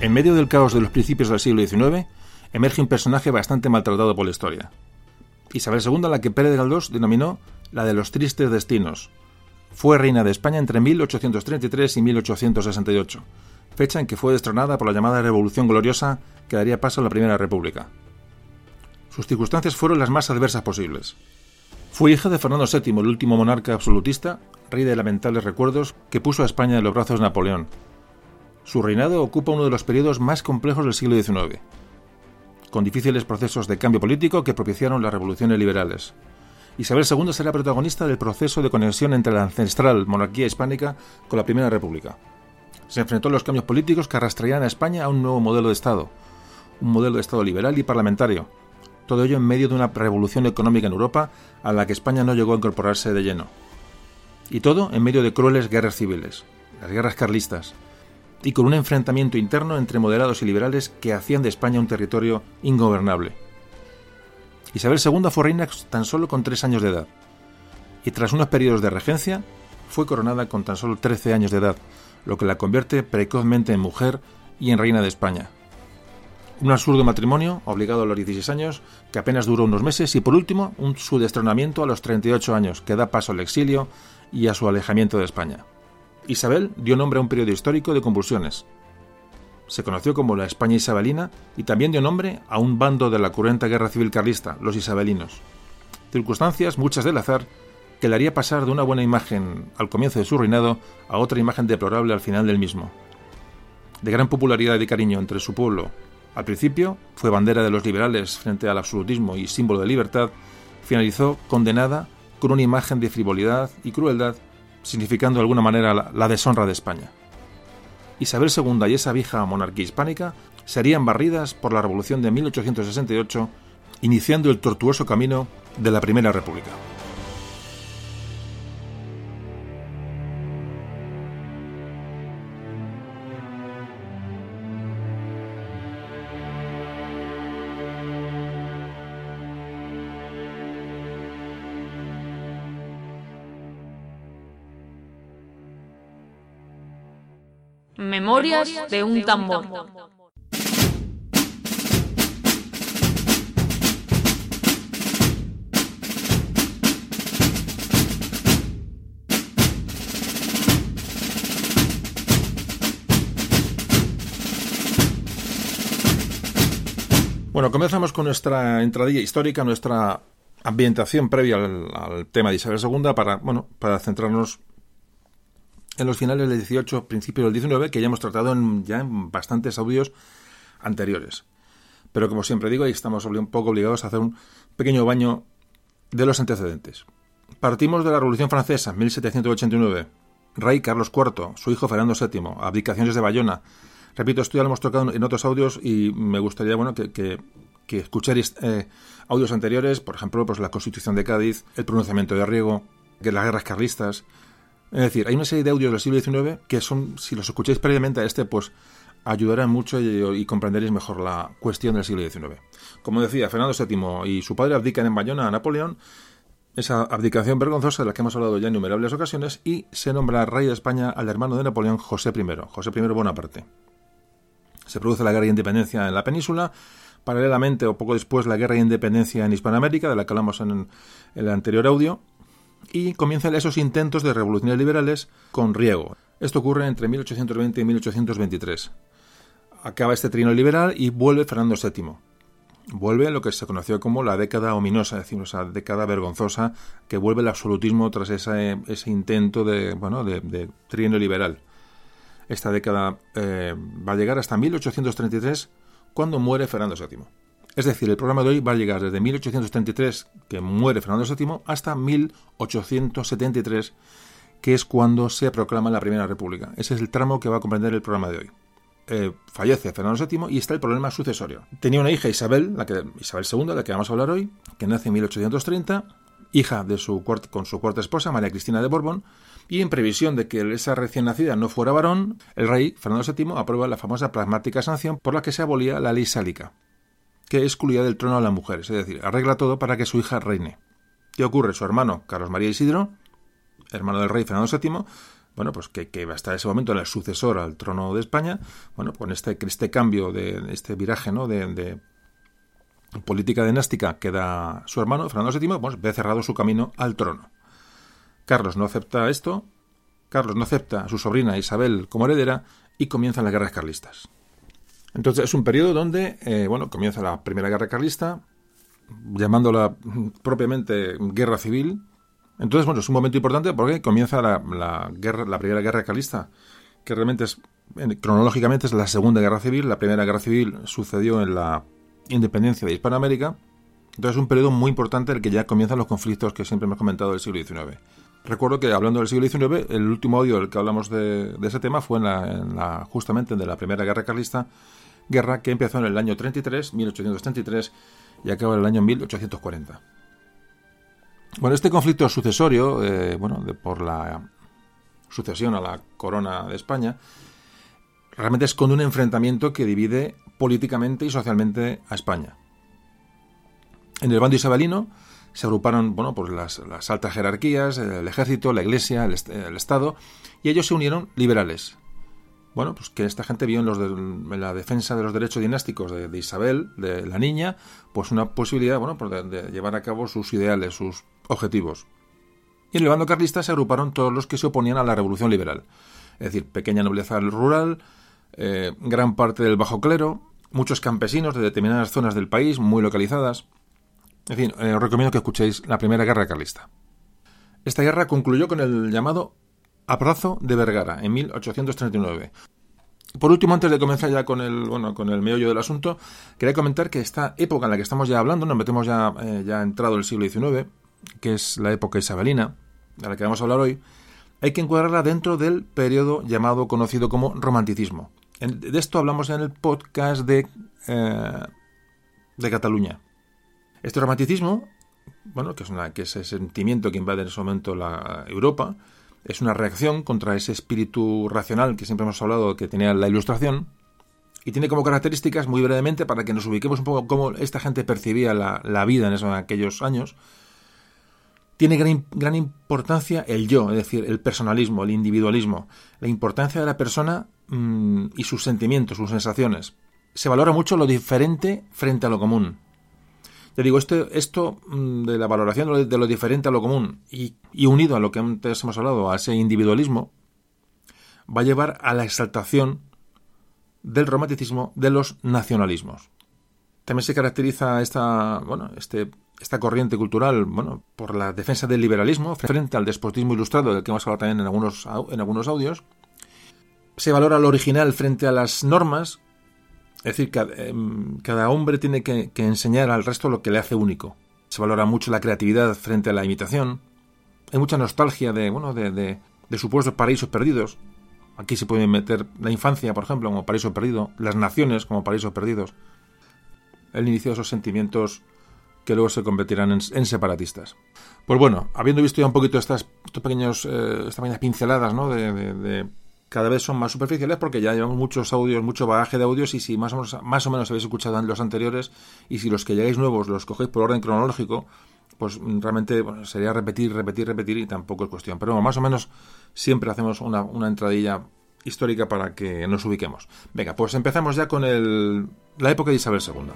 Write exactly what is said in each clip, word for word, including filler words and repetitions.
En medio del caos de los principios del siglo diecinueve, emerge un personaje bastante maltratado por la historia. Isabel segunda, la que Pérez Galdós denominó la de los tristes destinos. Fue reina de España entre mil ochocientos treinta y tres y mil ochocientos sesenta y ocho, fecha en que fue destronada por la llamada Revolución Gloriosa que daría paso a la Primera República. Sus circunstancias fueron las más adversas posibles. Fue hija de Fernando séptimo, el último monarca absolutista, rey de lamentables recuerdos, que puso a España en los brazos de Napoleón. Su reinado ocupa uno de los periodos más complejos del siglo diecinueve, con difíciles procesos de cambio político que propiciaron las revoluciones liberales. Isabel segunda será protagonista del proceso de conexión entre la ancestral monarquía hispánica con la Primera República. Se enfrentó a los cambios políticos que arrastrarían a España a un nuevo modelo de Estado, un modelo de Estado liberal y parlamentario. Todo ello en medio de una revolución económica en Europa a la que España no llegó a incorporarse de lleno. Y todo en medio de crueles guerras civiles, las guerras carlistas, y con un enfrentamiento interno entre moderados y liberales que hacían de España un territorio ingobernable. Isabel segunda fue reina tan solo con tres años de edad, y tras unos periodos de regencia, fue coronada con tan solo trece años de edad, lo que la convierte precozmente en mujer y en reina de España. Un absurdo matrimonio, obligado a los dieciséis años, que apenas duró unos meses, y por último, un, su destronamiento a los treinta y ocho años, que da paso al exilio y a su alejamiento de España. Isabel dio nombre a un periodo histórico de convulsiones. Se conoció como la España isabelina y también dio nombre a un bando de la cruenta guerra civil carlista, los isabelinos. Circunstancias, muchas del azar, que le haría pasar de una buena imagen al comienzo de su reinado a otra imagen deplorable al final del mismo. De gran popularidad y cariño entre su pueblo, al principio fue bandera de los liberales frente al absolutismo y símbolo de libertad, finalizó condenada con una imagen de frivolidad y crueldad, significando de alguna manera la, la deshonra de España. Isabel segunda y esa vieja monarquía hispánica serían barridas por la Revolución de mil ochocientos sesenta y ocho, iniciando el tortuoso camino de la Primera República. Memorias de un tambor. Bueno, comenzamos con nuestra entradilla histórica, nuestra ambientación previa al, al tema de Isabel segunda para, bueno, para centrarnos en los finales del dieciocho, principios del diecinueve, que ya hemos tratado en, ya en bastantes audios anteriores. Pero como siempre digo, ahí estamos un poco obligados a hacer un pequeño baño de los antecedentes. Partimos de la Revolución Francesa, mil setecientos ochenta y nueve. Rey Carlos cuarto, su hijo Fernando séptimo, abdicaciones de Bayona. Repito, esto ya lo hemos tocado en otros audios y me gustaría bueno que, que, que escucharéis eh, audios anteriores, por ejemplo, pues la Constitución de Cádiz, el pronunciamiento de Riego, que las guerras carlistas. Es decir, hay una serie de audios del siglo diecinueve que son, si los escucháis previamente a este, pues ayudarán mucho y, y comprenderéis mejor la cuestión del siglo diecinueve. Como decía, Fernando séptimo y su padre abdican en Bayona a Napoleón, esa abdicación vergonzosa de la que hemos hablado ya en innumerables ocasiones, y se nombra rey de España al hermano de Napoleón, José primero, José primero Bonaparte. Se produce la guerra de independencia en la península, paralelamente o poco después la guerra de independencia en Hispanoamérica, de la que hablamos en, en el anterior audio, y comienzan esos intentos de revoluciones liberales con Riego. Esto ocurre entre mil ochocientos veinte y mil ochocientos veintitrés. Acaba este trino liberal y vuelve Fernando séptimo. Vuelve lo que se conoció como la década ominosa, es decir, esa década vergonzosa que vuelve el absolutismo tras ese, ese intento de, bueno, de, de trino liberal. Esta década eh, va a llegar hasta mil ochocientos treinta y tres, cuando muere Fernando séptimo. Es decir, el programa de hoy va a llegar desde mil ochocientos treinta y tres, que muere Fernando séptimo, hasta mil ochocientos setenta y tres, que es cuando se proclama la Primera República. Ese es el tramo que va a comprender el programa de hoy. Eh, fallece Fernando séptimo y está el problema sucesorio. Tenía una hija, Isabel, la que, Isabel segunda, de la que vamos a hablar hoy, que nace en mil ochocientos treinta, hija de su cuart, con su cuarta esposa, María Cristina de Borbón, y en previsión de que esa recién nacida no fuera varón, el rey Fernando séptimo aprueba la famosa pragmática sanción por la que se abolía la ley sálica, que excluía del trono a las mujeres, es decir, arregla todo para que su hija reine. ¿Qué ocurre? Su hermano, Carlos María Isidro, hermano del rey Fernando séptimo, bueno, pues que, que hasta ese momento era el sucesor al trono de España, bueno, con este, este cambio, de este viraje, ¿no?, de, de política dinástica que da su hermano, Fernando séptimo, pues ve cerrado su camino al trono. Carlos no acepta esto, Carlos no acepta a su sobrina Isabel como heredera y comienzan las guerras carlistas. Entonces es un periodo donde, eh, bueno, comienza la primera guerra carlista, llamándola propiamente guerra civil. Entonces, bueno, es un momento importante porque comienza la, la guerra, la primera guerra carlista, que realmente es, cronológicamente es la segunda guerra civil. La primera guerra civil sucedió en la independencia de Hispanoamérica. Entonces es un periodo muy importante en el que ya comienzan los conflictos que siempre hemos comentado del siglo diecinueve. Recuerdo que hablando del siglo diecinueve, el último audio del que hablamos de, de ese tema fue en la, en la, justamente de la primera guerra carlista, guerra que empezó en el año treinta y tres, mil ochocientos treinta y tres, y acaba en el año mil ochocientos cuarenta. Bueno, este conflicto sucesorio, eh, bueno, de, por la sucesión a la corona de España, realmente esconde un enfrentamiento que divide políticamente y socialmente a España. En el bando isabelino se agruparon, bueno, pues las, las altas jerarquías, el ejército, la iglesia, el, el Estado, y ellos se unieron liberales. Bueno, pues que esta gente vio en, los de, en la defensa de los derechos dinásticos de, de Isabel, de la niña, pues una posibilidad, bueno, pues de, de llevar a cabo sus ideales, sus objetivos. Y en el bando carlista se agruparon todos los que se oponían a la revolución liberal. Es decir, pequeña nobleza rural, eh, gran parte del bajo clero, muchos campesinos de determinadas zonas del país, muy localizadas. En fin, eh, os recomiendo que escuchéis la primera guerra carlista. Esta guerra concluyó con el llamado Abrazo de Vergara, en mil ochocientos treinta y nueve. Por último, antes de comenzar ya con el bueno con el meollo del asunto, quería comentar que esta época en la que estamos ya hablando, nos metemos ya, eh, ya entrado el siglo diecinueve, que es la época isabelina, de la que vamos a hablar hoy, hay que encuadrarla dentro del periodo llamado, conocido como romanticismo. En, de esto hablamos en el podcast de, eh, de Cataluña. Este romanticismo, bueno, que es, una, que es ese sentimiento que invade en ese momento la Europa, es una reacción contra ese espíritu racional que siempre hemos hablado que tenía la Ilustración, y tiene como características, muy brevemente, para que nos ubiquemos un poco cómo esta gente percibía la, la vida en, esos, en aquellos años. Tiene gran, gran importancia el yo, es decir, el personalismo, el individualismo, la importancia de la persona mmm, y sus sentimientos, sus sensaciones. Se valora mucho lo diferente frente a lo común. Te digo, esto, esto de la valoración de lo, de lo diferente a lo común y, y unido a lo que antes hemos hablado, a ese individualismo, va a llevar a la exaltación del romanticismo de los nacionalismos. También se caracteriza esta, bueno, este, esta corriente cultural, bueno, por la defensa del liberalismo frente al despotismo ilustrado, del que hemos hablado también en algunos, en algunos audios. Se valora lo original frente a las normas. Es decir, cada, eh, cada hombre tiene que, que enseñar al resto lo que le hace único. Se valora mucho la creatividad frente a la imitación. Hay mucha nostalgia de, bueno, de, de, de supuestos paraísos perdidos. Aquí se puede meter la infancia, por ejemplo, como paraíso perdido, las naciones como paraísos perdidos. El inicio de esos sentimientos que luego se convertirán en, en separatistas. Pues bueno, habiendo visto ya un poquito estas, estos pequeños, eh, estas pequeñas pinceladas, ¿no? de, de, de cada vez son más superficiales porque ya llevamos muchos audios, mucho bagaje de audios, y si más o menos, más o menos habéis escuchado los anteriores, y si los que llegáis nuevos los cogéis por orden cronológico, pues realmente bueno, sería repetir, repetir, repetir, y tampoco es cuestión. Pero bueno, más o menos siempre hacemos una, una entradilla histórica para que nos ubiquemos. Venga, pues empezamos ya con el, la época de Isabel segunda.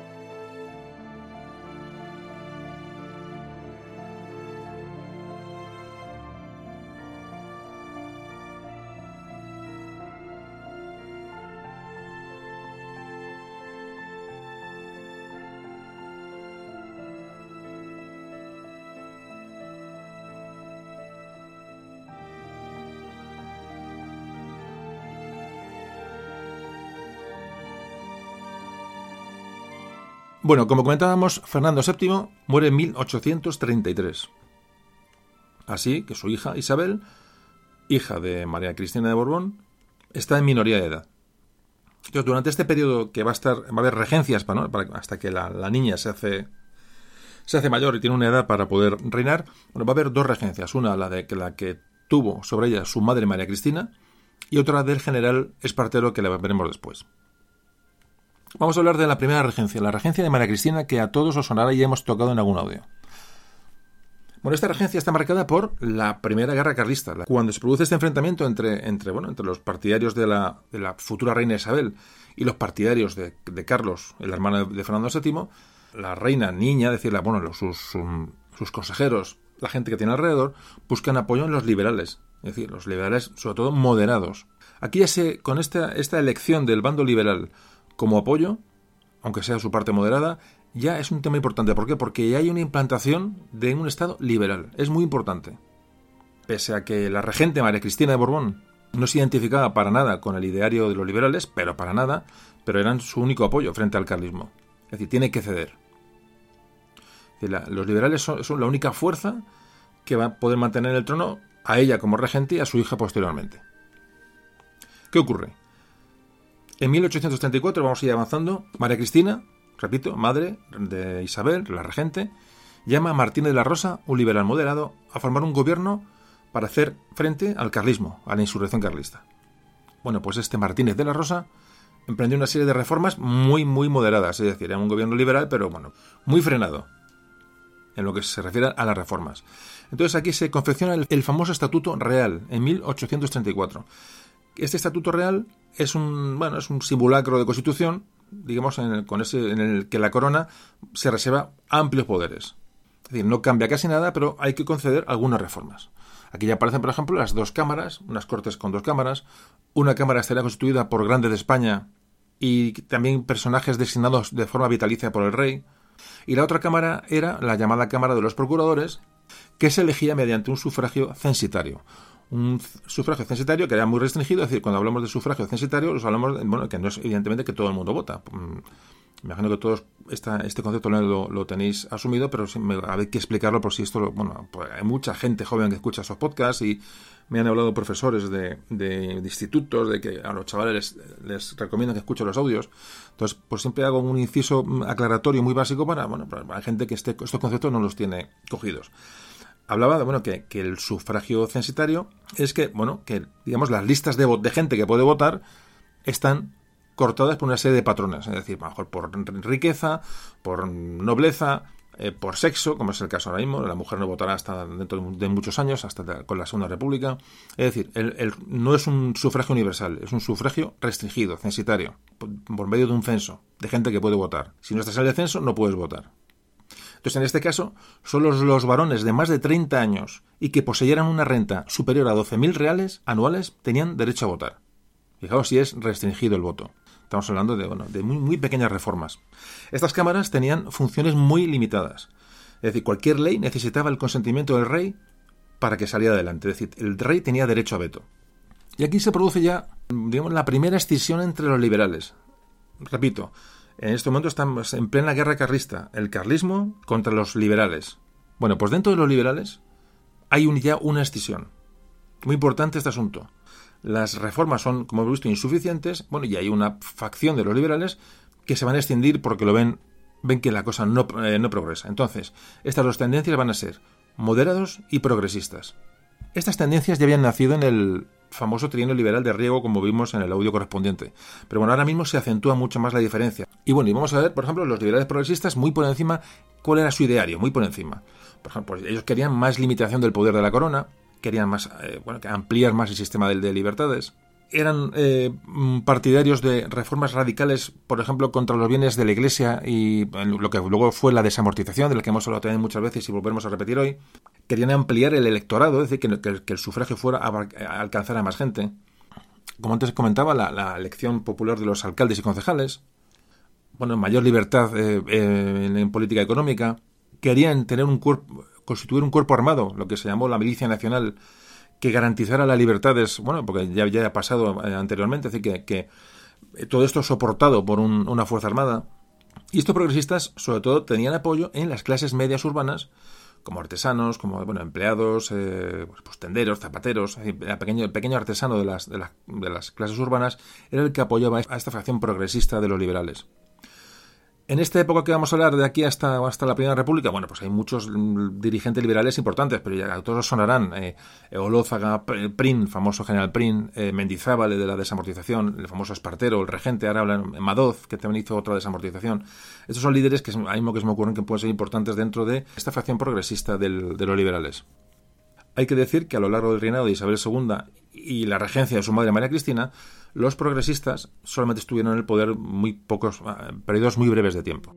Bueno, como comentábamos, Fernando séptimo muere en mil ochocientos treinta y tres. Así que su hija Isabel, hija de María Cristina de Borbón, está en minoría de edad. Entonces, durante este periodo que va a estar, va a haber regencias para, ¿no? para hasta que la, la niña se hace se hace mayor y tiene una edad para poder reinar, bueno, va a haber dos regencias. Una, la de que la que tuvo sobre ella su madre María Cristina, y otra del general Espartero, que la veremos después. Vamos a hablar de la primera regencia, la regencia de María Cristina, que a todos os sonará y hemos tocado en algún audio. Bueno, esta regencia está marcada por la Primera Guerra Carlista. Cuando se produce este enfrentamiento entre, entre, bueno, entre los partidarios de la, de la futura reina Isabel y los partidarios de, de Carlos, el hermano de Fernando séptimo, la reina niña, es decir, la, bueno, los, sus, sus, sus consejeros, la gente que tiene alrededor, buscan apoyo en los liberales. Es decir, los liberales, sobre todo, moderados. Aquí ya se, con esta, esta elección del bando liberal como apoyo, aunque sea su parte moderada, ya es un tema importante. ¿Por qué? Porque ya hay una implantación de un Estado liberal. Es muy importante. Pese a que la regente María Cristina de Borbón no se identificaba para nada con el ideario de los liberales, pero para nada, pero eran su único apoyo frente al carlismo. Es decir, tiene que ceder. Es decir, la, los liberales son, son la única fuerza que va a poder mantener el trono a ella como regente y a su hija posteriormente. ¿Qué ocurre? En mil ochocientos treinta y cuatro, vamos a ir avanzando, María Cristina, repito, madre de Isabel, la regente, llama a Martínez de la Rosa, un liberal moderado, a formar un gobierno para hacer frente al carlismo, a la insurrección carlista. Bueno, pues este Martínez de la Rosa emprendió una serie de reformas muy, muy moderadas, es decir, era un gobierno liberal, pero bueno, muy frenado en lo que se refiere a las reformas. Entonces aquí se confecciona el, el famoso Estatuto Real, en mil ochocientos treinta y cuatro. Este Estatuto Real es un, bueno, es un simulacro de constitución, digamos, en el, con ese, en el que la corona se reserva amplios poderes. Es decir, no cambia casi nada, pero hay que conceder algunas reformas. Aquí ya aparecen, por ejemplo, las dos cámaras, unas cortes con dos cámaras. Una cámara estaría constituida por grandes de España y también personajes designados de forma vitalicia por el rey. Y la otra cámara era la llamada Cámara de los Procuradores, que se elegía mediante un sufragio censitario. Un sufragio censitario que era muy restringido, es decir, cuando hablamos de sufragio censitario, nos hablamos, de, bueno, que no es evidentemente que todo el mundo vota. Me imagino que todos esta, este concepto lo, lo tenéis asumido, pero sí me, hay que explicarlo por si esto, lo, bueno, pues hay mucha gente joven que escucha esos podcasts y me han hablado profesores de, de, de institutos de que a los chavales les, les recomiendan que escuchen los audios. Entonces, pues siempre hago un inciso aclaratorio muy básico para, bueno, para gente que este, estos conceptos no los tiene cogidos. Hablaba de, bueno, que, que el sufragio censitario es que, bueno, que digamos las listas de, de gente que puede votar están cortadas por una serie de patrones, es decir, a lo mejor por riqueza, por nobleza, eh, por sexo, como es el caso ahora mismo. La mujer no votará hasta dentro de muchos años, hasta con la Segunda República. Es decir, el, el, no es un sufragio universal, es un sufragio restringido, censitario, por, por medio de un censo de gente que puede votar. Si no estás en el censo, no puedes votar. Entonces, en este caso, solo los varones de más de treinta años y que poseyeran una renta superior a doce mil reales anuales tenían derecho a votar. Fijaos si es restringido el voto. Estamos hablando de, bueno, de muy, muy pequeñas reformas. Estas cámaras tenían funciones muy limitadas. Es decir, cualquier ley necesitaba el consentimiento del rey para que saliera adelante. Es decir, el rey tenía derecho a veto. Y aquí se produce ya, digamos, la primera escisión entre los liberales. Repito, en este momento estamos en plena guerra carlista, el carlismo contra los liberales. Bueno, pues dentro de los liberales hay un, ya una escisión. Muy importante este asunto. Las reformas son, como hemos visto, insuficientes. Bueno, y hay una facción de los liberales que se van a extinguir porque lo ven, ven que la cosa no, eh, no progresa. Entonces, estas dos tendencias van a ser moderados y progresistas. Estas tendencias ya habían nacido en el famoso trienio liberal de Riego, como vimos en el audio correspondiente. Pero bueno, ahora mismo se acentúa mucho más la diferencia. Y bueno, y vamos a ver, por ejemplo, los liberales progresistas muy por encima, ¿cuál era su ideario? Muy por encima. Por ejemplo, pues ellos querían más limitación del poder de la corona, querían más, eh, bueno, ampliar más el sistema de, de libertades. Eran eh, partidarios de reformas radicales, por ejemplo, contra los bienes de la Iglesia y lo que luego fue la desamortización, de la que hemos hablado también muchas veces y volveremos a repetir hoy. Querían ampliar el electorado, es decir, que, que, que el sufragio fuera a, a alcanzar a más gente. Como antes comentaba, la, la elección popular de los alcaldes y concejales. Bueno, mayor libertad eh, eh, en, en política económica. Querían tener un cuerpo, constituir un cuerpo armado, lo que se llamó la Milicia Nacional, que garantizara las libertades, bueno, porque ya, ya ha pasado eh, anteriormente, es decir, que, que todo esto soportado por un, una fuerza armada. Y estos progresistas, sobre todo, tenían apoyo en las clases medias urbanas, como artesanos, como bueno empleados, eh, pues tenderos, zapateros. El pequeño, el pequeño artesano de las, de, las, de las clases urbanas era el que apoyaba a esta fracción progresista de los liberales. En esta época que vamos a hablar, de aquí hasta, hasta la Primera República, bueno, pues hay muchos dirigentes liberales importantes, pero ya todos sonarán. Eh, Olózaga, Prin, famoso general Prin, eh, Mendizábal, el de la desamortización, el famoso Espartero, el regente, ahora hablan Madoz, que también hizo otra desamortización. Estos son líderes que, hay mismo que se me ocurren que pueden ser importantes dentro de esta facción progresista del, de los liberales. Hay que decir que a lo largo del reinado de Isabel segunda y la regencia de su madre María Cristina, los progresistas solamente estuvieron en el poder muy pocos, periodos muy breves de tiempo.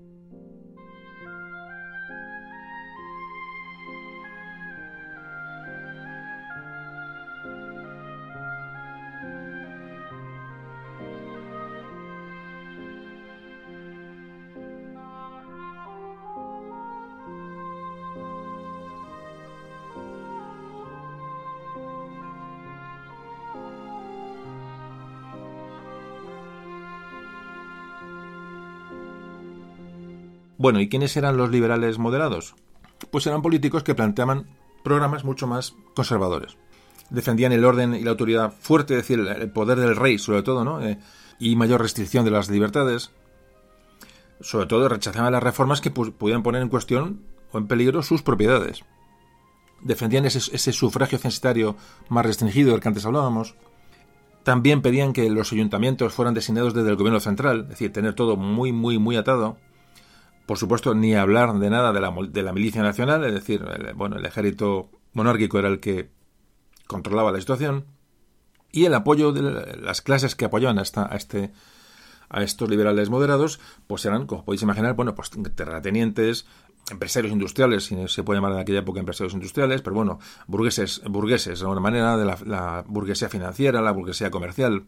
Bueno, ¿y quiénes eran los liberales moderados? Pues eran políticos que planteaban programas mucho más conservadores. Defendían el orden y la autoridad fuerte, es decir, el poder del rey, sobre todo, ¿no? Eh, y mayor restricción de las libertades. Sobre todo rechazaban las reformas que pu- pudieran poner en cuestión o en peligro sus propiedades. Defendían ese, ese sufragio censitario más restringido del que antes hablábamos. También pedían que los ayuntamientos fueran designados desde el gobierno central, es decir, tener todo muy, muy, muy atado. Por supuesto, ni hablar de nada de la, de la milicia nacional, es decir, el, bueno, el ejército monárquico era el que controlaba la situación, y el apoyo de las clases que apoyaban a, esta, a, este, a estos liberales moderados, pues eran, como podéis imaginar, bueno, pues terratenientes, empresarios industriales, si se puede llamar en aquella época empresarios industriales, pero bueno, burgueses, burgueses de alguna manera, de la, la burguesía financiera, la burguesía comercial,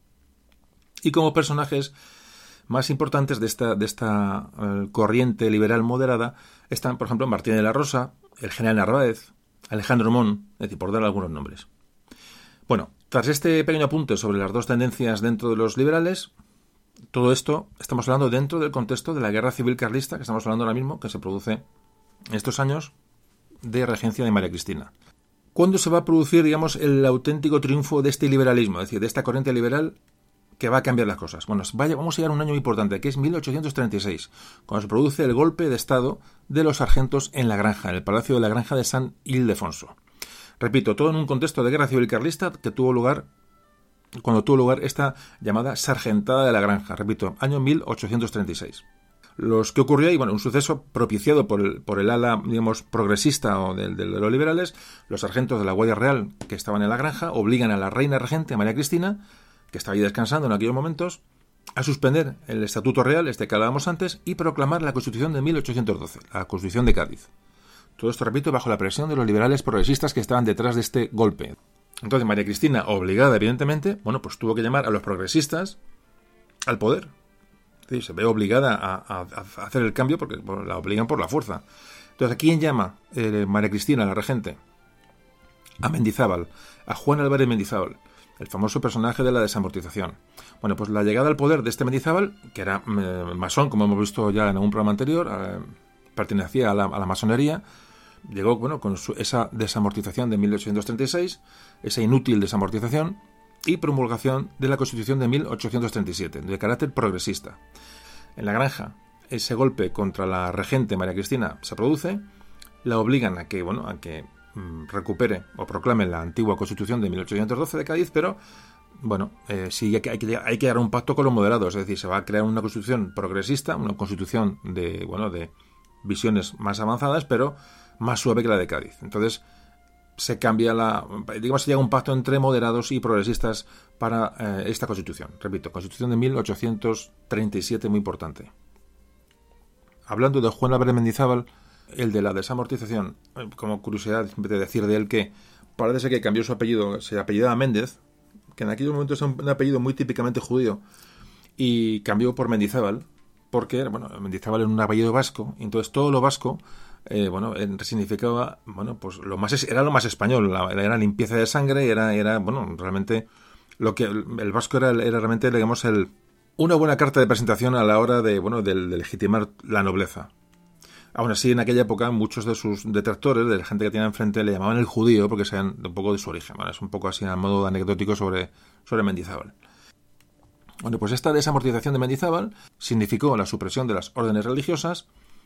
y como personajes más importantes de esta, de esta uh, corriente liberal moderada están, por ejemplo, Martín de la Rosa, el general Narváez, Alejandro Mon, es decir, por dar algunos nombres. Bueno, tras este pequeño apunte sobre las dos tendencias dentro de los liberales, todo esto estamos hablando dentro del contexto de la Guerra Civil Carlista, que estamos hablando ahora mismo, que se produce en estos años de regencia de María Cristina. ¿Cuándo se va a producir, digamos, el auténtico triunfo de este liberalismo, es decir, de esta corriente liberal que va a cambiar las cosas? Bueno, vaya, vamos a llegar a un año muy importante, que es mil ochocientos treinta y seis, cuando se produce el golpe de estado de los sargentos en la Granja, en el Palacio de la Granja de San Ildefonso. Repito, todo en un contexto de guerra civil carlista que tuvo lugar, cuando tuvo lugar esta llamada Sargentada de la Granja, repito, año mil ochocientos treinta y seis. Los que ocurrió ahí, bueno, un suceso propiciado por el, por el ala, digamos, progresista o de, de los liberales. Los sargentos de la Guardia Real que estaban en la Granja obligan a la reina regente, María Cristina, que estaba ahí descansando en aquellos momentos, a suspender el Estatuto Real, este que hablábamos antes, y proclamar la Constitución de mil ochocientos doce, la Constitución de Cádiz. Todo esto, repito, bajo la presión de los liberales progresistas que estaban detrás de este golpe. Entonces María Cristina, obligada evidentemente, bueno, pues tuvo que llamar a los progresistas al poder. Es decir, se ve obligada a, a, a hacer el cambio porque bueno, la obligan por la fuerza. Entonces, ¿a quién llama eh, María Cristina, la regente? A Mendizábal, a Juan Álvarez Mendizábal, el famoso personaje de la desamortización. Bueno, pues la llegada al poder de este Mendizábal, que era eh, masón, como hemos visto ya en algún programa anterior, eh, pertenecía a la, a la masonería, llegó bueno con su, esa desamortización de mil ochocientos treinta y seis, esa inútil desamortización, y promulgación de la Constitución de mil ochocientos treinta y siete, de carácter progresista. En la Granja, ese golpe contra la regente María Cristina se produce, la obligan a que, bueno, a que recupere o proclame la antigua Constitución de mil ochocientos doce de Cádiz, pero bueno, eh, sí hay que, hay, que, hay que dar un pacto con los moderados, es decir, se va a crear una Constitución progresista, una Constitución de, bueno, de visiones más avanzadas, pero más suave que la de Cádiz. Entonces se cambia la, digamos, se llega a un pacto entre moderados y progresistas para eh, esta Constitución. Repito, Constitución de mil ochocientos treinta y siete, muy importante. Hablando de Juan Álvarez Mendizábal, el de la desamortización, como curiosidad de decir de él que parece que cambió su apellido, se apellidaba Méndez, que en aquellos momentos es un apellido muy típicamente judío, y cambió por Mendizábal, porque bueno, Mendizábal era un apellido vasco, y entonces todo lo vasco, eh, bueno, significaba, bueno, pues lo más era lo más español, la, era limpieza de sangre, era, era, bueno, realmente lo que el vasco era, era realmente, digamos, el una buena carta de presentación a la hora de, bueno, de, de legitimar la nobleza. Aún así, en aquella época, muchos de sus detractores, de la gente que tenía enfrente, le llamaban el judío porque sabían un poco de su origen. Bueno, es un poco así a modo anecdótico sobre, sobre Mendizábal. Bueno, pues esta desamortización de Mendizábal significó la supresión de las órdenes religiosas,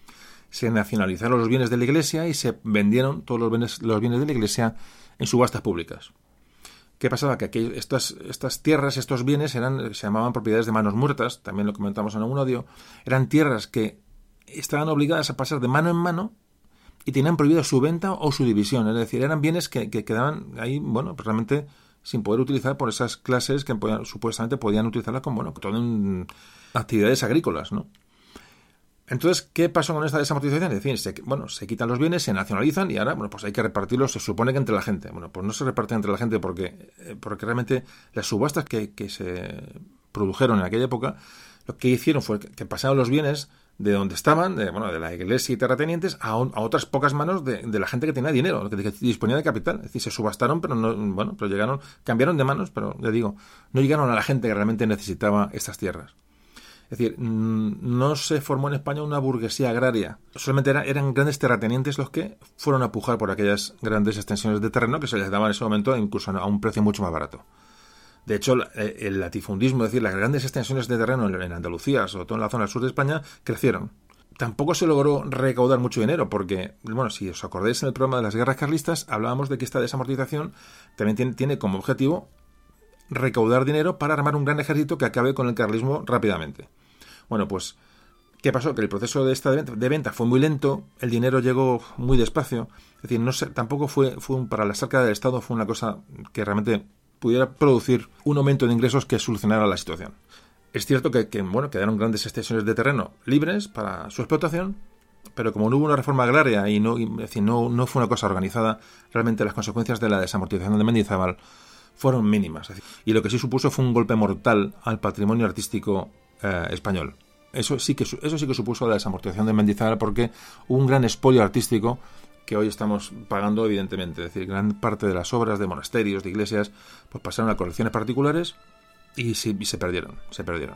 se nacionalizaron los bienes de la Iglesia y se vendieron todos los bienes, los bienes de la Iglesia en subastas públicas. ¿Qué pasaba? Que aquí estas, estas tierras, estos bienes, eran, se llamaban propiedades de manos muertas, también lo comentamos en algún audio, eran tierras que estaban obligadas a pasar de mano en mano y tenían prohibida su venta o su división, es decir, eran bienes que, que quedaban ahí, bueno, pues realmente sin poder utilizar por esas clases que podían, supuestamente podían utilizarlas como, bueno, todo en actividades agrícolas, ¿no? Entonces, ¿qué pasó con esta desamortización? Es decir, se, bueno, se quitan los bienes, se nacionalizan y ahora, bueno, pues hay que repartirlos, se supone que entre la gente. Bueno, pues no se reparten entre la gente porque, porque realmente las subastas que, que se produjeron en aquella época, lo que hicieron fue que pasaron los bienes de donde estaban, de, bueno, de la iglesia y terratenientes, a, un, a otras pocas manos de, de la gente que tenía dinero, que, que disponía de capital. Es decir, se subastaron, pero no, bueno, pero llegaron, cambiaron de manos, pero ya digo, no llegaron a la gente que realmente necesitaba estas tierras. Es decir, no se formó en España una burguesía agraria. Solamente era, eran grandes terratenientes los que fueron a pujar por aquellas grandes extensiones de terreno que se les daban en ese momento incluso a un precio mucho más barato. De hecho, el latifundismo, es decir, las grandes extensiones de terreno en Andalucía, sobre todo en la zona sur de España, crecieron. Tampoco se logró recaudar mucho dinero porque, bueno, si os acordáis en el programa de las guerras carlistas, hablábamos de que esta desamortización también tiene, tiene como objetivo recaudar dinero para armar un gran ejército que acabe con el carlismo rápidamente. Bueno, pues, ¿qué pasó? Que el proceso de esta de venta, de venta fue muy lento, el dinero llegó muy despacio, es decir, no sé, tampoco fue, fue un, para la arcas del Estado fue una cosa que realmente pudiera producir un aumento de ingresos que solucionara la situación. Es cierto que, que bueno, quedaron grandes extensiones de terreno libres para su explotación, pero como no hubo una reforma agraria y no, es decir, no, no fue una cosa organizada, realmente las consecuencias de la desamortización de Mendizábal fueron mínimas. Es decir, y lo que sí supuso fue un golpe mortal al patrimonio artístico eh, español. Eso sí que eso sí que supuso la desamortización de Mendizábal porque hubo un gran expolio artístico que hoy estamos pagando, evidentemente. Es decir, gran parte de las obras de monasterios, de iglesias, pues pasaron a colecciones particulares y, sí, y se perdieron, se perdieron.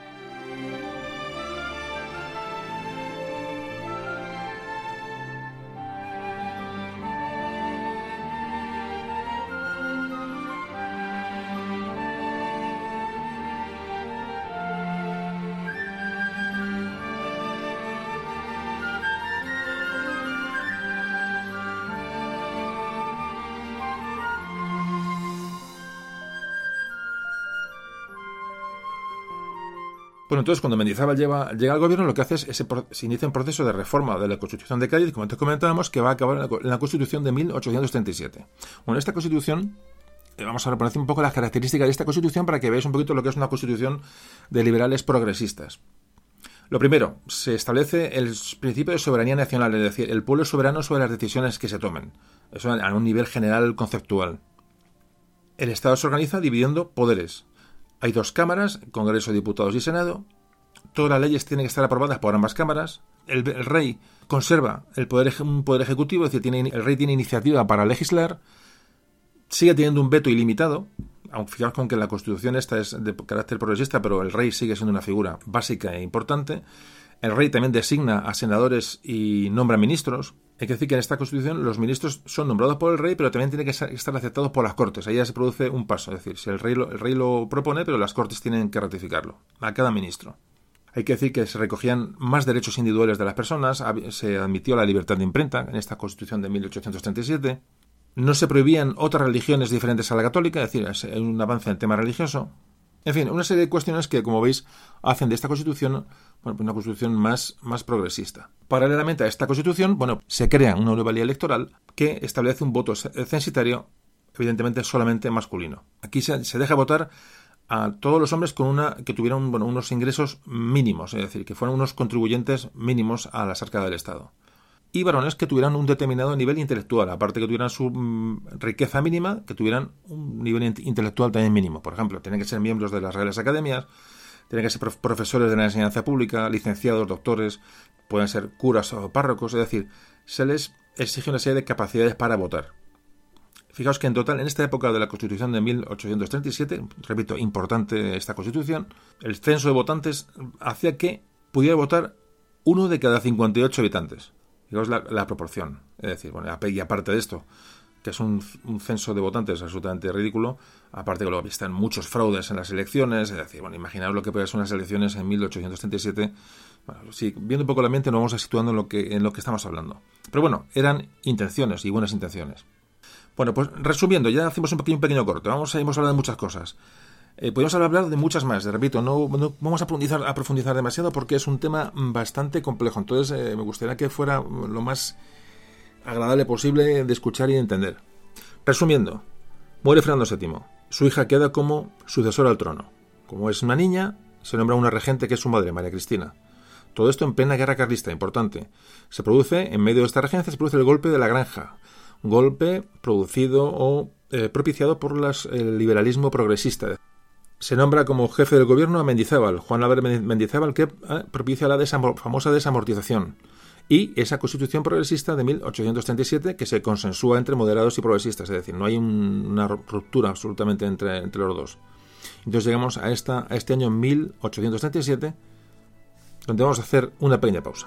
Bueno, entonces cuando Mendizábal lleva, llega al gobierno, lo que hace es ese, se inicia un proceso de reforma de la Constitución de Cádiz, como antes comentábamos, que va a acabar en la, en la Constitución de mil ochocientos treinta y siete. Bueno, esta Constitución, eh, vamos a reponer un poco las características de esta Constitución para que veáis un poquito lo que es una Constitución de liberales progresistas. Lo primero, se establece el principio de soberanía nacional, es decir, el pueblo es soberano sobre las decisiones que se tomen. Eso a un nivel general conceptual. El Estado se organiza dividiendo poderes. Hay dos cámaras, Congreso de Diputados y Senado. Todas las leyes tienen que estar aprobadas por ambas cámaras. El, el rey conserva el poder, un poder ejecutivo, es decir, tiene, el rey tiene iniciativa para legislar. Sigue teniendo un veto ilimitado, aunque fijaos con que la Constitución esta es de carácter progresista, pero el rey sigue siendo una figura básica e importante. El rey también designa a senadores y nombra ministros. Hay que decir que en esta Constitución los ministros son nombrados por el rey, pero también tienen que estar aceptados por las Cortes. Ahí ya se produce un paso. Es decir, si el rey lo, el rey lo propone, pero las Cortes tienen que ratificarlo. A cada ministro. Hay que decir que se recogían más derechos individuales de las personas. Se admitió la libertad de imprenta en esta Constitución de mil ochocientos treinta y siete. No se prohibían otras religiones diferentes a la católica. Es decir, hay un avance en el tema religioso. En fin, una serie de cuestiones que, como veis, hacen de esta Constitución bueno, una Constitución más, más progresista. Paralelamente a esta Constitución, bueno, se crea una nueva ley electoral que establece un voto censitario, evidentemente solamente masculino. Aquí se, se deja votar a todos los hombres con una que tuvieran bueno, unos ingresos mínimos, es decir, que fueran unos contribuyentes mínimos a las arcas del Estado. Y varones que tuvieran un determinado nivel intelectual, aparte que tuvieran su mmm, riqueza mínima, que tuvieran un nivel intelectual también mínimo. Por ejemplo, tienen que ser miembros de las Reales Academias, tienen que ser prof- profesores de la enseñanza pública, licenciados, doctores, pueden ser curas o párrocos, es decir, se les exige una serie de capacidades para votar. Fijaos que en total, en esta época de la Constitución de mil ochocientos treinta y siete, repito, importante esta Constitución, el censo de votantes hacía que pudiera votar uno de cada cincuenta y ocho habitantes. Fijaos la, la proporción. Es decir, bueno, y aparte de esto, que es un, un censo de votantes absolutamente ridículo, aparte que luego están muchos fraudes en las elecciones, es decir, bueno, imaginaos lo que pueden ser unas elecciones en mil ochocientos treinta y siete. Bueno, sí, viendo un poco el ambiente nos vamos a situando en lo que en lo que estamos hablando. Pero bueno, eran intenciones y buenas intenciones. Bueno, pues resumiendo, ya hacemos un pequeño, un pequeño corte, vamos a, hemos hablado de muchas cosas. Eh, podemos hablar de muchas más, de, repito, no, no vamos a profundizar, a profundizar demasiado porque es un tema bastante complejo, entonces eh, me gustaría que fuera lo más agradable posible de escuchar y de entender. Resumiendo, muere Fernando séptimo, su hija queda como sucesora al trono. Como es una niña, se nombra una regente que es su madre, María Cristina. Todo esto en plena guerra carlista, importante. Se produce, en medio de esta regencia, se produce el golpe de la Granja, golpe producido o eh, propiciado por las, el liberalismo progresista. Se nombra como jefe del gobierno a Mendizábal, Juan Álvarez Mendizábal, que eh, propicia la desamo- famosa desamortización y esa constitución progresista de mil ochocientos treinta y siete que se consensúa entre moderados y progresistas, es decir, no hay un, una ruptura absolutamente entre, entre los dos. Entonces llegamos a, esta, a este año mil ochocientos treinta y siete, donde vamos a hacer una pequeña pausa.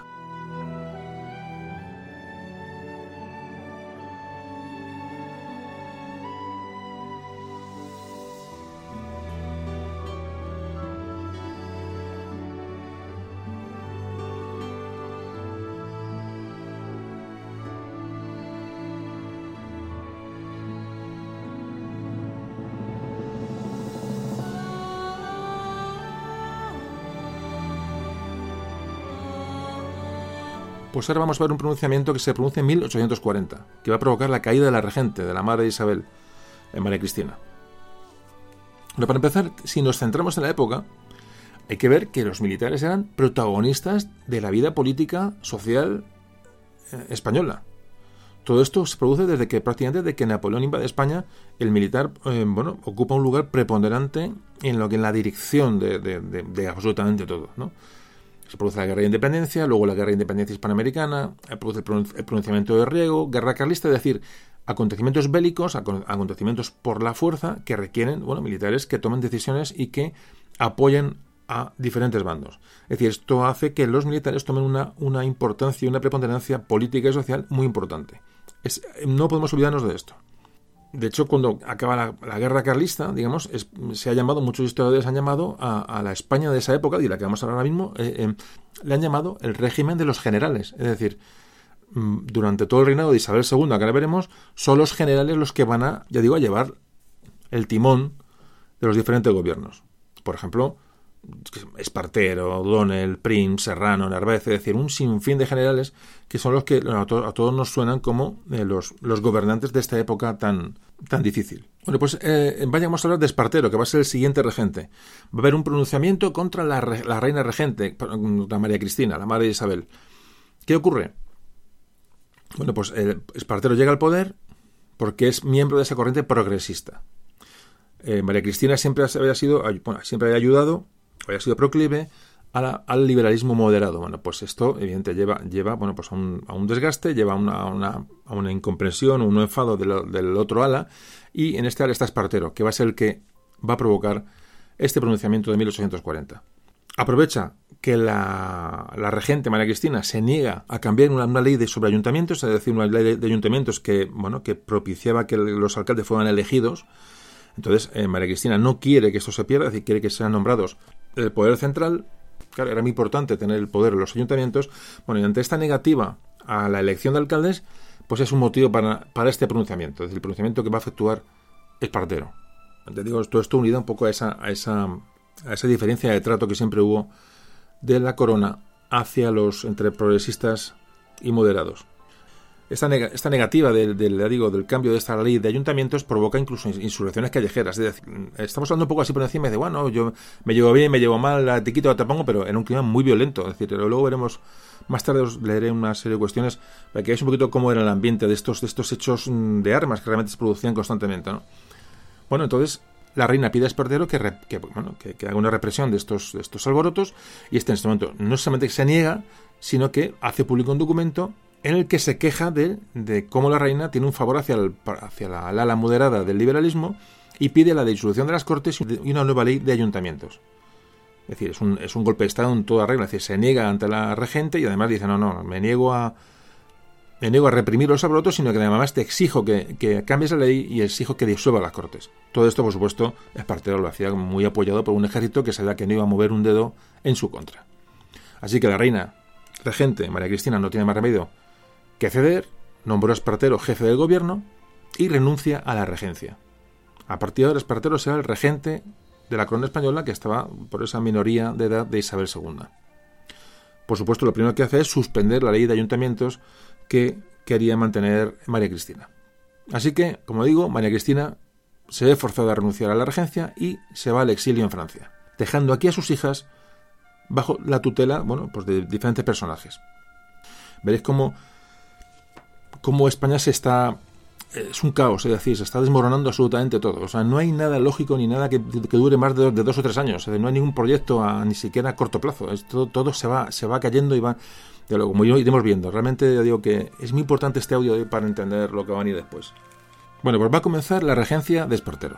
Pues ahora vamos a ver un pronunciamiento que se pronuncia en mil ochocientos cuarenta, que va a provocar la caída de la regente, de la madre de Isabel, en María Cristina. Pero para empezar, si nos centramos en la época, hay que ver que los militares eran protagonistas de la vida política, social eh, española. Todo esto se produce desde que prácticamente desde que Napoleón invade España, el militar eh, bueno, ocupa un lugar preponderante en lo que en la dirección de, de, de, de absolutamente todo, ¿no? Se produce la guerra de independencia, luego la guerra de independencia hispanoamericana, se produce el pronunciamiento de Riego, guerra carlista, es decir, acontecimientos bélicos, acontecimientos por la fuerza que requieren, bueno, militares que tomen decisiones y que apoyen a diferentes bandos. Es decir, esto hace que los militares tomen una, una importancia y una preponderancia política y social muy importante. Es, no podemos olvidarnos de esto. De hecho, cuando acaba la, la guerra carlista, digamos, es, se ha llamado, muchos historiadores han llamado a, a la España de esa época, y la que vamos a hablar ahora mismo, eh, eh, le han llamado el régimen de los generales. Es decir, durante todo el reinado de Isabel segunda, que ahora veremos, son los generales los que van a, ya digo, a llevar el timón de los diferentes gobiernos. Por ejemplo, Espartero, O'Donnell, Prim, Serrano, Narváez, es decir, un sinfín de generales que son los que a, to- a todos nos suenan como eh, los, los gobernantes de esta época tan, tan difícil. Bueno, pues eh, vayamos a hablar de Espartero, que va a ser el siguiente regente. Va a haber un pronunciamiento contra la, re- la reina regente, contra María Cristina, la madre de Isabel. ¿Qué ocurre? Bueno, pues eh, Espartero llega al poder porque es miembro de esa corriente progresista. Eh, María Cristina siempre había sido, bueno, siempre había ayudado, había sido proclive a la, al liberalismo moderado. Bueno, pues esto, evidentemente, lleva, lleva bueno, pues a, un, a un desgaste, lleva a una, una, a una incomprensión, un enfado del, del otro ala, y en este ala está Espartero, que va a ser el que va a provocar este pronunciamiento de mil ochocientos cuarenta. Aprovecha que la, la regente María Cristina se niega a cambiar una, una ley de sobre ayuntamientos, es decir, una ley de, de ayuntamientos que, bueno, que propiciaba que los alcaldes fueran elegidos. Entonces, eh, María Cristina no quiere que esto se pierda, es decir, quiere que sean nombrados el poder central. Claro, era muy importante tener el poder en los ayuntamientos. Bueno, y ante esta negativa a la elección de alcaldes, pues es un motivo para, para este pronunciamiento, es decir, el pronunciamiento que va a efectuar Espartero. Te digo, todo esto unido un poco a esa, a esa, a esa diferencia de trato que siempre hubo de la corona hacia los entre progresistas y moderados. Esta, neg- esta negativa del, del, digo, del cambio de esta ley de ayuntamientos provoca incluso insurrecciones callejeras. Es decir, estamos hablando un poco así por encima de, bueno, yo me llevo bien, me llevo mal, te quito, te pongo, pero en un clima muy violento. Es decir, luego veremos, más tarde os leeré una serie de cuestiones para que veáis un poquito cómo era el ambiente de estos, de estos hechos de armas que realmente se producían constantemente, ¿no? Bueno, entonces la reina pide a Espartero que, re, que, bueno, que, que haga una represión de estos, de estos alborotos, y este en este momento no solamente se niega, sino que hace público un documento en el que se queja de, de cómo la reina tiene un favor hacia, el, hacia la, la ala moderada del liberalismo y pide la disolución de las Cortes y una nueva ley de ayuntamientos. Es decir, es un, es un golpe de Estado en toda regla. Es decir, se niega ante la regente y además dice, no, no, me niego a, me niego a reprimir los alborotos, sino que además te exijo que, que cambies la ley y exijo que disuelva las Cortes. Todo esto, por supuesto, Espartero lo hacía muy apoyado por un ejército que sabía que no iba a mover un dedo en su contra. Así que la reina regente, María Cristina, no tiene más remedio que ceder, nombró a Espartero jefe del gobierno y renuncia a la regencia. A partir de ahora, Espartero será el regente de la corona española, que estaba por esa minoría de edad de Isabel segunda. Por supuesto, lo primero que hace es suspender la ley de ayuntamientos que quería mantener María Cristina. Así que, como digo, María Cristina se ve forzada a renunciar a la regencia y se va al exilio en Francia, dejando aquí a sus hijas bajo la tutela, bueno, pues de diferentes personajes. Veréis cómo, cómo España se está... Es un caos, es decir, se está desmoronando absolutamente todo. O sea, no hay nada lógico ni nada que, que dure más de dos, de dos o tres años. Es decir, no hay ningún proyecto a, ni siquiera a corto plazo. Es, todo, todo se va, se va cayendo y va... De lo, como iremos viendo. Realmente digo que es muy importante este audio para entender lo que va a venir después. Bueno, pues va a comenzar la regencia de Espartero.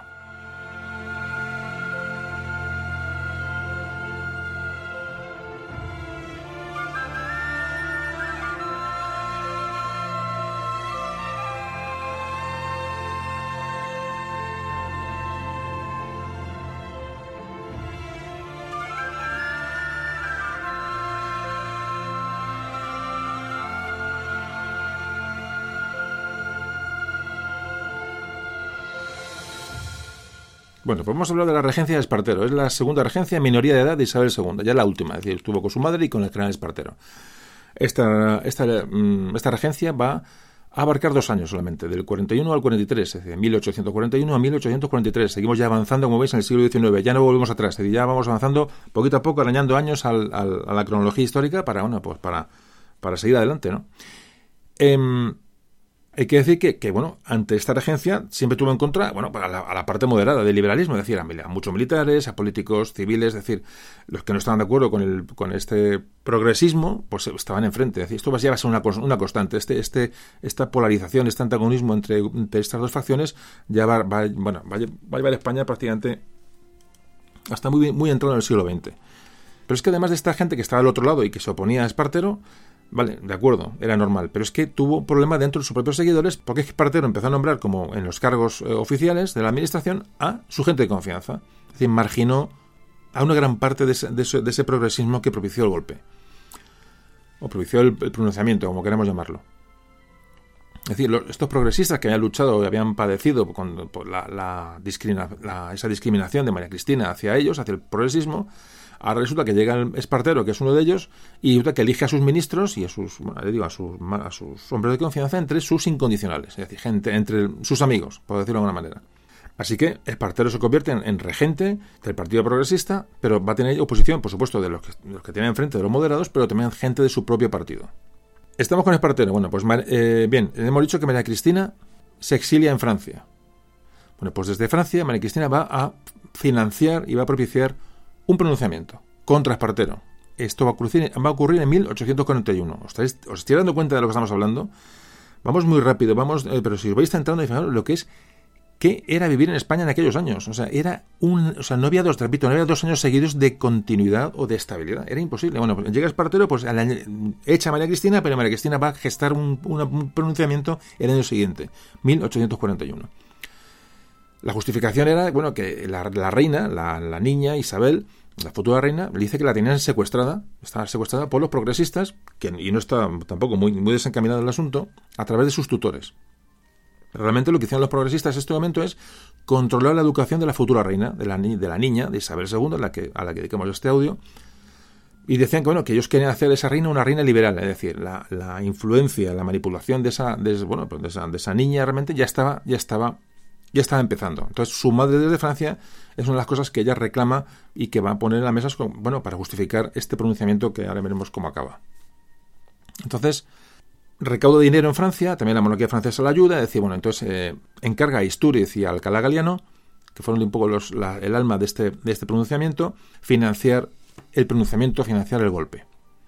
Bueno, pues vamos a hablar de la regencia de Espartero. Es la segunda regencia en minoría de edad de Isabel segunda, ya la última, es decir, estuvo con su madre y con el general Espartero. Esta, esta, esta regencia va a abarcar dos años solamente, del cuarenta y uno al cuarenta y tres, es decir, de mil ochocientos cuarenta y uno a mil ochocientos cuarenta y tres. Seguimos ya avanzando, como veis, en el siglo diecinueve, ya no volvemos atrás, es decir, ya vamos avanzando poquito a poco, arañando años al, al, a la cronología histórica para, bueno, pues para, para seguir adelante, ¿no? Eh, Hay que decir que, que, bueno, ante esta regencia siempre tuvo en contra, bueno, a la, a la parte moderada del liberalismo, es decir, a, a muchos militares, a políticos civiles, es decir, los que no estaban de acuerdo con el con este progresismo, pues estaban enfrente. Es decir, esto va a ser una, una constante. Este, este, esta polarización, este antagonismo entre, entre estas dos facciones ya va, va, bueno, va, va a llevar a España prácticamente hasta muy, muy entrado en el siglo veinte. Pero es que además de esta gente que estaba al otro lado y que se oponía a Espartero, vale, de acuerdo, era normal, pero es que tuvo problemas dentro de sus propios seguidores porque Espartero empezó a nombrar como en los cargos eh, oficiales de la administración a su gente de confianza. Es decir, marginó a una gran parte de ese, de ese, de ese progresismo que propició el golpe. O propició el, el pronunciamiento, como queramos llamarlo. Es decir, los, estos progresistas que habían luchado y habían padecido con, por la, la, discrimina, la, esa discriminación de María Cristina hacia ellos, hacia el progresismo, ahora resulta que llega el Espartero, que es uno de ellos, y resulta que elige a sus ministros y a sus, bueno, digo, a sus, a sus hombres de confianza entre sus incondicionales, es decir, gente, entre sus amigos, por decirlo de alguna manera. Así que Espartero se convierte en, en regente del Partido Progresista, pero va a tener oposición, por supuesto, de los que, de los que tienen enfrente, de los moderados, pero también gente de su propio partido. Estamos con Espartero. Bueno, pues eh, bien, hemos dicho que María Cristina se exilia en Francia. Bueno, pues desde Francia María Cristina va a financiar y va a propiciar un pronunciamiento contra Espartero. Esto va a ocurrir, va a ocurrir en mil ochocientos cuarenta y uno. ¿Os estáis, os estáis dando cuenta de lo que estamos hablando? Vamos muy rápido, vamos, eh, pero si os vais centrando y fijaros lo que es qué era vivir en España en aquellos años. O sea, era un, o sea, no había dos, repito, no había dos años seguidos de continuidad o de estabilidad. Era imposible. Bueno, pues llega Espartero, pues al año, echa a María Cristina, pero María Cristina va a gestar un, un, un pronunciamiento el año siguiente, mil ochocientos cuarenta y uno. La justificación era, bueno, que la, la reina, la, la niña Isabel, la futura reina, le dice que la tenían secuestrada, estaba secuestrada por los progresistas, que, y no está tampoco muy, muy desencaminado el asunto, a través de sus tutores. Realmente lo que hicieron los progresistas en este momento es controlar la educación de la futura reina, de la, de la niña, de Isabel segunda, a la que, a la que dedicamos este audio, y decían que, bueno, que ellos querían hacer de esa reina una reina liberal, es decir, la, la influencia, la manipulación de esa, de, bueno, pues de esa, de esa niña realmente ya estaba, ya estaba, ya estaba empezando. Entonces, su madre desde Francia es una de las cosas que ella reclama y que va a poner en la mesa, bueno, para justificar este pronunciamiento que ahora veremos cómo acaba. Entonces, recauda dinero en Francia, también la monarquía francesa la ayuda, es decir, bueno, entonces eh, encarga a Istúriz y a Alcalá Galiano, que fueron un poco los, la, el alma de este, de este pronunciamiento, financiar el pronunciamiento, financiar el golpe.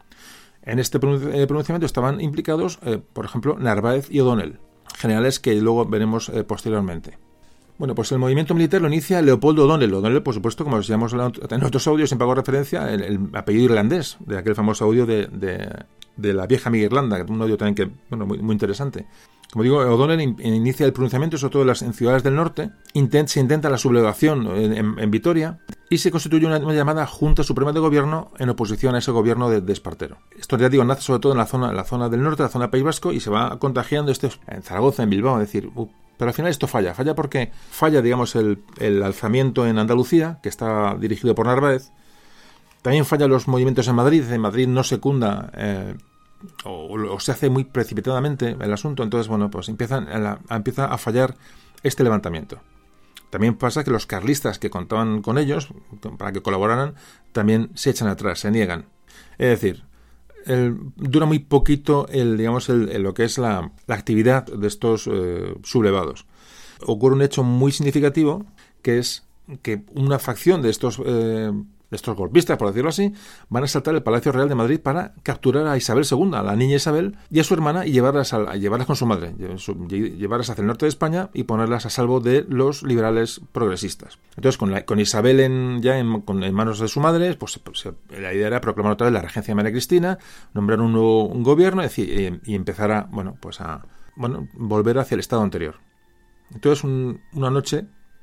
En este pronunciamiento estaban implicados, eh, por ejemplo, Narváez y O'Donnell, generales que luego veremos eh, posteriormente. Bueno, pues el movimiento militar lo inicia Leopoldo O'Donnell. O'Donnell, por supuesto, como os llamamos en otros audios, siempre hago referencia, el, el apellido irlandés, de aquel famoso audio de, de de la vieja amiga Irlanda, un audio también que, bueno, muy, muy interesante. Como digo, O'Donnell in, inicia el pronunciamiento, sobre todo en, las, en ciudades del norte, intent, se intenta la sublevación en, en, en Vitoria y se constituye una, una llamada Junta Suprema de Gobierno en oposición a ese gobierno de, de Espartero. Esto, ya digo, nace sobre todo en la zona, en la zona del norte, la zona del País Vasco, y se va contagiando esto en Zaragoza, en Bilbao, es decir, uh, pero al final esto falla, falla porque falla, digamos, el, el alzamiento en Andalucía, que está dirigido por Narváez. También fallan los movimientos en Madrid, en Madrid no secunda eh, O, o se hace muy precipitadamente el asunto, entonces bueno, pues empiezan a la, a, empieza a fallar este levantamiento. También pasa que los carlistas que contaban con ellos para que colaboraran también se echan atrás, se niegan. Es decir, el, dura muy poquito el, digamos, el, el, lo que es la, la actividad de estos eh, sublevados. Ocurre un hecho muy significativo, que es que una facción de estos eh, estos golpistas, por decirlo así, van a asaltar el Palacio Real de Madrid para capturar a Isabel segunda, a la niña Isabel, y a su hermana, y llevarlas, a, a llevarlas con su madre, llevarlas hacia el norte de España y ponerlas a salvo de los liberales progresistas. Entonces, con, la, con Isabel en, ya en, con, en manos de su madre, pues, pues la idea era proclamar otra vez la regencia de María Cristina, nombrar un nuevo un gobierno, es decir, y, y empezar a, bueno, pues a, bueno, volver hacia el estado anterior. Entonces, un, una noche,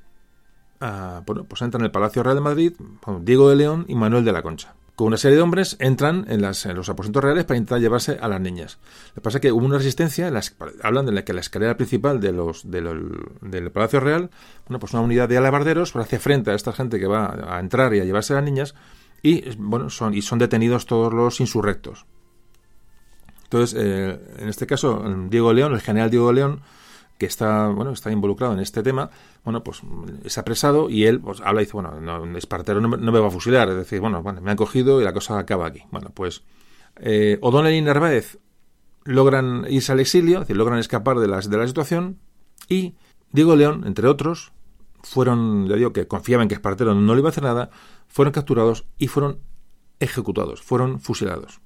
Uh, bueno, pues entran en el Palacio Real de Madrid Diego de León y Manuel de la Concha. Con una serie de hombres entran en, las, en los aposentos reales para intentar llevarse a las niñas. Lo que pasa es que hubo una resistencia, en las, hablan de la, que la escalera principal de los, de los, del Palacio Real, bueno, pues una unidad de alabarderos hace frente a esta gente que va a entrar y a llevarse a las niñas, y bueno, son, y son detenidos todos los insurrectos. Entonces, eh, en este caso, Diego de León, el general Diego de León, que está, bueno, está involucrado en este tema, bueno, pues es apresado y él pues, habla y dice, bueno, no, Espartero no me, no me va a fusilar, es decir, bueno, bueno, me han cogido y la cosa acaba aquí. Bueno, pues eh, O'Donnell y Narváez logran irse al exilio, es decir, logran escapar de la, de la situación, y Diego León, entre otros, fueron, ya digo, que confiaban que Espartero no le iba a hacer nada, fueron capturados y fueron ejecutados, fueron fusilados.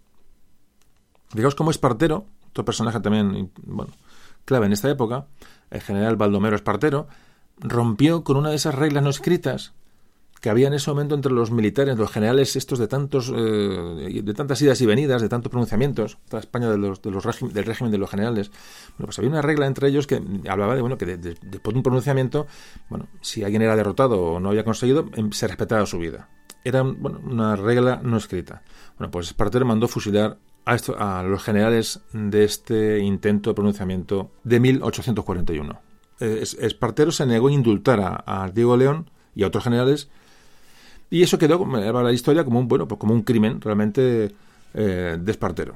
Fijaos cómo Espartero, otro personaje también, bueno, clave en esta época, el general Baldomero Espartero, rompió con una de esas reglas no escritas que había en ese momento entre los militares, los generales estos de tantos eh, de tantas idas y venidas, de tantos pronunciamientos, toda España de los, de los régimen, del régimen de los generales. Bueno, pues había una regla entre ellos que hablaba de bueno que de, de, después de un pronunciamiento, bueno, si alguien era derrotado o no había conseguido, se respetaba su vida. Era bueno, una regla no escrita. Bueno, pues Espartero mandó fusilar a, esto, a los generales de este intento de pronunciamiento de mil ochocientos cuarenta y uno. Espartero se negó a indultar a, a Diego León y a otros generales, y eso quedó para la historia como un bueno pues como un crimen realmente eh, de Espartero.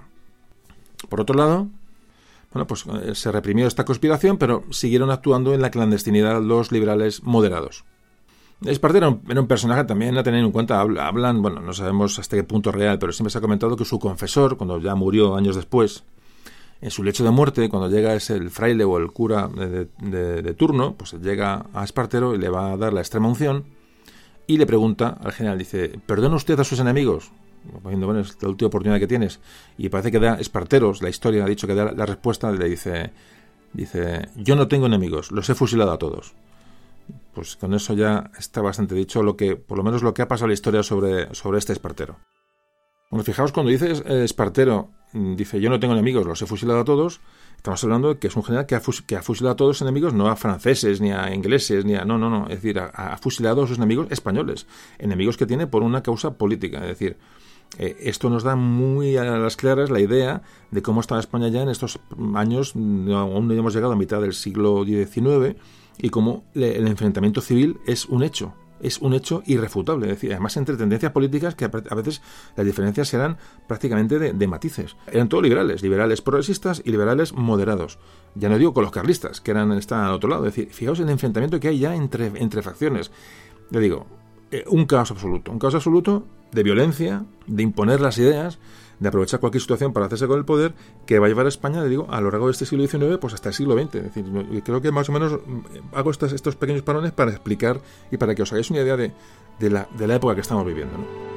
Por otro lado, bueno, pues eh, se reprimió esta conspiración, pero siguieron actuando en la clandestinidad los liberales moderados. Espartero era un personaje también a tener en cuenta. Hablan, bueno, no sabemos hasta qué punto real, pero siempre se ha comentado que su confesor, cuando ya murió años después, en su lecho de muerte, cuando llega es el fraile o el cura de, de, de turno, pues llega a Espartero y le va a dar la extrema unción y le pregunta al general, dice, ¿perdona usted a sus enemigos? Diciendo, bueno, es la última oportunidad que tienes. Y parece que da Espartero, la historia ha dicho que da la respuesta, le dice, dice, yo no tengo enemigos, los he fusilado a todos. Pues con eso ya está bastante dicho lo que, por lo menos lo que ha pasado en la historia sobre, sobre este Espartero. Bueno, fijaos, cuando dice eh, Espartero, dice yo no tengo enemigos, los he fusilado a todos, estamos hablando de que es un general que ha, fus- que ha fusilado a todos los enemigos, no a franceses, ni a ingleses, ni a... No, no, no, es decir, ha, ha fusilado a sus enemigos españoles, enemigos que tiene por una causa política, es decir, eh, esto nos da muy a las claras la idea de cómo estaba España ya en estos años, no, aún no hemos llegado a mitad del siglo diecinueve, y cómo le, el enfrentamiento civil es un hecho, es un hecho irrefutable. Es decir, además entre tendencias políticas que a veces las diferencias eran prácticamente de, de matices. Eran todos liberales, liberales progresistas y liberales moderados. Ya no digo con los carlistas, que eran están al otro lado. Es decir, fijaos el enfrentamiento que hay ya entre, entre facciones. Le digo, eh, un caos absoluto, un caos absoluto de violencia, de imponer las ideas, de aprovechar cualquier situación para hacerse con el poder, que va a llevar a España, le digo, a lo largo de este siglo diecinueve, pues hasta el siglo veinte. Es decir, creo que más o menos hago estos, estos pequeños parones para explicar y para que os hagáis una idea de, de, la, de la época que estamos viviendo, ¿no?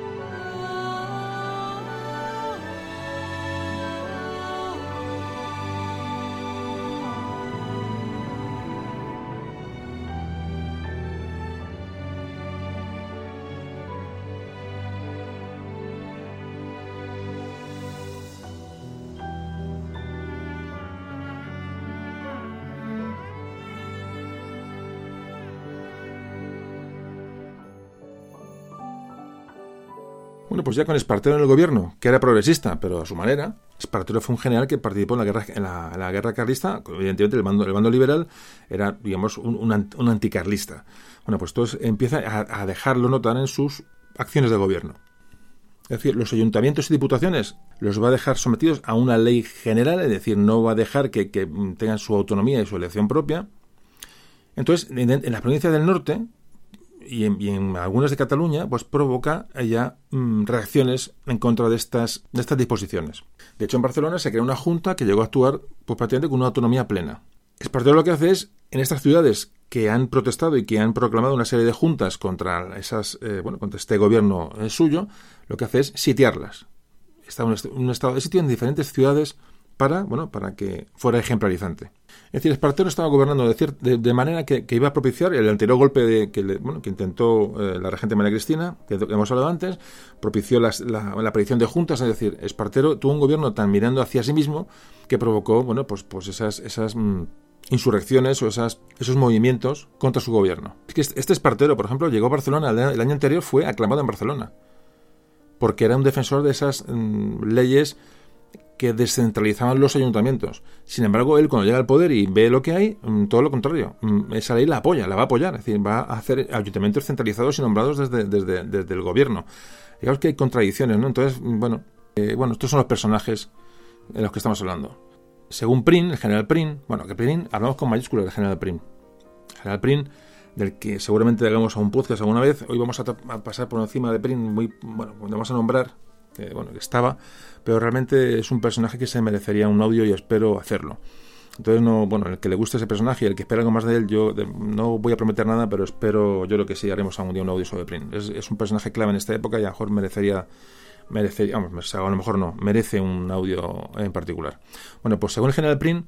Bueno, pues ya con Espartero en el gobierno, que era progresista, pero a su manera, Espartero fue un general que participó en la guerra en la, en la guerra carlista. Evidentemente el bando, el bando liberal era, digamos, un, un, un anticarlista. Bueno, pues entonces empieza a, a dejarlo notar en sus acciones de gobierno. Es decir, los ayuntamientos y diputaciones los va a dejar sometidos a una ley general, es decir, no va a dejar que, que tengan su autonomía y su elección propia. Entonces, en, en las provincias del norte y en, y en algunas de Cataluña, pues provoca ya mmm, reacciones en contra de estas, de estas disposiciones. De hecho, en Barcelona se crea una junta que llegó a actuar pues, prácticamente con una autonomía plena. Espartero lo que hace es, en estas ciudades que han protestado y que han proclamado una serie de juntas contra esas, eh, bueno, contra este gobierno eh, suyo, lo que hace es sitiarlas. Está un, est- un estado de sitio en diferentes ciudades para, bueno, para que fuera ejemplarizante. Es decir, Espartero estaba gobernando de, cier- de, de manera que, que iba a propiciar el anterior golpe de, que, le, bueno, que intentó eh, la regente María Cristina, que hemos hablado antes, propició las, la, la aparición de juntas. Es decir, Espartero tuvo un gobierno tan mirando hacia sí mismo que provocó, bueno, pues, pues esas, esas mmm, insurrecciones o esas, esos movimientos contra su gobierno. Es que este Espartero, por ejemplo, llegó a Barcelona el, el año anterior, fue aclamado en Barcelona, porque era un defensor de esas mmm, leyes que descentralizaban los ayuntamientos. Sin embargo, él cuando llega al poder y ve lo que hay, todo lo contrario, esa ley la apoya, la va a apoyar, es decir, va a hacer ayuntamientos centralizados y nombrados desde, desde, desde el gobierno. Digamos que hay contradicciones, ¿no? Entonces, bueno, eh, bueno, estos son los personajes de los que estamos hablando. Según Prin, el general Prin, bueno, que Prin, hablamos con mayúsculas del general Prin. El general Prin, del que seguramente hagamos a un podcast alguna vez, hoy vamos a, ta- a pasar por encima de Prin, muy, bueno, vamos a nombrar, que, bueno, que estaba, pero realmente es un personaje que se merecería un audio y espero hacerlo. Entonces, no, bueno, el que le guste ese personaje y el que espera algo más de él, yo de, no voy a prometer nada, pero espero, yo lo que sí, haremos algún día un audio sobre Prin. Es, es un personaje clave en esta época y a lo mejor merecería, merecería, vamos, a lo mejor no, merece un audio en particular. Bueno, pues según el general Prin,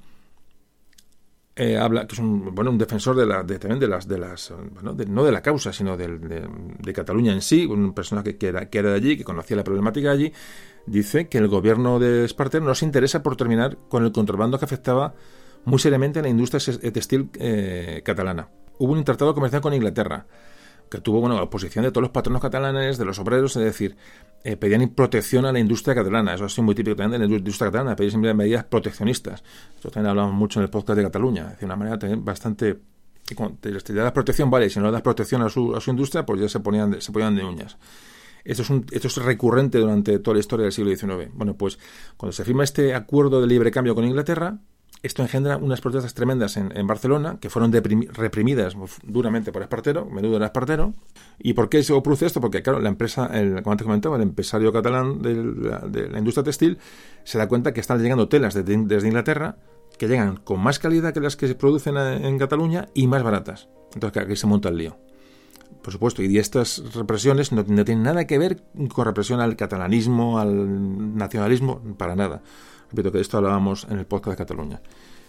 Eh, habla que es un bueno un defensor de la de, también de las de las bueno, de, no de la causa sino de, de, de Cataluña en sí, un personaje que era que era de allí, que conocía la problemática allí. Dice que el gobierno de Espartero no se interesa por terminar con el contrabando que afectaba muy seriamente a la industria textil eh, catalana. Hubo un tratado comercial con Inglaterra que tuvo, bueno, la oposición de todos los patronos catalanes, de los obreros, es decir, eh, pedían protección a la industria catalana. Eso ha sido muy típico también de la industria catalana, pedir siempre medidas proteccionistas. Eso también hablamos mucho en el podcast de Cataluña, de una manera también bastante... Y cuando te, te das protección, vale, y si no le das protección a su, a su industria, pues ya se ponían de, se ponían de uñas. Esto es, un, esto es recurrente durante toda la historia del siglo diecinueve. Bueno, pues cuando se firma este acuerdo de libre cambio con Inglaterra, esto engendra unas protestas tremendas en, en Barcelona, que fueron deprimi- reprimidas duramente por Espartero, menudo era Espartero. ¿Y por qué se produce esto? Porque, claro, la empresa, el, como antes comentaba, el empresario catalán de la, de la industria textil se da cuenta que están llegando telas desde, desde Inglaterra que llegan con más calidad que las que se producen en Cataluña y más baratas. Entonces, aquí se monta el lío. Por supuesto, y estas represiones no, no tienen nada que ver con represión al catalanismo, al nacionalismo, para nada. Repito que de esto hablábamos en el podcast de Cataluña.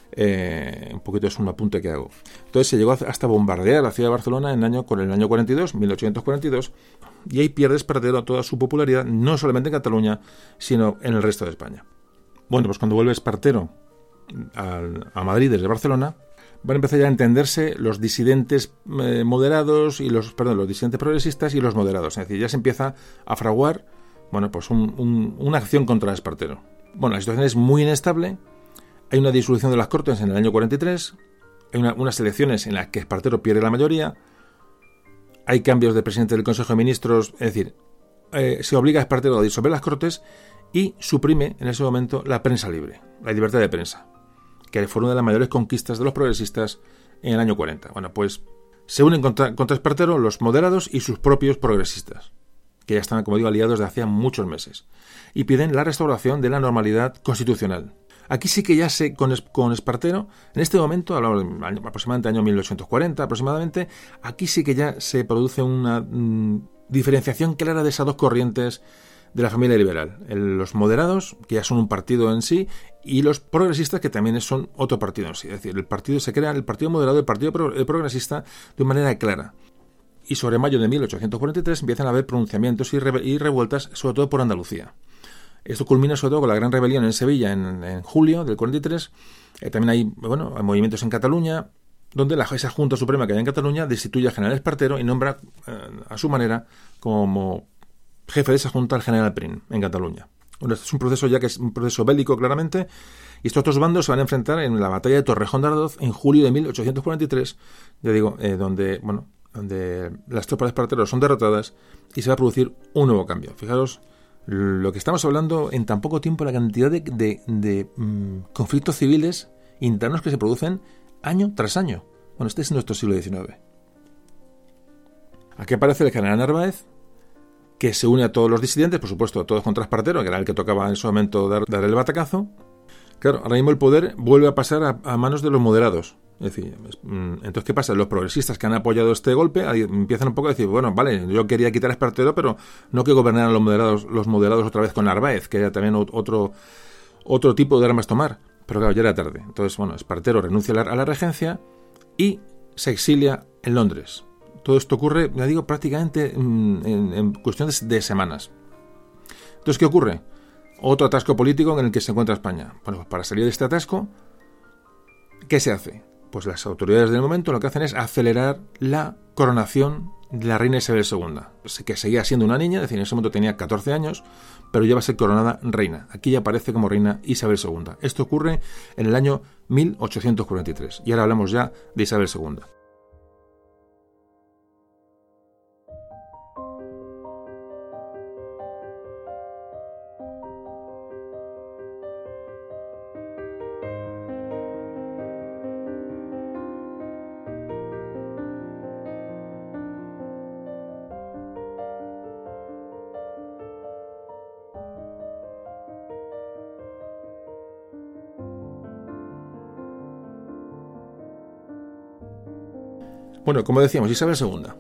Eh, un poquito es un apunte que hago. Entonces se llegó hasta bombardear la ciudad de Barcelona en el año, con el año cuarenta y dos, mil ochocientos cuarenta y dos, y ahí pierde Espartero toda su popularidad, no solamente en Cataluña, sino en el resto de España. Bueno, pues cuando vuelve Espartero a, a Madrid desde Barcelona, van a empezar ya a entenderse los disidentes eh, moderados y los, perdón, los disidentes progresistas y los moderados. Es decir, ya se empieza a fraguar, bueno, pues un, un, una acción contra Espartero. Bueno, la situación es muy inestable. Hay una disolución de las Cortes en el año cuarenta y tres. Hay una, unas elecciones en las que Espartero pierde la mayoría. Hay cambios de presidente del Consejo de Ministros. Es decir, eh, se obliga a Espartero a disolver las Cortes y suprime en ese momento la prensa libre, la libertad de prensa, que fue una de las mayores conquistas de los progresistas en el año cuarenta. Bueno, pues se unen contra, contra Espartero los moderados y sus propios progresistas, que ya están, como digo, aliados de hacía muchos meses, y piden la restauración de la normalidad constitucional. Aquí sí que ya se, con, con Espartero, en este momento, hablamos de año, aproximadamente año mil ochocientos cuarenta, aproximadamente, aquí sí que ya se produce una mmm, diferenciación clara de esas dos corrientes de la familia liberal. El, los moderados, que ya son un partido en sí, y los progresistas, que también son otro partido en sí. Es decir, el partido se crea, el partido moderado, el partido pro, el progresista, de manera clara. Y sobre mayo de mil ochocientos cuarenta y tres empiezan a haber pronunciamientos y, re, y revueltas, sobre todo por Andalucía. Esto culmina sobre todo con la gran rebelión en Sevilla en, en julio del cuarenta y tres. Eh, también hay, bueno, hay movimientos en Cataluña, donde la, esa Junta Suprema que hay en Cataluña destituye al general Espartero y nombra eh, a su manera como jefe de esa junta, el general Prim, en Cataluña. Bueno, este es un proceso ya que es un proceso bélico, claramente, y estos dos bandos se van a enfrentar en la batalla de Torrejón de Ardoz en julio de mil ochocientos cuarenta y tres, ya digo, eh, donde, bueno, donde las tropas de Espartero son derrotadas y se va a producir un nuevo cambio. Fijaros lo que estamos hablando en tan poco tiempo, la cantidad de, de, de mm, conflictos civiles internos que se producen año tras año. Bueno, este es nuestro siglo diecinueve. Aquí aparece el general Narváez, que se une a todos los disidentes, por supuesto, todos contra Espartero, que era el que tocaba en ese momento dar, dar el batacazo. Claro, ahora mismo el poder vuelve a pasar a, a manos de los moderados. Es decir, entonces, ¿qué pasa? Los progresistas que han apoyado este golpe ahí empiezan un poco a decir, bueno, vale, yo quería quitar a Espartero, pero no que gobernaran los moderados, los moderados otra vez con Narváez, que era también otro, otro tipo de armas tomar. Pero claro, ya era tarde. Entonces, bueno, Espartero renuncia a la, a la regencia y se exilia en Londres. Todo esto ocurre, ya digo, prácticamente en, en, en cuestión de, de semanas. Entonces, ¿qué ocurre? Otro atasco político en el que se encuentra España. Bueno, pues para salir de este atasco, ¿qué se hace? Pues las autoridades del momento lo que hacen es acelerar la coronación de la reina Isabel segunda, que seguía siendo una niña, es decir, en ese momento tenía catorce años, pero ya va a ser coronada reina. Aquí ya aparece como reina Isabel segunda. Esto ocurre en el año mil ochocientos cuarenta y tres. Y ahora hablamos ya de Isabel segunda. Bueno, como decíamos, Isabel segunda.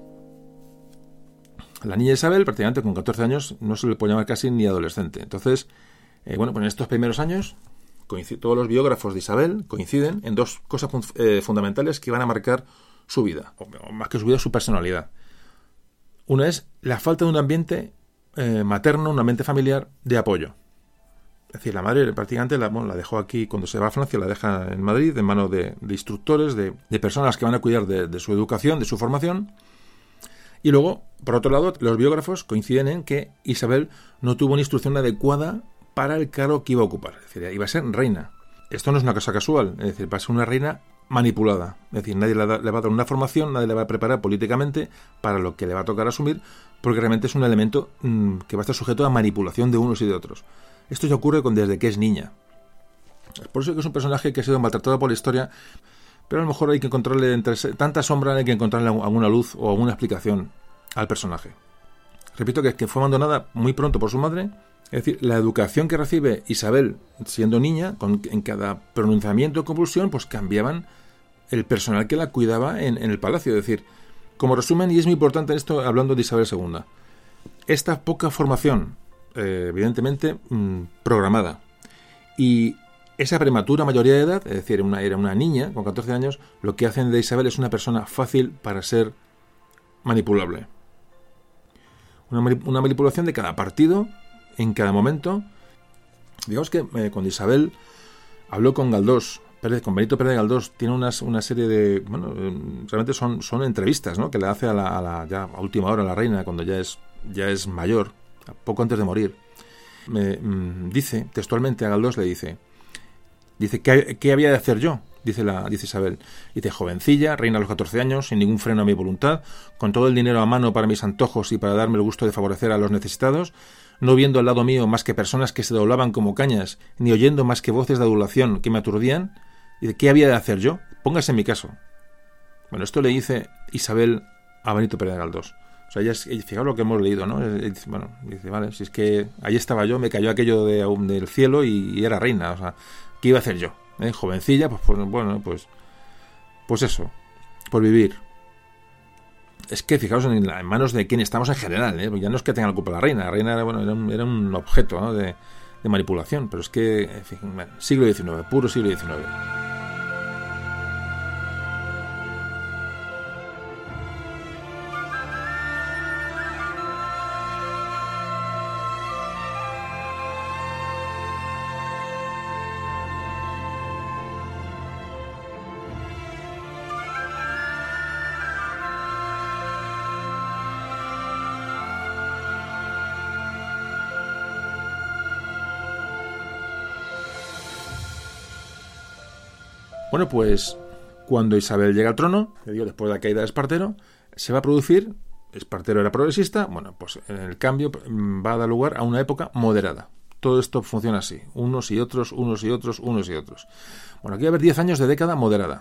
La niña Isabel, prácticamente con catorce años, no se le puede llamar casi ni adolescente. Entonces, eh, bueno, pues en estos primeros años, todos los biógrafos de Isabel coinciden en dos cosas eh, fundamentales que van a marcar su vida, o más que su vida, su personalidad. Una es la falta de un ambiente eh, materno, un ambiente familiar de apoyo. Es decir, la madre prácticamente la, bueno, la dejó aquí cuando se va a Francia, la deja en Madrid en manos de, de instructores, de, de personas que van a cuidar de, de su educación, de su formación. Y luego, por otro lado, los biógrafos coinciden en que Isabel no tuvo una instrucción adecuada para el cargo que iba a ocupar. Es decir, iba a ser reina. Esto no es una cosa casual, es decir, va a ser una reina manipulada. Es decir, nadie le, da, le va a dar una formación, nadie le va a preparar políticamente para lo que le va a tocar asumir, porque realmente es un elemento mmm, que va a estar sujeto a manipulación de unos y de otros. Esto ya ocurre con, desde que es niña. Es por eso que es un personaje que ha sido maltratado por la historia, pero a lo mejor hay que encontrarle, entre tanta sombra, hay que encontrarle alguna luz o alguna explicación al personaje. Repito que, que fue abandonada muy pronto por su madre. Es decir, la educación que recibe Isabel siendo niña, con, en cada pronunciamiento o convulsión, pues cambiaban el personal que la cuidaba en, en el palacio. Es decir, como resumen, y es muy importante esto hablando de Isabel segunda, esta poca formación, eh, evidentemente mmm, programada, y esa prematura mayoría de edad, es decir, una, era una niña con catorce años, lo que hacen de Isabel es una persona fácil para ser manipulable. Una, una manipulación de cada partido, en cada momento. Digamos que eh, cuando Isabel habló con Galdós, Pérez, con Benito Pérez de Galdós, tiene unas, una serie de... Bueno, eh, realmente son, son entrevistas, ¿no?, que le hace a la, a la ya a última hora a la reina, cuando ya es, ya es mayor, poco antes de morir. Me, mm, dice, textualmente a Galdós le dice, dice ¿qué, qué había de hacer yo? Dice, la, dice Isabel. Dice, jovencilla, reina a los catorce años, sin ningún freno a mi voluntad, con todo el dinero a mano para mis antojos y para darme el gusto de favorecer a los necesitados, no viendo al lado mío más que personas que se doblaban como cañas, ni oyendo más que voces de adulación que me aturdían. Dice, ¿qué había de hacer yo? Póngase en mi caso. Bueno, esto le dice Isabel a Benito Pérez de Galdós. O sea, ya es, fijaos lo que hemos leído, ¿no? Dice, bueno, dice, vale, si es que ahí estaba yo, me cayó aquello de, del cielo y, y era reina. O sea, ¿qué iba a hacer yo? ¿Eh? Jovencilla, pues, pues bueno, pues pues eso, por vivir. Es que fijaos en, en manos de quién estamos en general, ¿eh? Ya no es que tenga la culpa la reina, la reina era, bueno, era, un, era un objeto, ¿no?, de, de manipulación, pero es que, en fin, bueno, siglo diecinueve, puro siglo diecinueve. Bueno, pues cuando Isabel llega al trono, después de la caída de Espartero, se va a producir, Espartero era progresista, bueno, pues en el cambio va a dar lugar a una época moderada. Todo esto funciona así, unos y otros, unos y otros, unos y otros. Bueno, aquí va a haber diez años de década moderada,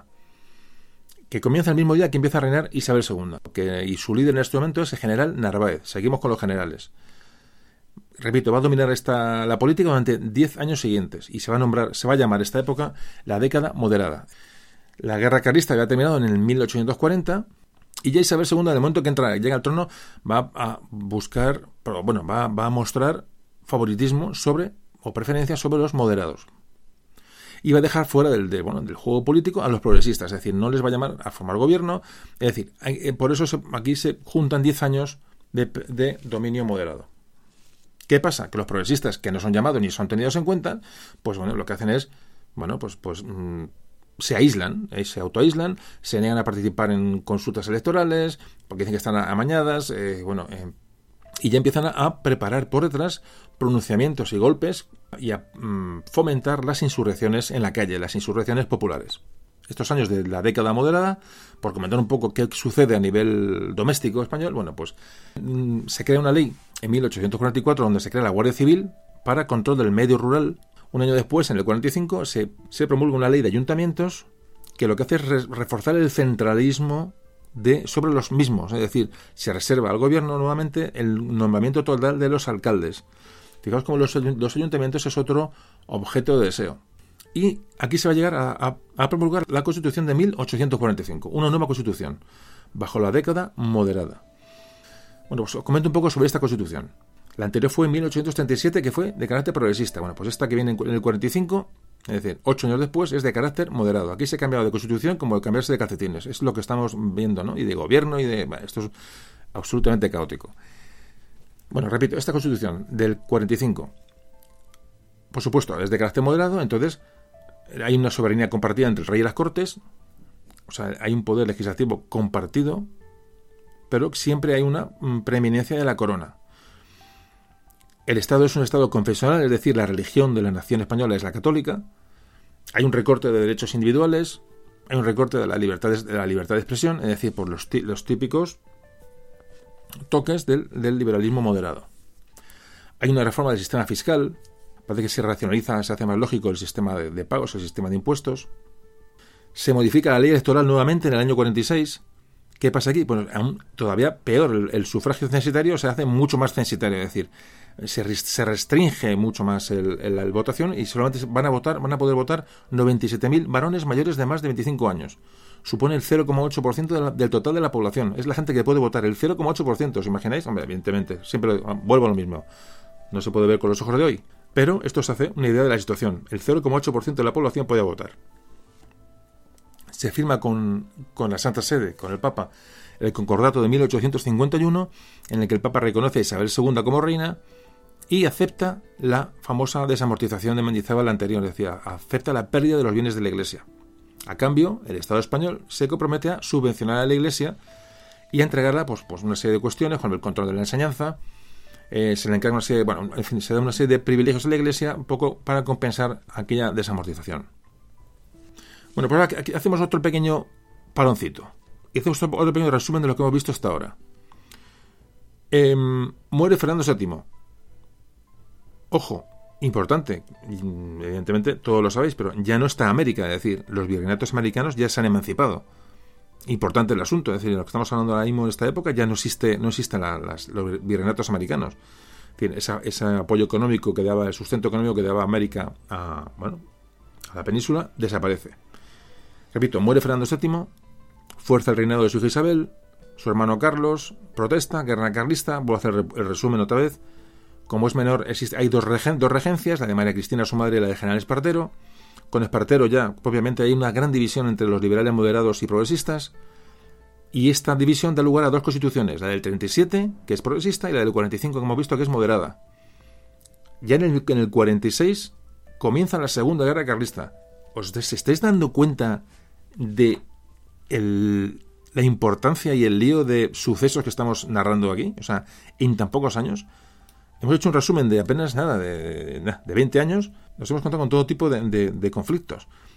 que comienza el mismo día que empieza a reinar Isabel segunda, que, y su líder en este momento es el general Narváez. Seguimos con los generales. Repito, va a dominar esta, la política durante diez años siguientes, y se va a nombrar, se va a llamar esta época la década moderada. La guerra carlista había terminado en el mil ochocientos cuarenta, y ya Isabel segunda, en el momento que entra, llega al trono, va a buscar, bueno, va, va a mostrar favoritismo sobre, o preferencia sobre los moderados. Y va a dejar fuera del, de, bueno, del juego político a los progresistas, es decir, no les va a llamar a formar gobierno, es decir, hay, por eso se, aquí se juntan diez años de, de dominio moderado. ¿Qué pasa? Que los progresistas, que no son llamados ni son tenidos en cuenta, pues bueno, lo que hacen es, bueno, pues, pues mmm, se aíslan, eh, se autoaíslan, se niegan a participar en consultas electorales, porque dicen que están amañadas, eh, bueno, eh, y ya empiezan a, a preparar por detrás pronunciamientos y golpes y a mm, fomentar las insurrecciones en la calle, las insurrecciones populares. Estos años de la década moderada, por comentar un poco qué sucede a nivel doméstico español, bueno, pues mmm, se crea una ley en mil ochocientos cuarenta y cuatro donde se crea la Guardia Civil para control del medio rural. Un año después, en el cuarenta y cinco, se, se promulga una ley de ayuntamientos que lo que hace es re- reforzar el centralismo de sobre los mismos, es decir, se reserva al gobierno nuevamente el nombramiento total de los alcaldes. Fijaos cómo los, los ayuntamientos es otro objeto de deseo. Y aquí se va a llegar a, a, a promulgar la Constitución de mil ochocientos cuarenta y cinco, una nueva Constitución, bajo la década moderada. Bueno, pues os comento un poco sobre esta Constitución. La anterior fue en mil ochocientos treinta y siete, que fue de carácter progresista. Bueno, pues esta que viene en el cuarenta y cinco, es decir, ocho años después, es de carácter moderado. Aquí se ha cambiado de Constitución como el cambiarse de calcetines. Es lo que estamos viendo, ¿no? Y de gobierno y de... Bueno, esto es absolutamente caótico. Bueno, repito, esta Constitución del cuarenta y cinco, por supuesto, es de carácter moderado, entonces hay una soberanía compartida entre el rey y las cortes, o sea, hay un poder legislativo compartido, pero siempre hay una preeminencia de la corona. El Estado es un Estado confesional, es decir, la religión de la nación española es la católica. Hay un recorte de derechos individuales, hay un recorte de la libertad de, de, la libertad de expresión, es decir, por los, tí, los típicos toques del, del liberalismo moderado. Hay una reforma del sistema fiscal, parece que se racionaliza, se hace más lógico el sistema de, de pagos, el sistema de impuestos. Se modifica la ley electoral nuevamente en el año cuarenta y seis. ¿Qué pasa aquí? Bueno, aún todavía peor, el, el sufragio censitario se hace mucho más censitario, es decir, se, se restringe mucho más el, el, la votación y solamente van a votar, van a poder votar noventa y siete mil varones mayores de más de veinticinco años. Supone el cero coma ocho por ciento de la, del total de la población. Es la gente que puede votar, el cero coma ocho por ciento, ¿os imagináis? Hombre, evidentemente, siempre vuelvo a lo mismo. No se puede ver con los ojos de hoy, pero esto se hace una idea de la situación. El cero coma ocho por ciento de la población puede votar. Se firma con, con la Santa Sede, con el Papa, el Concordato de mil ochocientos cincuenta y uno, en el que el Papa reconoce a Isabel segunda como reina y acepta la famosa desamortización de Mendizábal anterior, es decir, acepta la pérdida de los bienes de la Iglesia. A cambio, el Estado español se compromete a subvencionar a la Iglesia y a entregarla pues, pues una serie de cuestiones, como el control de la enseñanza, eh, se le encarga una serie, bueno, en fin, se da una serie de privilegios a la Iglesia un poco para compensar aquella desamortización. Bueno, pues ahora aquí hacemos otro pequeño paloncito. Y hacemos otro pequeño resumen de lo que hemos visto hasta ahora. Eh, muere Fernando séptimo. Ojo, importante. Evidentemente todos lo sabéis, pero ya no está América. Es decir, los virreinatos americanos ya se han emancipado. Importante el asunto. Es decir, lo que estamos hablando ahora mismo en esta época ya no existe, no existen la, las, los virreinatos americanos. Es decir, esa, ese apoyo económico que daba, el sustento económico que daba América a, bueno, a la península, desaparece. Repito, muere Fernando séptimo, fuerza el reinado de su hija Isabel, su hermano Carlos protesta, guerra carlista, vuelvo a hacer el resumen otra vez. Como es menor, existe, hay dos, regen, dos regencias, la de María Cristina, su madre, y la de General Espartero. Con Espartero ya, propiamente, hay una gran división entre los liberales moderados y progresistas, y esta división da lugar a dos constituciones, la del treinta y siete, que es progresista, y la del cuarenta y cinco, que hemos visto, que es moderada. Ya en el, en el cuarenta y seis comienza la Segunda Guerra Carlista. ¿Os estáis dando cuenta de el, la importancia y el lío de sucesos que estamos narrando aquí? O sea, en tan pocos años. Hemos hecho un resumen de apenas nada, de, de veinte años. Nos hemos contado con todo tipo de, de, de conflictos.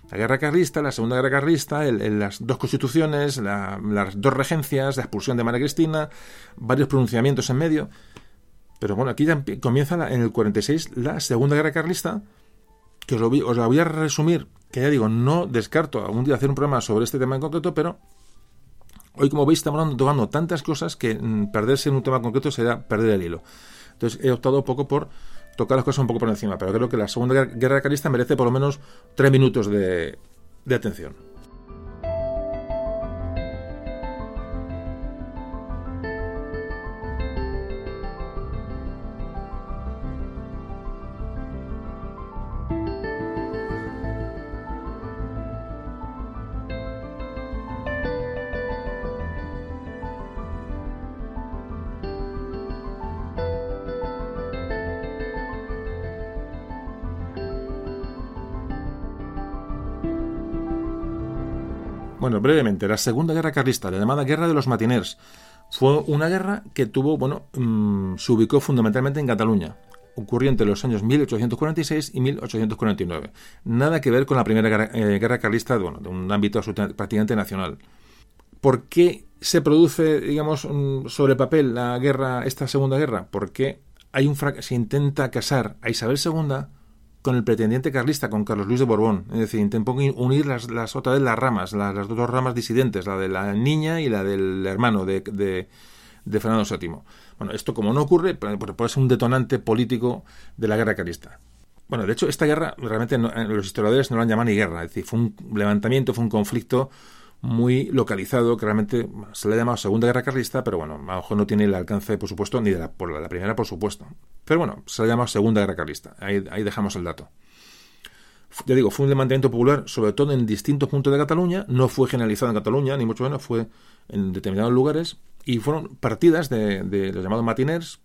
La guerra carlista, la segunda guerra carlista, el, el, las dos constituciones, la, las dos regencias, la expulsión de María Cristina, varios pronunciamientos en medio. Pero bueno, aquí ya comienza la, en el cuarenta y seis la segunda guerra carlista, que os, lo voy, os la voy a resumir, que ya digo, no descarto algún día hacer un programa sobre este tema en concreto, pero hoy, como veis, estamos tocando tantas cosas que mmm, perderse en un tema concreto será perder el hilo. Entonces he optado un poco por tocar las cosas un poco por encima, pero creo que la segunda guerra carlista merece por lo menos tres minutos de, de atención. Bueno, brevemente, la Segunda Guerra Carlista, la llamada Guerra de los Matiners, fue una guerra que tuvo, bueno, mmm, se ubicó fundamentalmente en Cataluña. Ocurrió entre los años mil ochocientos cuarenta y seis y mil ochocientos cuarenta y nueve. Nada que ver con la Primera Guerra, eh, guerra Carlista, bueno, de un ámbito prácticamente nacional. ¿Por qué se produce, digamos, sobre el papel la guerra, esta Segunda Guerra? Porque hay un frac- se intenta casar a Isabel segunda con el pretendiente carlista, con Carlos Luis de Borbón. Es decir, intentó unir las, las otra vez las ramas, las, las dos ramas disidentes, la de la niña y la del hermano de, de, de Fernando séptimo. Bueno, esto como no ocurre, puede ser un detonante político de la guerra carlista. Bueno, de hecho, esta guerra realmente no, los historiadores no la han llamado ni guerra, es decir, fue un levantamiento, fue un conflicto muy localizado, que realmente se le ha llamado Segunda Guerra Carlista, pero bueno, a lo mejor no tiene el alcance, por supuesto, ni de la, por la, la primera, por supuesto. Pero bueno, se le ha llamado Segunda Guerra Carlista. Ahí, ahí dejamos el dato. Ya digo, fue un levantamiento popular, sobre todo en distintos puntos de Cataluña, no fue generalizado en Cataluña, ni mucho menos, fue en determinados lugares, y fueron partidas de, de los llamados matiners,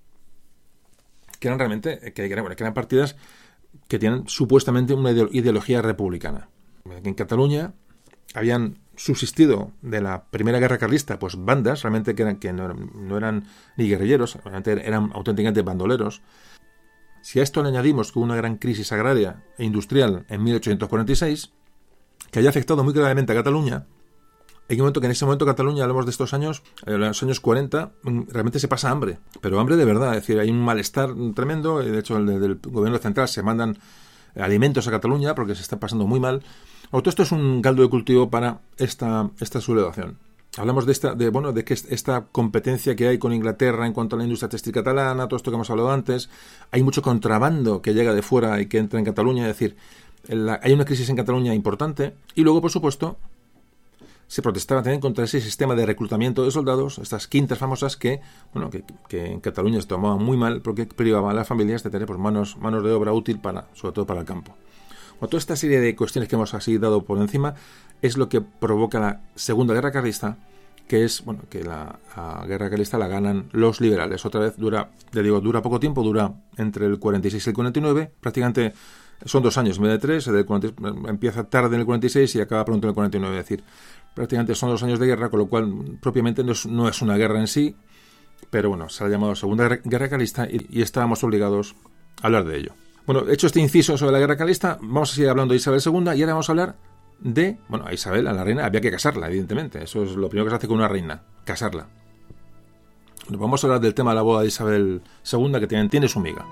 que eran realmente, que, que eran partidas que tienen supuestamente una ideología republicana. En Cataluña habían subsistido de la Primera Guerra Carlista, pues bandas, realmente que, eran, que no, eran, no eran ni guerrilleros, realmente eran auténticamente bandoleros. Si a esto le añadimos que hubo una gran crisis agraria e industrial en mil ochocientos cuarenta y seis, que haya afectado muy gravemente a Cataluña, hay un momento que en ese momento Cataluña, hablamos de estos años, en los años cuarenta, realmente se pasa hambre, pero hambre de verdad, es decir, hay un malestar tremendo, de hecho el del gobierno central se mandan alimentos a Cataluña porque se está pasando muy mal. Todo esto es un caldo de cultivo para esta, esta sublevación. Hablamos de esta, de bueno, de que esta competencia que hay con Inglaterra en cuanto a la industria textil catalana, todo esto que hemos hablado antes. Hay mucho contrabando que llega de fuera y que entra en Cataluña, es decir, la, hay una crisis en Cataluña importante. Y luego, por supuesto, se protestaba también contra ese sistema de reclutamiento de soldados, estas quintas famosas que, bueno, que, que en Cataluña se tomaban muy mal porque privaban a las familias de tener pues, manos, manos de obra útil para, sobre todo para el campo. Bueno, toda esta serie de cuestiones que hemos así dado por encima es lo que provoca la Segunda Guerra Carlista, que es, bueno, que la, la Guerra Carlista la ganan los liberales. Otra vez dura, le digo, dura poco tiempo, dura entre el cuarenta y seis y el cuarenta y nueve, prácticamente son dos años en vez de tres, el cuarenta, empieza tarde en el cuarenta y seis y acaba pronto en el cuarenta y nueve, es decir, prácticamente son dos años de guerra, con lo cual propiamente no es, no es una guerra en sí, pero bueno, se ha llamado Segunda Guerra Carlista y, y estábamos obligados a hablar de ello. Bueno, hecho este inciso sobre la Guerra Carlista, vamos a seguir hablando de Isabel segunda y ahora vamos a hablar de... Bueno, a Isabel, a la reina, había que casarla, evidentemente. Eso es lo primero que se hace con una reina, casarla. Vamos a hablar del tema de la boda de Isabel segunda, que tiene, tiene su miga.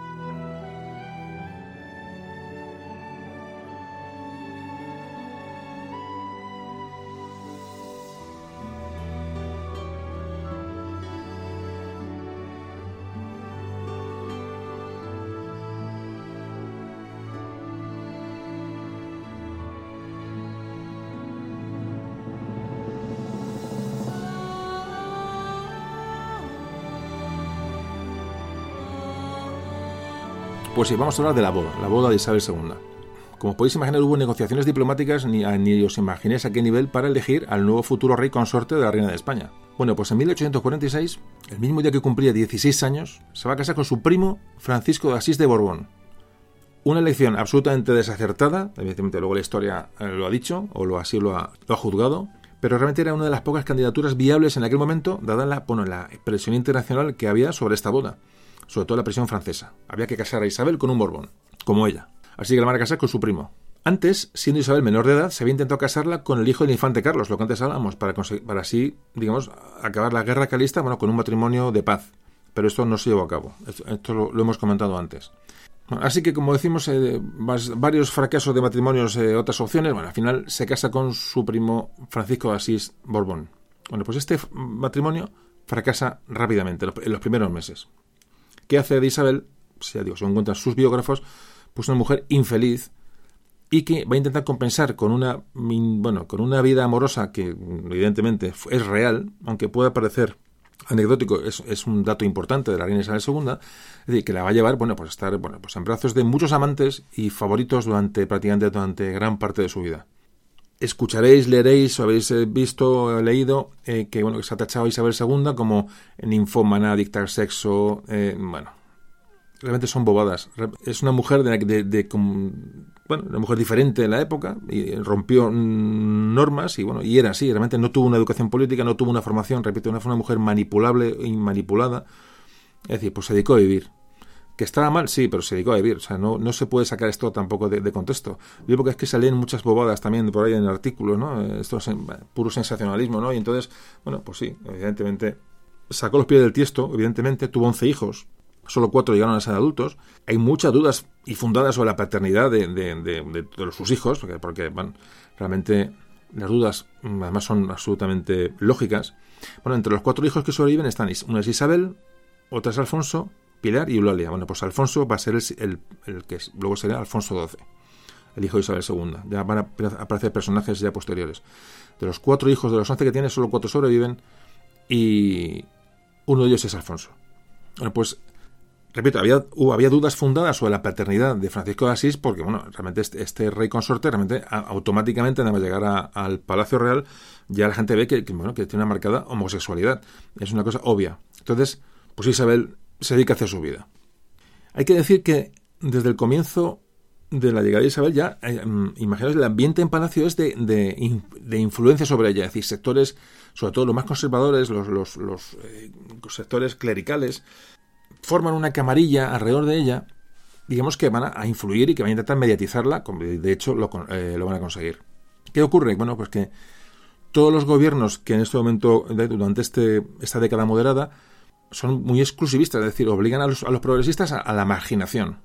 Pues sí, vamos a hablar de la boda, la boda de Isabel segunda. Como podéis imaginar, hubo negociaciones diplomáticas, ni, ni os imaginéis a qué nivel, para elegir al nuevo futuro rey consorte de la reina de España. Bueno, pues en mil ochocientos cuarenta y seis, el mismo día que cumplía dieciséis años, se va a casar con su primo Francisco de Asís de Borbón. Una elección absolutamente desacertada, evidentemente luego la historia lo ha dicho, o lo así lo ha, lo ha juzgado, pero realmente era una de las pocas candidaturas viables en aquel momento, dada la, bueno, la presión internacional que había sobre esta boda. Sobre todo la presión francesa. Había que casar a Isabel con un Borbón, como ella. Así que la van a casar con su primo. Antes, siendo Isabel menor de edad, se había intentado casarla con el hijo del infante Carlos, lo que antes hablábamos, para, para así, digamos, acabar la guerra carlista, bueno, con un matrimonio de paz. Pero esto no se llevó a cabo. Esto, esto lo, lo hemos comentado antes. Bueno, así que, como decimos, eh, varios fracasos de matrimonios, eh, otras opciones. Bueno, al final se casa con su primo Francisco de Asís Borbón. Bueno, pues este matrimonio fracasa rápidamente, en los primeros meses. ¿Qué hace de Isabel? Si ya digo, según cuentan sus biógrafos, pues una mujer infeliz, y que va a intentar compensar con una, bueno, con una vida amorosa que evidentemente es real, aunque pueda parecer anecdótico, es, es un dato importante de la reina Isabel segunda, es decir, que la va a llevar, bueno, pues a estar, bueno, pues en brazos de muchos amantes y favoritos durante prácticamente durante gran parte de su vida. Escucharéis, leeréis o habéis visto o leído eh, que, bueno, que se ha tachado a Isabel segunda como ninfómana, adicta al sexo, eh, bueno, realmente son bobadas. Es una mujer de, de, de, de bueno, una mujer diferente en la época, y rompió normas y bueno, y era así, realmente no tuvo una educación política, no tuvo una formación, repito, no fue una mujer manipulable y manipulada. Es decir, pues se dedicó a vivir. ¿Que estaba mal? Sí, pero se dedicó a vivir. O sea, no, no se puede sacar esto tampoco de, de contexto. Yo porque es que salen muchas bobadas también por ahí en artículos, ¿no? Esto es en, puro sensacionalismo, ¿no? Y entonces, bueno, pues sí, evidentemente sacó los pies del tiesto, evidentemente, tuvo once hijos. Solo cuatro llegaron a ser adultos. Hay muchas dudas y fundadas sobre la paternidad de, de, de, de, de sus hijos, porque, porque bueno, realmente las dudas además son absolutamente lógicas. Bueno, entre los cuatro hijos que sobreviven están, una es Isabel, otra es Alfonso, Pilar y Eulalia. Bueno, pues Alfonso va a ser el, el, el que luego será Alfonso doce, el hijo de Isabel segunda. Ya van a aparecer personajes ya posteriores. De los cuatro hijos de los once que tiene, solo cuatro sobreviven y uno de ellos es Alfonso. Bueno, pues repito, había, hubo, había dudas fundadas sobre la paternidad de Francisco de Asís porque, bueno, realmente este, este rey consorte, realmente a, automáticamente, nada más llegar a, al Palacio Real, ya la gente ve que, que, bueno, que tiene una marcada homosexualidad. Es una cosa obvia. Entonces, pues Isabel se dedica a hacer su vida. Hay que decir que desde el comienzo de la llegada de Isabel ya, eh, imaginaos, el ambiente en Palacio es de, de, de influencia sobre ella, es decir, sectores, sobre todo los más conservadores, los, los, los eh, sectores clericales, forman una camarilla alrededor de ella, digamos que van a, a influir y que van a intentar mediatizarla, de hecho lo, eh, lo van a conseguir. ¿Qué ocurre? Bueno, pues que todos los gobiernos que en este momento, durante este, esta década moderada, son muy exclusivistas, es decir, obligan a los, a los progresistas a, a la marginación.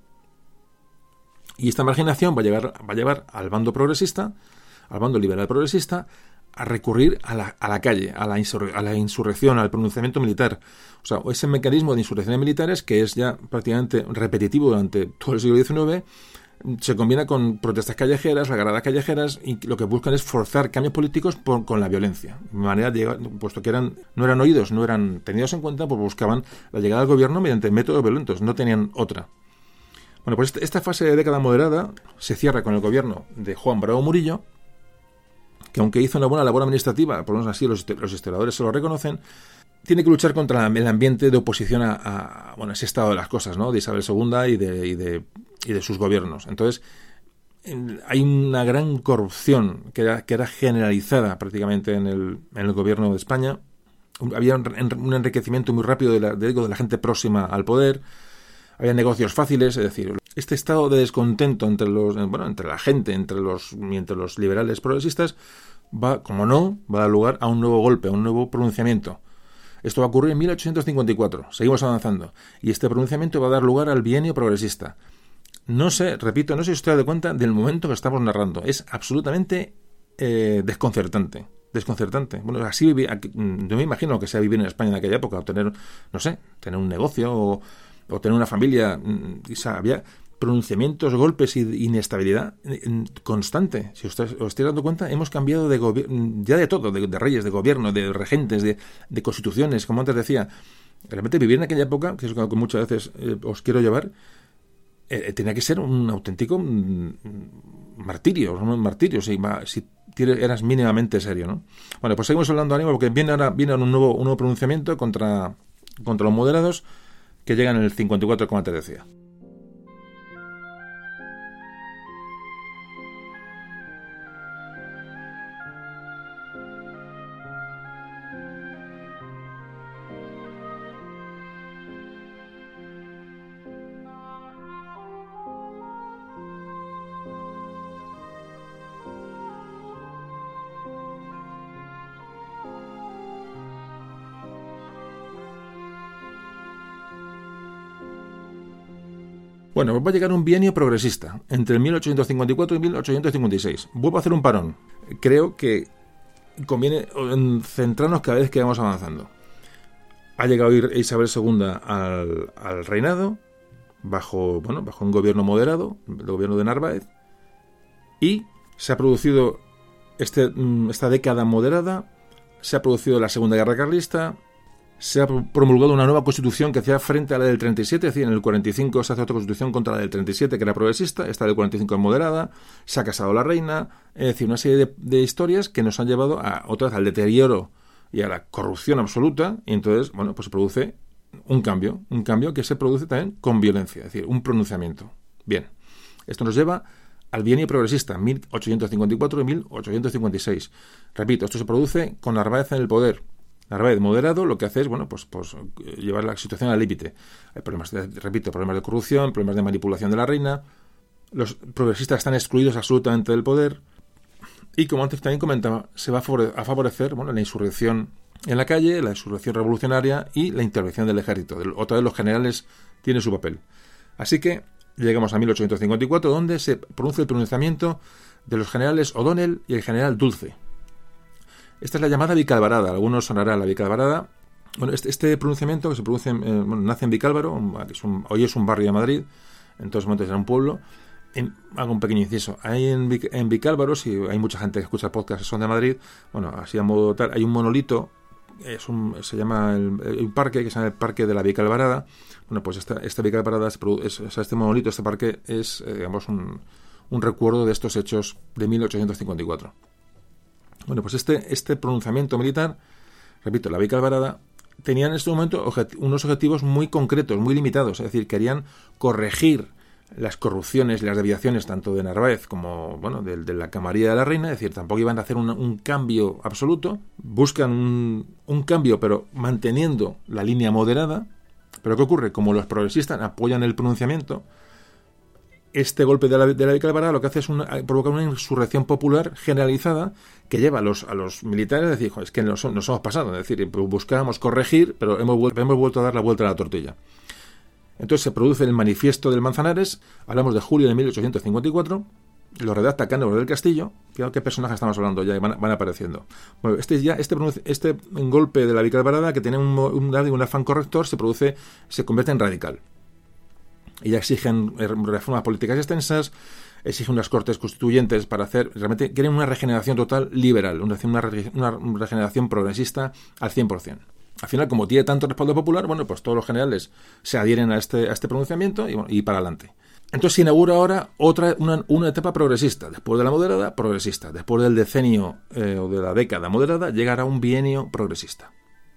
Y esta marginación va a, llevar, va a llevar al bando progresista, al bando liberal progresista, a recurrir a la, a la calle, a la, insur, a la insurrección, al pronunciamiento militar. O sea, ese mecanismo de insurrecciones militares, que es ya prácticamente repetitivo durante todo el siglo diecinueve, se combina con protestas callejeras, regaladas callejeras, y lo que buscan es forzar cambios políticos por, con la violencia. De manera de llegar, puesto que eran, no eran oídos, no eran tenidos en cuenta, pues buscaban la llegada al gobierno mediante métodos violentos, no tenían otra. Bueno, pues esta fase de década moderada se cierra con el gobierno de Juan Bravo Murillo, que aunque hizo una buena labor administrativa, por lo menos así los, los historiadores se lo reconocen, tiene que luchar contra el ambiente de oposición a, a, bueno, ese estado de las cosas, ¿no? De Isabel segunda y de, y de, y de sus gobiernos. Entonces, hay una gran corrupción que era, que era generalizada prácticamente en el, en el gobierno de España. Había un enriquecimiento muy rápido de la, de, de la gente próxima al poder. Había negocios fáciles, es decir, este estado de descontento entre los, bueno, entre la gente, entre los, entre los liberales progresistas, va, como no, va a dar lugar a un nuevo golpe, a un nuevo pronunciamiento. Esto va a ocurrir en mil ochocientos cincuenta y cuatro. Seguimos avanzando. Y este pronunciamiento va a dar lugar al bienio progresista. No sé, repito, no sé si usted da cuenta del momento que estamos narrando. Es absolutamente eh, desconcertante. Desconcertante. Bueno, así viví, aquí, yo me imagino lo que sea vivir en España en aquella época, o tener, no sé, tener un negocio, o, o tener una familia. O sea, había pronunciamientos, golpes y inestabilidad constante. Si usted os estáis dando cuenta, hemos cambiado de gobierno, ya de todo, de, de reyes, de gobierno, de regentes, de, de constituciones, como antes decía. Realmente vivir en aquella época, que es lo que muchas veces eh, os quiero llevar, eh, tenía que ser un auténtico mm, martirio, un martirio, si, si eras mínimamente serio, ¿no? Bueno, pues seguimos hablando de ánimo, porque viene ahora, viene ahora un nuevo, un nuevo pronunciamiento contra, contra los moderados, que llegan en el cincuenta y cuatro, como antes decía. Bueno, pues va a llegar un bienio progresista entre el mil ochocientos cincuenta y cuatro y mil ochocientos cincuenta y seis. Vuelvo a hacer un parón. Creo que conviene centrarnos cada vez que vamos avanzando. Ha llegado Isabel segunda al, al reinado, bajo, bueno, bajo un gobierno moderado, el gobierno de Narváez, y se ha producido este, esta década moderada, se ha producido la Segunda Guerra Carlista, se ha promulgado una nueva constitución que hacía frente a la del treinta y siete, es decir, en el cuarenta y cinco se hace otra constitución contra la del treinta y siete, que era progresista, esta del cuarenta y cinco es moderada, se ha casado la reina, es decir, una serie de, de historias que nos han llevado a, otra vez al deterioro y a la corrupción absoluta, y entonces, bueno, pues se produce un cambio, un cambio que se produce también con violencia, es decir, un pronunciamiento. Bien, esto nos lleva al bienio progresista, mil ochocientos cincuenta y cuatro y mil ochocientos cincuenta y seis. Repito, esto se produce con Narváez en el poder. Narváez moderado lo que hace es, bueno, pues, pues llevar la situación al límite. Hay problemas, de, repito, problemas de corrupción, problemas de manipulación de la reina. Los progresistas están excluidos absolutamente del poder. Y como antes también comentaba, se va a favorecer, bueno, la insurrección en la calle, la insurrección revolucionaria y la intervención del ejército. Otra vez los generales tienen su papel. Así que llegamos a mil ochocientos cincuenta y cuatro, donde se produce el pronunciamiento de los generales O'Donnell y el general Dulce. Esta es la llamada Vicalvarada. Algunos sonará la Vicalvarada. Bueno, este, este pronunciamiento que se produce, en, eh, bueno, nace en Vicálvaro, es un, hoy es un barrio de Madrid, en todos momentos era un pueblo. En, hago un pequeño inciso. Ahí en, en Vicálvaro, si hay mucha gente que escucha podcasts que son de Madrid, bueno, así a modo tal, hay un monolito, es un, se llama el, el, un parque que se llama el Parque de la Vicalvarada. Bueno, pues esta, esta Vicalvarada, es, es, o sea, este monolito, este parque es, eh, digamos, un, un recuerdo de estos hechos de mil ochocientos cincuenta y cuatro. Bueno, pues este, este pronunciamiento militar, repito, la Vicalvarada, tenía en este momento objet- unos objetivos muy concretos, muy limitados, es decir, querían corregir las corrupciones y las desviaciones tanto de Narváez como, bueno, de, de la camarilla de la reina, es decir, tampoco iban a hacer un, un cambio absoluto, buscan un, un cambio pero manteniendo la línea moderada. Pero ¿qué ocurre? Como los progresistas apoyan el pronunciamiento, este golpe de la, de la Vicalvarada lo que hace es una, provocar una insurrección popular generalizada que lleva a los, a los militares a decir, es que nos, nos hemos pasado, es decir, buscábamos corregir, pero hemos, vuel- hemos vuelto a dar la vuelta a la tortilla. Entonces se produce el manifiesto del Manzanares, hablamos de julio de mil ochocientos cincuenta y cuatro, lo redacta Cánovas del Castillo, fijaos qué personajes estamos hablando ya, van, van apareciendo. Bueno, este ya este, este golpe de la Vicalvarada, que tiene un, un, un afán corrector, se produce, se convierte en radical. Y ya exigen reformas políticas extensas, exigen unas cortes constituyentes para hacer, realmente quieren una regeneración total liberal, una, una, una regeneración progresista al cien por ciento. Al final, como tiene tanto respaldo popular, bueno, pues todos los generales se adhieren a este, a este pronunciamiento y, bueno, y para adelante. Entonces se inaugura ahora otra una, una etapa progresista. Después de la moderada, progresista. Después del decenio eh, o de la década moderada, llegará un bienio progresista.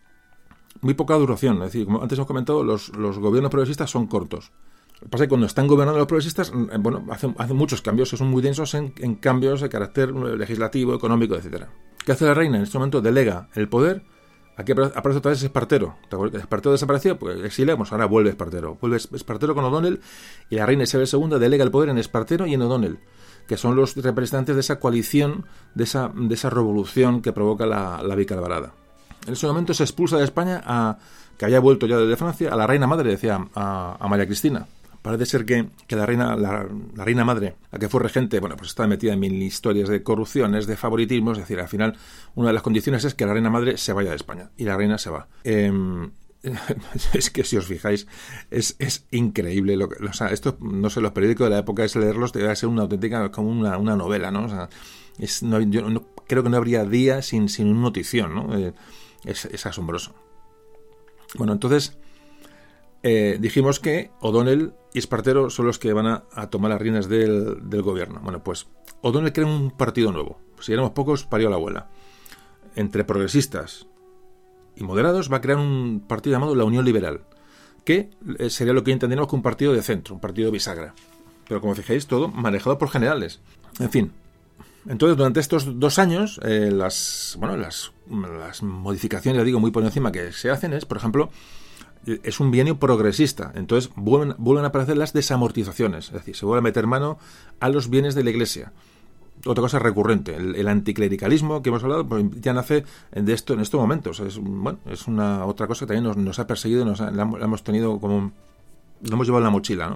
Muy poca duración, es decir, como antes hemos comentado, los, los gobiernos progresistas son cortos. Lo que pasa es que cuando están gobernando los progresistas, bueno, hacen, hacen muchos cambios, son muy densos en, en cambios de carácter legislativo, económico, etcétera. ¿Qué hace la reina? En este momento delega el poder. Aquí aparece otra vez Espartero. ¿Te acuerdas que Espartero desapareció? Pues exiliamos, ahora vuelve Espartero. Vuelve Espartero con O'Donnell y la reina Isabel segunda delega el poder en Espartero y en O'Donnell, que son los representantes de esa coalición, de esa, de esa revolución que provoca la, la Vicalvarada. En ese momento se expulsa de España, a, que había vuelto ya desde Francia, a la reina madre, decía, a, a María Cristina. Parece ser que, que la reina la, la reina madre, la que fue regente, bueno, pues está metida en mil historias de corrupciones, de favoritismos, es decir, al final una de las condiciones es que la reina madre se vaya de España, y la reina se va. Eh, es que si os fijáis, es, es increíble. Lo que, o sea, esto, no sé, los periódicos de la época, es leerlos, debe ser una auténtica, como una, una novela, ¿no? O sea, es, no, yo no, creo que no habría día sin, sin una notición, ¿no? Eh, es, es asombroso. Bueno, entonces... Eh, dijimos que O'Donnell y Espartero son los que van a, a tomar las riendas del, del gobierno. Bueno, pues O'Donnell crea un partido nuevo. Si éramos pocos, parió la abuela. Entre progresistas y moderados va a crear un partido llamado la Unión Liberal, que sería lo que entendemos que un partido de centro, un partido bisagra. Pero como fijáis, todo manejado por generales. En fin. Entonces, durante estos dos años, eh, las, bueno, las, las modificaciones, ya digo, muy por encima que se hacen es, por ejemplo, es un bienio progresista, entonces vuelven, vuelven a aparecer las desamortizaciones, es decir, se vuelve a meter mano a los bienes de la Iglesia. Otra cosa recurrente, el, el anticlericalismo que hemos hablado, pues ya nace de esto en estos momentos. Es, bueno, es una otra cosa que también nos, nos ha perseguido, nos ha, la, la hemos tenido como, lo hemos llevado en la mochila, ¿no?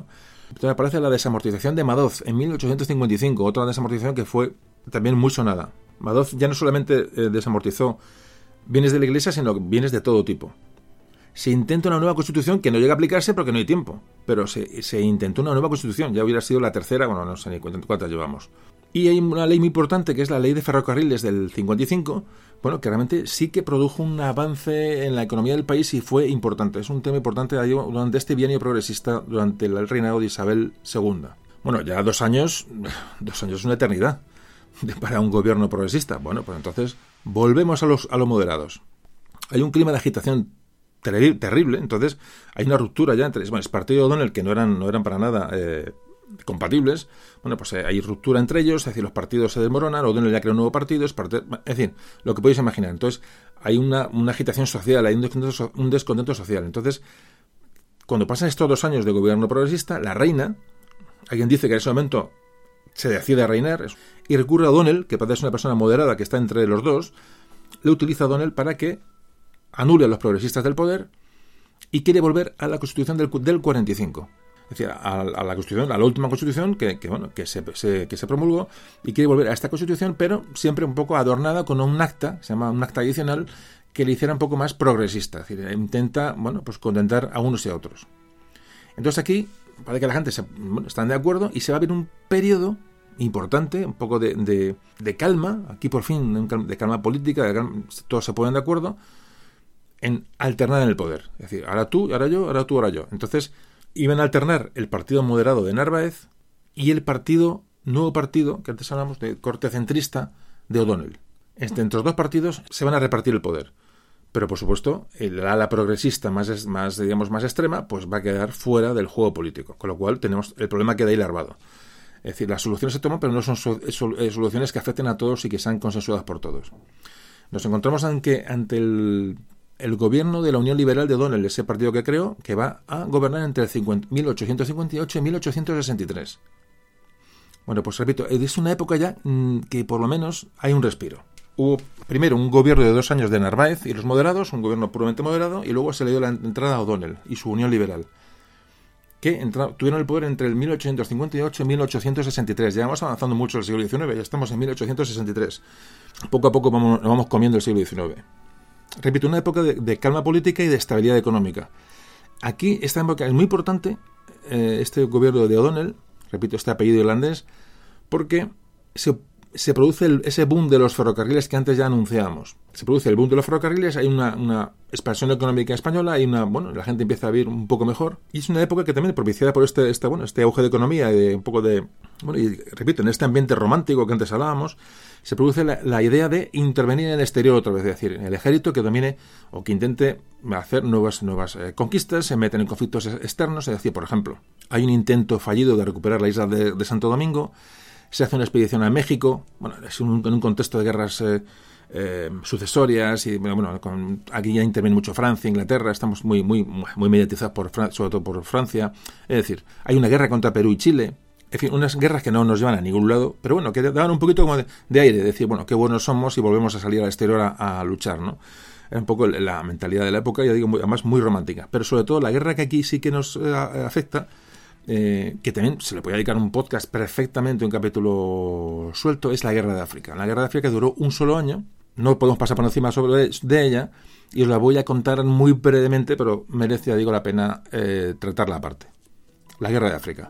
Entonces aparece la desamortización de Madoz en mil ochocientos cincuenta y cinco, otra desamortización que fue también muy sonada. Madoz ya no solamente eh, desamortizó bienes de la Iglesia, sino bienes de todo tipo. Se intenta una nueva constitución que no llega a aplicarse porque no hay tiempo, pero se, se intentó una nueva constitución, ya hubiera sido la tercera, bueno, no sé ni cuántas llevamos. Y hay una ley muy importante que es la ley de ferrocarriles del cincuenta y cinco, bueno, que realmente sí que produjo un avance en la economía del país y fue importante. Es un tema importante durante este bienio progresista, durante el reinado de Isabel segunda. Bueno, ya dos años, dos años es una eternidad para un gobierno progresista. Bueno, pues entonces volvemos a los, a los moderados. Hay un clima de agitación ter- terrible, entonces hay una ruptura ya entre bueno, el partido de O'Donnell, que no eran, no eran para nada eh, compatibles. Bueno, pues eh, hay ruptura entre ellos, es decir, los partidos se desmoronan, O'Donnell ya crea un nuevo partido, es parte, en fin, lo que podéis imaginar. Entonces hay una, una agitación social, hay un descontento, un descontento social. Entonces, cuando pasan estos dos años de gobierno progresista, la reina, alguien dice que en ese momento se decide a reinar, y recurre a O'Donnell, que parece una persona moderada que está entre los dos, le utiliza a O'Donnell para que anule a los progresistas del poder y quiere volver a la Constitución del, del cuarenta y cinco. Es decir, a, a la Constitución, a la última Constitución que, que bueno que se, se, que se promulgó, y quiere volver a esta Constitución, pero siempre un poco adornada con un acta, se llama un acta adicional, que le hiciera un poco más progresista. Es decir, intenta, bueno, pues contentar a unos y a otros. Entonces aquí parece que la gente se, bueno, están de acuerdo y se va a ver un periodo importante, un poco de, de, de calma, aquí por fin, de calma política, de calma, todos se ponen de acuerdo en alternar en el poder. Es decir, ahora tú, ahora yo, ahora tú, ahora yo. Entonces iban a alternar el partido moderado de Narváez y el partido, nuevo partido, que antes hablamos de corte centrista, de O'Donnell. Entre los dos partidos se van a repartir el poder. Pero, por supuesto, el ala progresista más, más, digamos, más extrema, pues va a quedar fuera del juego político. Con lo cual tenemos el problema queda ahí larvado. Es decir, las soluciones se toman, pero no son so- sol- soluciones que afecten a todos y que sean consensuadas por todos. Nos encontramos ante, ante el, el gobierno de la Unión Liberal de O'Donnell, ese partido que creó, que va a gobernar entre el cincuenta, mil ochocientos cincuenta y ocho y mil ochocientos sesenta y tres. Bueno, pues repito, es una época ya mmm, que por lo menos hay un respiro. Hubo primero un gobierno de dos años de Narváez y los moderados, un gobierno puramente moderado, y luego se le dio la entrada a O'Donnell y su Unión Liberal, que entra, tuvieron el poder entre el mil ochocientos cincuenta y ocho y mil ochocientos sesenta y tres. Ya vamos avanzando mucho en el siglo diecinueve, ya estamos en mil ochocientos sesenta y tres. Poco a poco vamos, nos vamos comiendo el siglo diecinueve. Repito, una época de, de calma política y de estabilidad económica. Aquí, esta época es muy importante, eh, este gobierno de O'Donnell, repito, este apellido irlandés, porque se se produce el, ese boom de los ferrocarriles que antes ya anunciábamos. Se produce el boom de los ferrocarriles, hay una, una expansión económica española, hay una, bueno, la gente empieza a vivir un poco mejor, y es una época que también propiciada por este, este, bueno, este auge de economía y de un poco de, bueno, y repito, en este ambiente romántico que antes hablábamos, se produce la, la idea de intervenir en el exterior otra vez, es decir, en el ejército que domine o que intente hacer nuevas, nuevas eh, conquistas, se meten en conflictos externos, es decir, por ejemplo, hay un intento fallido de recuperar la isla de, de Santo Domingo. Se hace una expedición a México, bueno, es un, en un contexto de guerras eh, eh, sucesorias, y bueno, con, aquí ya interviene mucho Francia, Inglaterra, estamos muy muy muy mediatizados por Fran- sobre todo por Francia, es decir, hay una guerra contra Perú y Chile, en fin, unas guerras que no nos llevan a ningún lado, pero bueno, que daban un poquito como de, de aire, decir, bueno, qué buenos somos y volvemos a salir al exterior a, a luchar, ¿no? Es un poco la mentalidad de la época, ya digo, muy, además muy romántica, pero sobre todo la guerra que aquí sí que nos eh, afecta. Eh, que también se le puede dedicar un podcast perfectamente, un capítulo suelto, es la Guerra de África. La Guerra de África duró un solo año, no podemos pasar por encima sobre de ella, y os la voy a contar muy brevemente, pero merece, ya digo, la pena eh, tratarla aparte. La Guerra de África.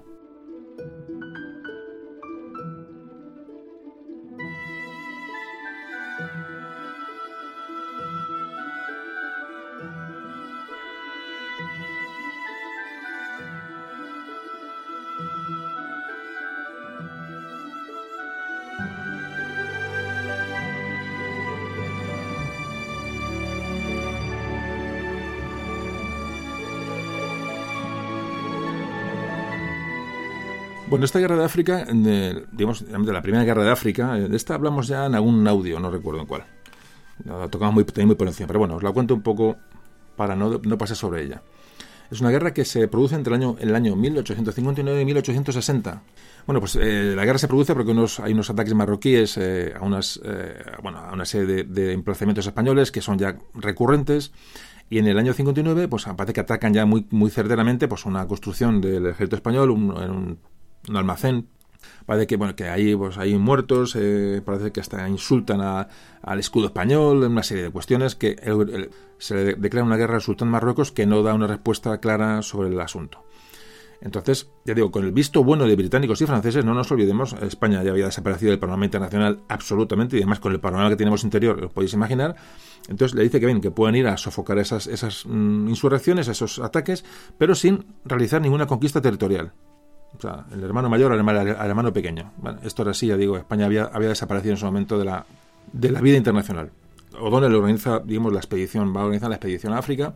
Bueno, esta Guerra de África, de, digamos, de la primera Guerra de África, de esta hablamos ya en algún audio, no recuerdo en cuál. La tocamos muy, muy por encima, pero bueno, os la cuento un poco para no, no pasar sobre ella. Es una guerra que se produce entre el año, el año mil ochocientos cincuenta y nueve y mil ochocientos sesenta. Bueno, pues eh, la guerra se produce porque unos, hay unos ataques marroquíes eh, a, unas, eh, bueno, a una serie de, de emplazamientos españoles que son ya recurrentes. Y en el año cincuenta y nueve, pues parece que atacan ya muy, muy certeramente pues una construcción del ejército español, un, un, un almacén. Parece que, bueno, que ahí pues hay muertos, eh, parece que hasta insultan a, al escudo español, una serie de cuestiones que el, el, se le declara una guerra al sultán de Marruecos que no da una respuesta clara sobre el asunto. Entonces, ya digo, con el visto bueno de británicos y franceses, no nos olvidemos, España ya había desaparecido del panorama internacional absolutamente, y además con el panorama que tenemos interior, lo podéis imaginar. Entonces le dice que bien, que pueden ir a sofocar esas, esas mm, insurrecciones, esos ataques, pero sin realizar ninguna conquista territorial. O sea, el hermano mayor al hermano, al hermano pequeño. Bueno, esto era así, ya digo, España había, había desaparecido en ese momento de la, de la vida internacional. O'Donnell organiza, digamos, la expedición, va a organizar la expedición a África,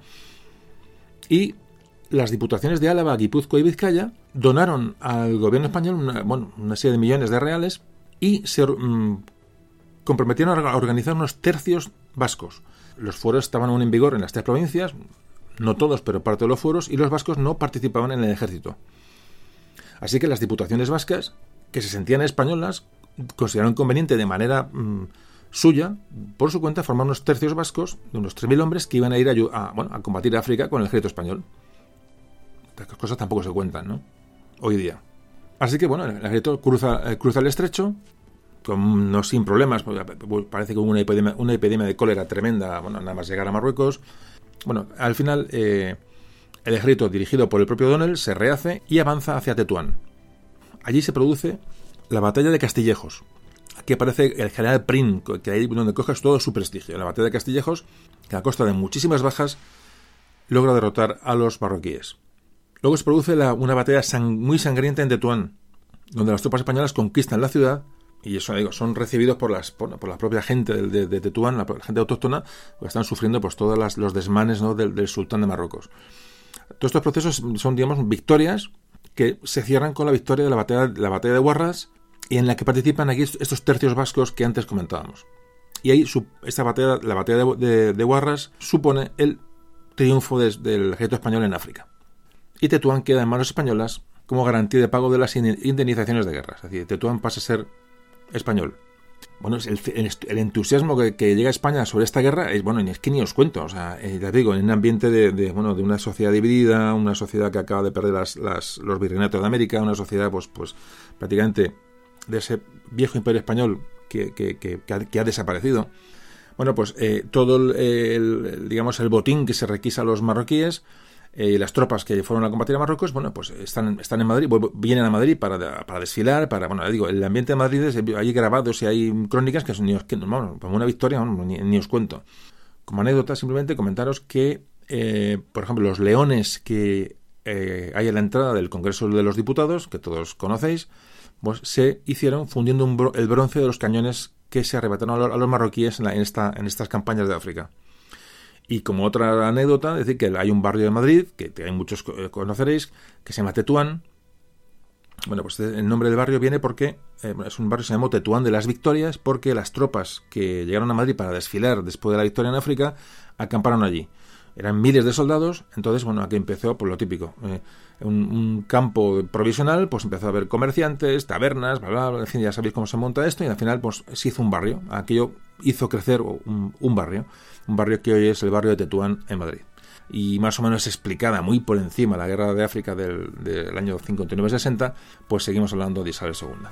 y las diputaciones de Álava, Guipúzcoa y Vizcaya donaron al gobierno español una, bueno, una serie de millones de reales y se um, comprometieron a organizar unos tercios vascos. Los fueros estaban aún en vigor en las tres provincias, no todos, pero parte de los fueros, y los vascos no participaban en el ejército. Así que las diputaciones vascas, que se sentían españolas, consideraron conveniente de manera mmm, suya, por su cuenta, formar unos tercios vascos de unos tres mil hombres que iban a ir a, a, bueno, a combatir a África con el ejército español. Estas cosas tampoco se cuentan, ¿no? Hoy día. Así que, bueno, el ejército cruza, eh, cruza el estrecho, con, no sin problemas, parece que hubo una epidemia, una epidemia de cólera tremenda, bueno, nada más llegar a Marruecos. Bueno, al final, eh, el ejército, dirigido por el propio O'Donnell, se rehace y avanza hacia Tetuán. Allí se produce la batalla de Castillejos. Aquí aparece el general Prim, que ahí donde coges todo su prestigio. La batalla de Castillejos, que a costa de muchísimas bajas, logra derrotar a los marroquíes. Luego se produce la, una batalla sang, muy sangrienta en Tetuán, donde las tropas españolas conquistan la ciudad, y eso digo, son recibidos por las por, por la propia gente de, de, de Tetuán, la, la gente autóctona, que están sufriendo pues todos las, los desmanes, ¿no?, del, del sultán de Marruecos. Todos estos procesos son, digamos, victorias que se cierran con la victoria de la batalla, la batalla de Huarras, y en la que participan aquí estos tercios vascos que antes comentábamos. Y ahí su, esta batalla, la batalla de, de, de Huarras supone el triunfo de, del ejército español en África. Y Tetuán queda en manos españolas como garantía de pago de las indemnizaciones de guerra. Es decir, Tetuán pasa a ser español. Bueno, el, el, el entusiasmo que, que llega a España sobre esta guerra es, bueno, es que ni os cuento. O sea, eh, ya digo, en un ambiente de, de, bueno, de una sociedad dividida, una sociedad que acaba de perder las, las, los virreinatos de América, una sociedad, pues, pues prácticamente de ese viejo imperio español que, que, que, que, ha, que ha desaparecido. Bueno, pues eh, todo el, el, digamos, el botín que se requisa a los marroquíes, y eh, las tropas que fueron a combatir a Marruecos, bueno, pues están, están en Madrid, vienen a Madrid para, para desfilar, para, bueno, digo, el ambiente de Madrid, es, hay grabados y hay crónicas que son, ni os, que, bueno, como una victoria, bueno, ni, ni os cuento. Como anécdota, simplemente comentaros que, eh, por ejemplo, los leones que eh, hay a la entrada del Congreso de los Diputados, que todos conocéis, pues se hicieron fundiendo un bro, el bronce de los cañones que se arrebataron a los, a los marroquíes en, la, en, esta, en estas campañas de África. Y como otra anécdota, decir que hay un barrio de Madrid, que hay muchos conoceréis, que se llama Tetuán. Bueno, pues el nombre del barrio viene porque eh, es un barrio que se llamó Tetuán de las Victorias, porque las tropas que llegaron a Madrid para desfilar después de la victoria en África acamparon allí. Eran miles de soldados, entonces, bueno, aquí empezó por lo típico. Eh, un, un campo provisional, pues empezó a haber comerciantes, tabernas, bla, bla, bla, en fin, ya sabéis cómo se monta esto, y al final, pues se hizo un barrio. Aquello hizo crecer un, un barrio, un barrio que hoy es el barrio de Tetuán en Madrid. Y más o menos explicada muy por encima la guerra de África del, del año cincuenta y nueve sesenta, pues seguimos hablando de Isabel segunda.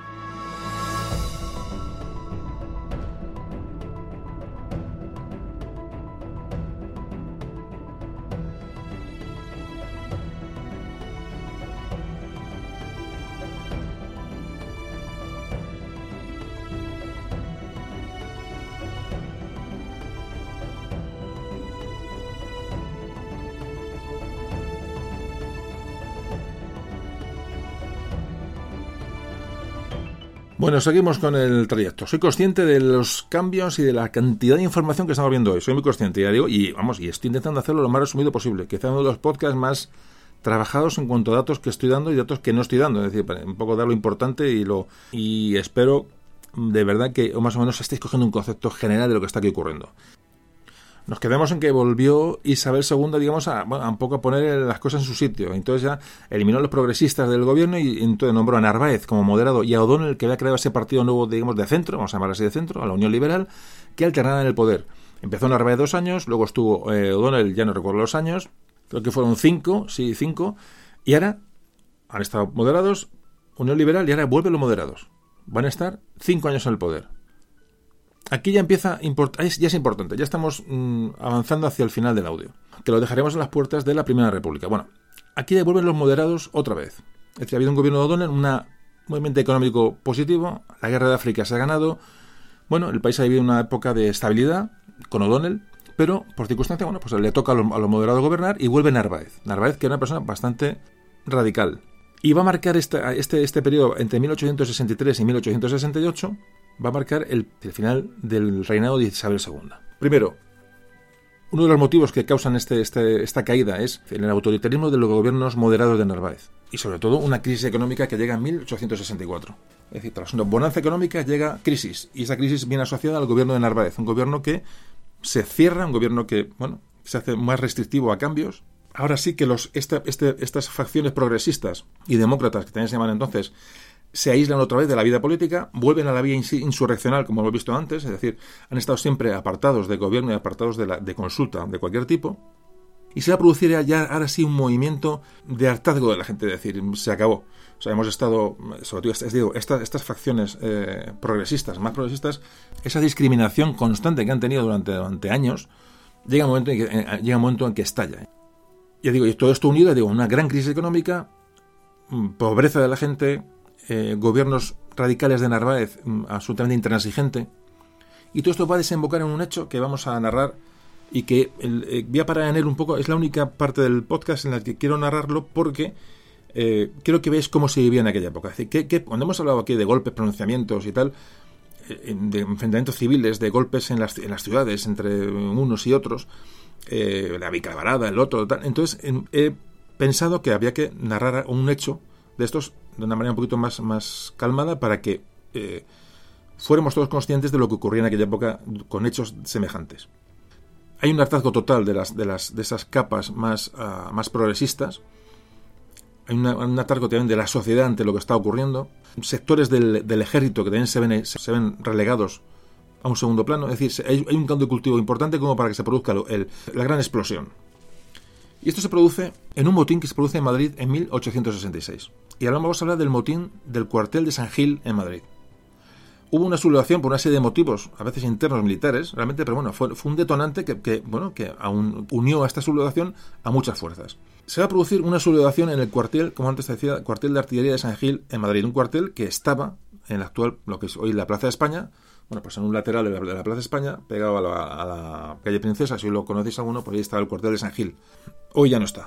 Bueno, seguimos con el trayecto. Soy consciente de los cambios y de la cantidad de información que estamos viendo hoy. Soy muy consciente, ya digo, y vamos, y estoy intentando hacerlo lo más resumido posible. Quizá uno de los podcasts más trabajados en cuanto a datos que estoy dando y datos que no estoy dando. Es decir, un poco dar lo importante y lo y espero de verdad que más o menos estéis cogiendo un concepto general de lo que está aquí ocurriendo. Nos quedamos en que volvió Isabel segunda, digamos, a, bueno, a un poco a poner las cosas en su sitio. Entonces ya eliminó a los progresistas del gobierno y entonces nombró a Narváez como moderado y a O'Donnell, que había creado ese partido nuevo, digamos, de centro, vamos a llamar así de centro, a la Unión Liberal, que alternaran el poder. Empezó Narváez dos años, luego estuvo eh, O'Donnell, ya no recuerdo los años, creo que fueron cinco, sí, cinco, y ahora han estado moderados, Unión Liberal, y ahora vuelven los moderados. Van a estar cinco años en el poder. Aquí ya empieza, import- ya es importante, ya estamos mmm, avanzando hacia el final del audio, que lo dejaremos en las puertas de la Primera República. Bueno, aquí ya vuelven los moderados otra vez. Es decir, ha habido un gobierno de O'Donnell, un movimiento económico positivo, la guerra de África se ha ganado, bueno, el país ha vivido una época de estabilidad con O'Donnell, pero por circunstancia, bueno, pues le toca a los, a los moderados gobernar y vuelve Narváez. Narváez, que era una persona bastante radical. Y va a marcar este, este, este periodo entre mil ochocientos sesenta y tres y mil ochocientos sesenta y ocho, va a marcar el, el final del reinado de Isabel segunda. Primero, uno de los motivos que causan este, este, esta caída es el autoritarismo de los gobiernos moderados de Narváez. Y sobre todo una crisis económica que llega en mil ochocientos sesenta y cuatro. Es decir, tras una bonanza económica llega crisis. Y esa crisis viene asociada al gobierno de Narváez. Un gobierno que se cierra, un gobierno que, bueno, se hace más restrictivo a cambios. Ahora sí que los este, este, estas facciones progresistas y demócratas, que también se llaman entonces, se aíslan otra vez de la vida política, vuelven a la vía insurreccional, como hemos visto antes, es decir, han estado siempre apartados de gobierno y apartados de, la, de consulta de cualquier tipo, y se va a producir ya ahora sí un movimiento de hartazgo de la gente, es decir, se acabó. O sea, hemos estado, sobre todo, es, digo, estas, estas facciones eh, progresistas, más progresistas, esa discriminación constante que han tenido durante, durante años, llega un momento en que, eh, llega un momento en que estalla. Ya digo, y todo esto unido, digo, una gran crisis económica, pobreza de la gente, Eh, gobiernos radicales de Narváez, absolutamente intransigente, y todo esto va a desembocar en un hecho que vamos a narrar y que el, eh, voy a parar en él un poco. Es la única parte del podcast en la que quiero narrarlo porque eh, quiero que veáis cómo se vivía en aquella época. Es decir, que, que cuando hemos hablado aquí de golpes, pronunciamientos y tal, eh, de enfrentamientos civiles, de golpes en las, en las ciudades entre unos y otros, eh, la Vicalvarada, el otro, tal, entonces eh, he pensado que había que narrar un hecho de estos de una manera un poquito más, más calmada para que eh, fuéramos todos conscientes de lo que ocurría en aquella época con hechos semejantes. Hay un hartazgo total de las de las de esas capas más, uh, más progresistas. Hay una, un hartazgo también de la sociedad ante lo que está ocurriendo. Sectores del, del ejército que también se ven, se ven relegados a un segundo plano. Es decir, hay, hay un caldo de cultivo importante como para que se produzca el, la gran explosión. Y esto se produce en un motín que se produce en Madrid en mil ochocientos sesenta y seis. Y ahora vamos a hablar del motín del cuartel de San Gil en Madrid. Hubo una sublevación por una serie de motivos, a veces internos militares, realmente, pero bueno, fue, fue un detonante que, que, bueno, que aún unió a esta sublevación a muchas fuerzas. Se va a producir una sublevación en el cuartel, como antes te decía, el cuartel de artillería de San Gil en Madrid. Un cuartel que estaba en la actual, lo que es hoy la Plaza de España, bueno, pues en un lateral de la, de la Plaza de España, pegado a la, a la calle Princesa, si lo conocéis alguno, pues ahí estaba el cuartel de San Gil. Hoy ya no está.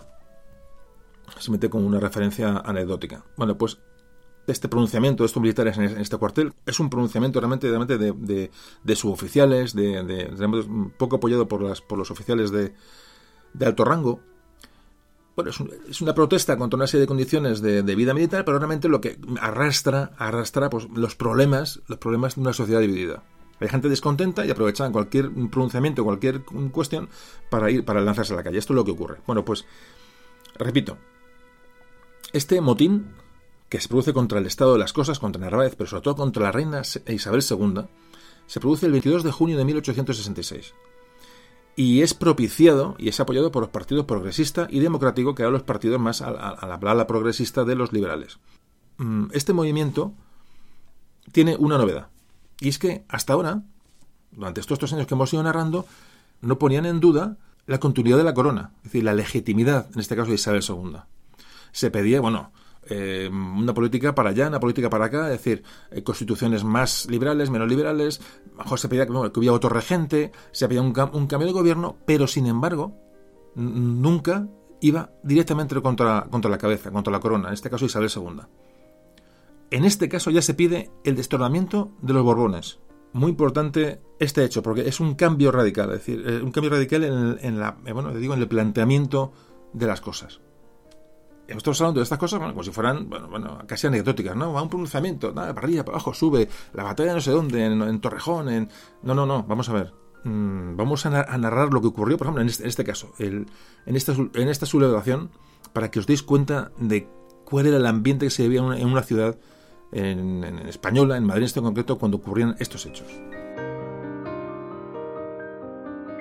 Se mete como una referencia anecdótica. Bueno, pues este pronunciamiento de estos militares en este cuartel es un pronunciamiento realmente, realmente de, de, de suboficiales, de, de, de, poco apoyado por, las, por los oficiales de, de alto rango. Bueno, es, un, es una protesta contra una serie de condiciones de, de vida militar, pero realmente lo que arrastra, arrastra pues, los problemas, los problemas de una sociedad dividida. Hay gente descontenta y aprovechan cualquier pronunciamiento, cualquier cuestión para ir, para lanzarse a la calle. Esto es lo que ocurre. Bueno, pues, repito, este motín que se produce contra el estado de las cosas, contra Narváez, pero sobre todo contra la reina Isabel segunda, se produce el veintidós de junio de mil ochocientos sesenta y seis. Y es propiciado y es apoyado por los partidos progresista y democrático, que eran los partidos más a, a, a la ala progresista de los liberales. Este movimiento tiene una novedad. Y es que hasta ahora, durante estos, estos años que hemos ido narrando, no ponían en duda la continuidad de la corona, es decir, la legitimidad, en este caso de Isabel segunda. Se pedía, bueno, eh, una política para allá, una política para acá, es decir, eh, constituciones más liberales, menos liberales, mejor se pedía que, bueno, que hubiera otro regente, se pedía un, un cambio de gobierno, pero sin embargo, n- nunca iba directamente contra, contra la cabeza, contra la corona, en este caso Isabel segunda. En este caso ya se pide el destronamiento de los Borbones. Muy importante este hecho, porque es un cambio radical, es decir, un cambio radical en, el, en la, bueno, te digo, en el planteamiento de las cosas. Estamos hablando de estas cosas, bueno, como si fueran, bueno, bueno, casi anecdóticas, ¿no? Va un pronunciamiento, nada, para arriba, para abajo, sube, la batalla no sé dónde, en, en Torrejón, en... No, no, no, vamos a ver. Mm, vamos a, na- a narrar lo que ocurrió, por ejemplo, en este, en este caso, el, en, esta, en esta sublevación, para que os deis cuenta de cuál era el ambiente que se vivía en una, en una ciudad en, en española, en Madrid en concreto, cuando ocurrían estos hechos.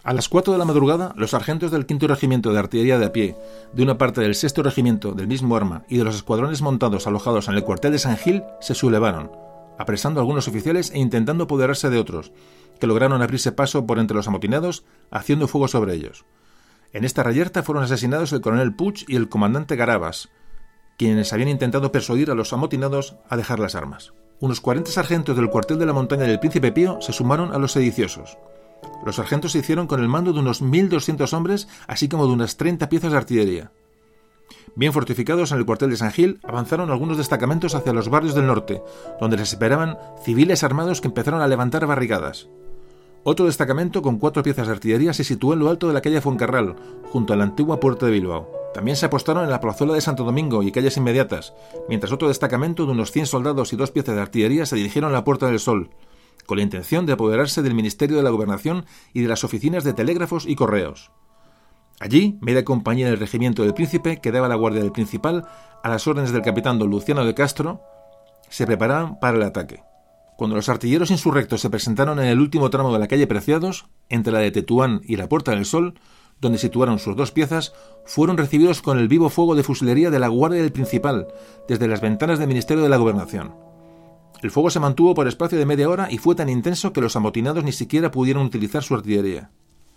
A las cuatro de la madrugada, los sargentos del quinto Regimiento de Artillería de a pie, de una parte del sexto Regimiento del mismo arma y de los escuadrones montados alojados en el cuartel de San Gil se sublevaron, apresando a algunos oficiales e intentando apoderarse de otros, que lograron abrirse paso por entre los amotinados, haciendo fuego sobre ellos. En esta reyerta fueron asesinados el coronel Puig y el comandante Garabas, quienes habían intentado persuadir a los amotinados a dejar las armas. Unos cuarenta sargentos del cuartel de la montaña del Príncipe Pío se sumaron a los sediciosos. Los sargentos se hicieron con el mando de unos mil doscientos hombres, así como de unas treinta piezas de artillería. Bien fortificados en el cuartel de San Gil, avanzaron algunos destacamentos hacia los barrios del norte, donde les esperaban civiles armados que empezaron a levantar barricadas. Otro destacamento con cuatro piezas de artillería se situó en lo alto de la calle Fuencarral, junto a la antigua puerta de Bilbao. También se apostaron en la plazuela de Santo Domingo y calles inmediatas, mientras otro destacamento de unos cien soldados y dos piezas de artillería se dirigieron a la Puerta del Sol, con la intención de apoderarse del Ministerio de la Gobernación y de las oficinas de telégrafos y correos. Allí, media compañía del Regimiento del Príncipe, que daba la guardia del Principal, a las órdenes del capitán don Luciano de Castro, se preparaban para el ataque. Cuando los artilleros insurrectos se presentaron en el último tramo de la calle Preciados, entre la de Tetuán y la Puerta del Sol, donde situaron sus dos piezas, fueron recibidos con el vivo fuego de fusilería de la guardia del Principal, desde las ventanas del Ministerio de la Gobernación. El fuego se mantuvo por espacio de media hora y fue tan intenso que los amotinados ni siquiera pudieron utilizar su artillería.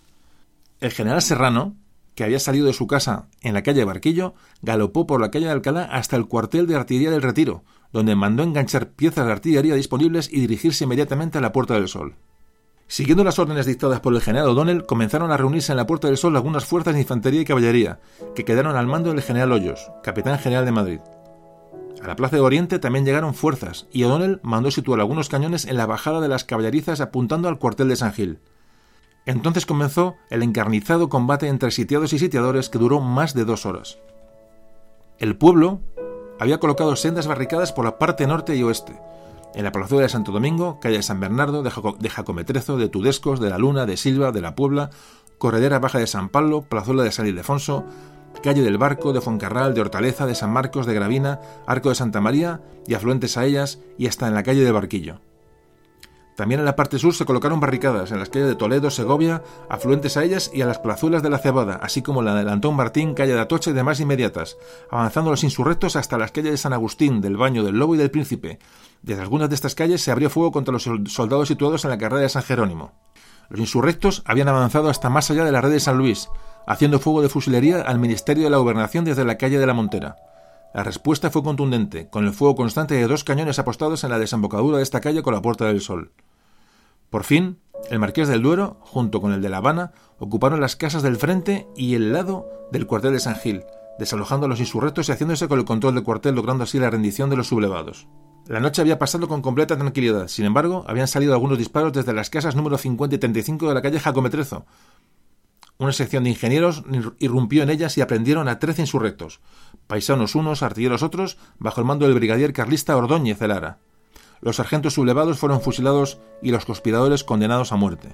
El general Serrano, que había salido de su casa en la calle Barquillo, galopó por la calle de Alcalá hasta el cuartel de artillería del Retiro, donde mandó enganchar piezas de artillería disponibles y dirigirse inmediatamente a la Puerta del Sol. Siguiendo las órdenes dictadas por el general O'Donnell, comenzaron a reunirse en la Puerta del Sol algunas fuerzas de infantería y caballería, que quedaron al mando del general Hoyos, capitán general de Madrid. A la Plaza de Oriente también llegaron fuerzas, y O'Donnell mandó situar algunos cañones en la bajada de las caballerizas apuntando al cuartel de San Gil. Entonces comenzó el encarnizado combate entre sitiados y sitiadores que duró más de dos horas. El pueblo había colocado sendas barricadas por la parte norte y oeste, en la plazuela de Santo Domingo, calle de San Bernardo, de, Jaco- de Jacometrezo, de Tudescos, de la Luna, de Silva, de la Puebla, corredera baja de San Pablo, plazuela de San Ildefonso, calle del Barco, de Foncarral, de Hortaleza, de San Marcos, de Gravina, Arco de Santa María y afluentes a ellas, y hasta en la calle del Barquillo. También en la parte sur se colocaron barricadas en las calles de Toledo, Segovia, afluentes a ellas y a las plazuelas de la Cebada, así como la del Antón Martín, calle de Atocha y demás inmediatas, avanzando los insurrectos hasta las calles de San Agustín, del Baño, del Lobo y del Príncipe. Desde algunas de estas calles se abrió fuego contra los soldados situados en la carrera de San Jerónimo. Los insurrectos habían avanzado hasta más allá de la red de San Luis, haciendo fuego de fusilería al Ministerio de la Gobernación desde la calle de la Montera. La respuesta fue contundente, con el fuego constante de dos cañones apostados en la desembocadura de esta calle con la Puerta del Sol. Por fin, el Marqués del Duero, junto con el de La Habana, ocuparon las casas del frente y el lado del cuartel de San Gil, desalojando a los insurrectos y haciéndose con el control del cuartel, logrando así la rendición de los sublevados. La noche había pasado con completa tranquilidad. Sin embargo, habían salido algunos disparos desde las casas número cincuenta y treinta y cinco de la calle Jacometrezo. Una sección de ingenieros irrumpió en ellas y aprendieron a trece insurrectos, paisanos unos, artilleros otros, bajo el mando del brigadier carlista Ordóñez de Lara. Los sargentos sublevados fueron fusilados y los conspiradores condenados a muerte.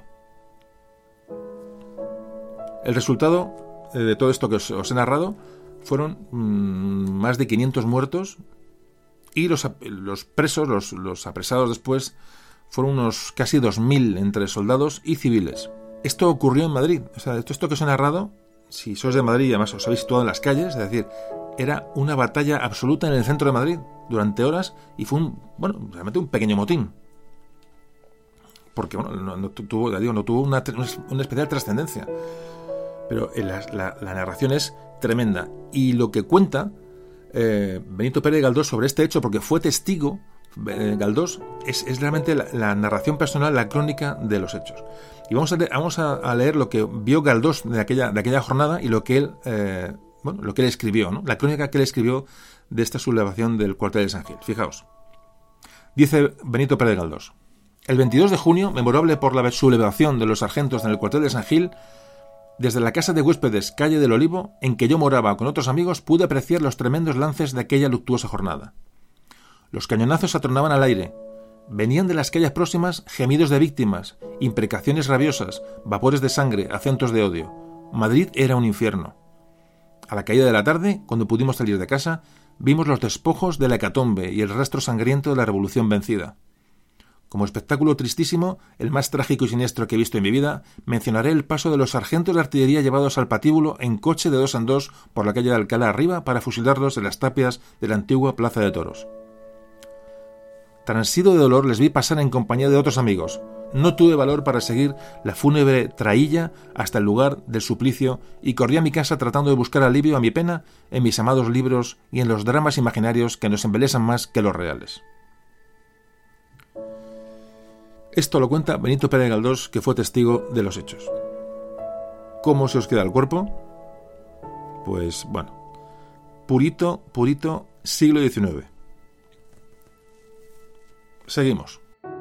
El resultado eh, de todo esto que os, os he narrado fueron mmm, más de quinientos muertos y los, los presos, los, los apresados después, fueron unos casi dos mil entre soldados y civiles. Esto ocurrió en Madrid. O sea, esto, esto que os he narrado, si sois de Madrid y además os habéis situado en las calles, es decir, era una batalla absoluta en el centro de Madrid durante horas y fue un, bueno, realmente un pequeño motín. Porque, bueno, no, no tuvo, digo, no tuvo una, una especial trascendencia. Pero la, la, la narración es tremenda. Y lo que cuenta eh, Benito Pérez Galdós sobre este hecho, porque fue testigo, eh, Galdós, es, es realmente la, la narración personal, la crónica de los hechos. Y vamos a leer, vamos a, a leer lo que vio Galdós de aquella, de aquella jornada y lo que él... Eh, Bueno, lo que él escribió, ¿no? La crónica que él escribió de esta sublevación del cuartel de San Gil. Fijaos. Dice Benito Pérez Galdós: el veintidós de junio, memorable por la sublevación de los sargentos en el cuartel de San Gil, desde la casa de huéspedes, calle del Olivo, en que yo moraba con otros amigos, pude apreciar los tremendos lances de aquella luctuosa jornada. Los cañonazos atronaban al aire. Venían de las calles próximas gemidos de víctimas, imprecaciones rabiosas, vapores de sangre, acentos de odio. Madrid era un infierno. A la caída de la tarde, cuando pudimos salir de casa, vimos los despojos de la hecatombe y el rastro sangriento de la revolución vencida. Como espectáculo tristísimo, el más trágico y siniestro que he visto en mi vida, mencionaré el paso de los sargentos de artillería llevados al patíbulo en coche de dos en dos por la calle de Alcalá arriba para fusilarlos en las tapias de la antigua Plaza de Toros. Transido de dolor les vi pasar en compañía de otros amigos. No tuve valor para seguir la fúnebre traílla hasta el lugar del suplicio y corrí a mi casa tratando de buscar alivio a mi pena en mis amados libros y en los dramas imaginarios que nos embelesan más que los reales. Esto lo cuenta Benito Pérez Galdós, que fue testigo de los hechos. ¿Cómo se os queda el cuerpo? Pues bueno, purito, purito, siglo diecinueve. Seguimos.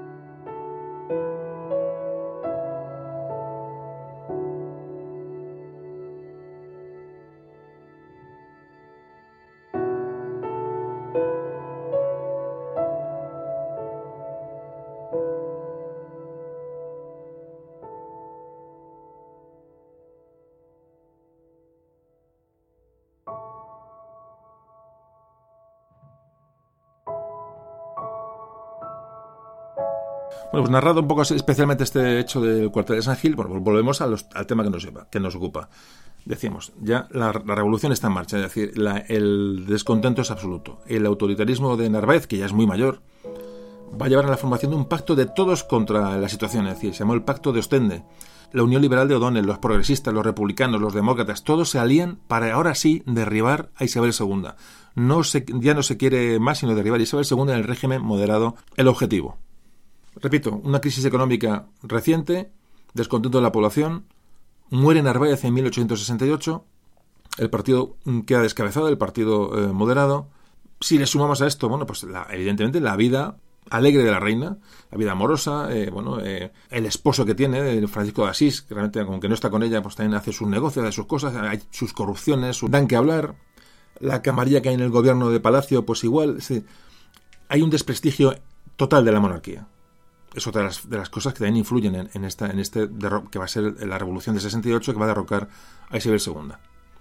Bueno, pues narrado un poco especialmente este hecho del cuartel de San Gil, bueno, pues volvemos a los, al tema que nos, lleva, que nos ocupa. Decíamos, ya la, la revolución está en marcha, es decir, la, el descontento es absoluto. El autoritarismo de Narváez, que ya es muy mayor, va a llevar a la formación de un pacto de todos contra la situación, es decir, se llamó el Pacto de Ostende. La Unión Liberal de O'Donnell, los progresistas, los republicanos, los demócratas, todos se alían para ahora sí derribar a Isabel segunda. No se, ya no se quiere más sino derribar a Isabel segunda en el régimen moderado, el objetivo. Repito, una crisis económica reciente, descontento de la población, muere Narváez en mil ochocientos sesenta y ocho, el partido queda descabezado, el partido eh, moderado. Si le sumamos a esto, bueno, pues la, evidentemente la vida alegre de la reina, la vida amorosa, eh, bueno, eh, el esposo que tiene, eh, Francisco de Asís, que realmente, aunque no está con ella, pues también hace sus negocios, hace sus cosas, hay sus corrupciones, sus, dan que hablar. La camarilla que hay en el gobierno de Palacio, pues igual, sí, hay un desprestigio total de la monarquía. Es otra de las, de las cosas que también influyen en, en, esta, en este derro- que va a ser la revolución de sesenta y ocho, que va a derrocar a Isabel segunda.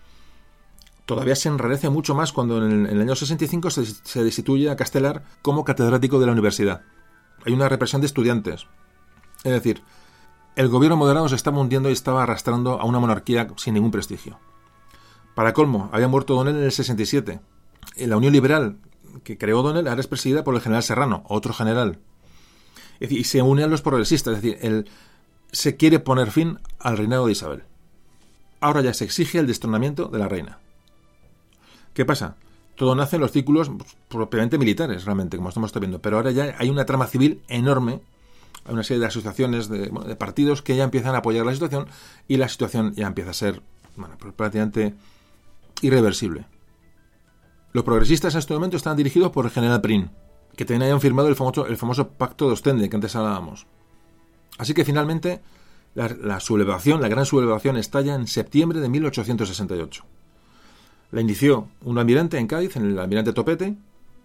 Todavía se enrarece mucho más cuando en el, en el año sesenta y cinco se, se destituye a Castelar como catedrático de la universidad. Hay una represión de estudiantes. Es decir, el gobierno moderado se estaba hundiendo y estaba arrastrando a una monarquía sin ningún prestigio. Para colmo, había muerto O'Donnell en el sesenta y siete. La Unión Liberal que creó O'Donnell ahora es presidida por el general Serrano, otro general. Es decir, y se une a los progresistas, es decir, el, se quiere poner fin al reinado de Isabel. Ahora ya se exige el destronamiento de la reina. ¿Qué pasa? Todo nace en los círculos pues, propiamente militares, realmente, como estamos viendo, pero ahora ya hay una trama civil enorme, hay una serie de asociaciones, de, bueno, de partidos que ya empiezan a apoyar la situación y la situación ya empieza a ser bueno, pues, prácticamente irreversible. Los progresistas en este momento están dirigidos por el general Prim, que también hayan firmado el famoso, el famoso Pacto de Ostende, que antes hablábamos. Así que finalmente la, la sublevación, la gran sublevación estalla en septiembre de mil ochocientos sesenta y ocho. La inició un almirante en Cádiz, en el almirante Topete,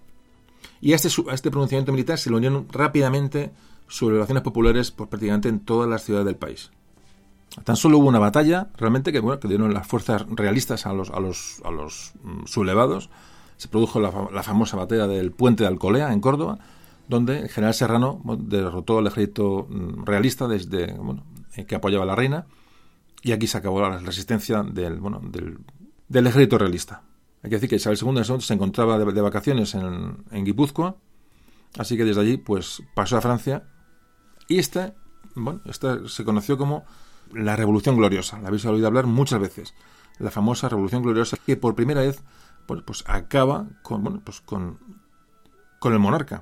y a este, a este pronunciamiento militar se le unieron rápidamente sublevaciones populares pues, prácticamente en todas las ciudades del país. Tan solo hubo una batalla, realmente, que, bueno, que dieron las fuerzas realistas a los, a los, a los mm, sublevados. Se produjo la, la famosa batalla del Puente de Alcolea, en Córdoba, donde el general Serrano bueno, derrotó al ejército realista desde, bueno, que apoyaba a la reina, y aquí se acabó la resistencia del, bueno, del, del ejército realista. Hay que decir que Isabel segunda se encontraba de, de vacaciones en, en Guipúzcoa, así que desde allí pues pasó a Francia, y esta, bueno, esta se conoció como la Revolución Gloriosa. La habéis oído hablar muchas veces. La famosa Revolución Gloriosa, que por primera vez Pues, pues acaba con, bueno, pues con, con el monarca.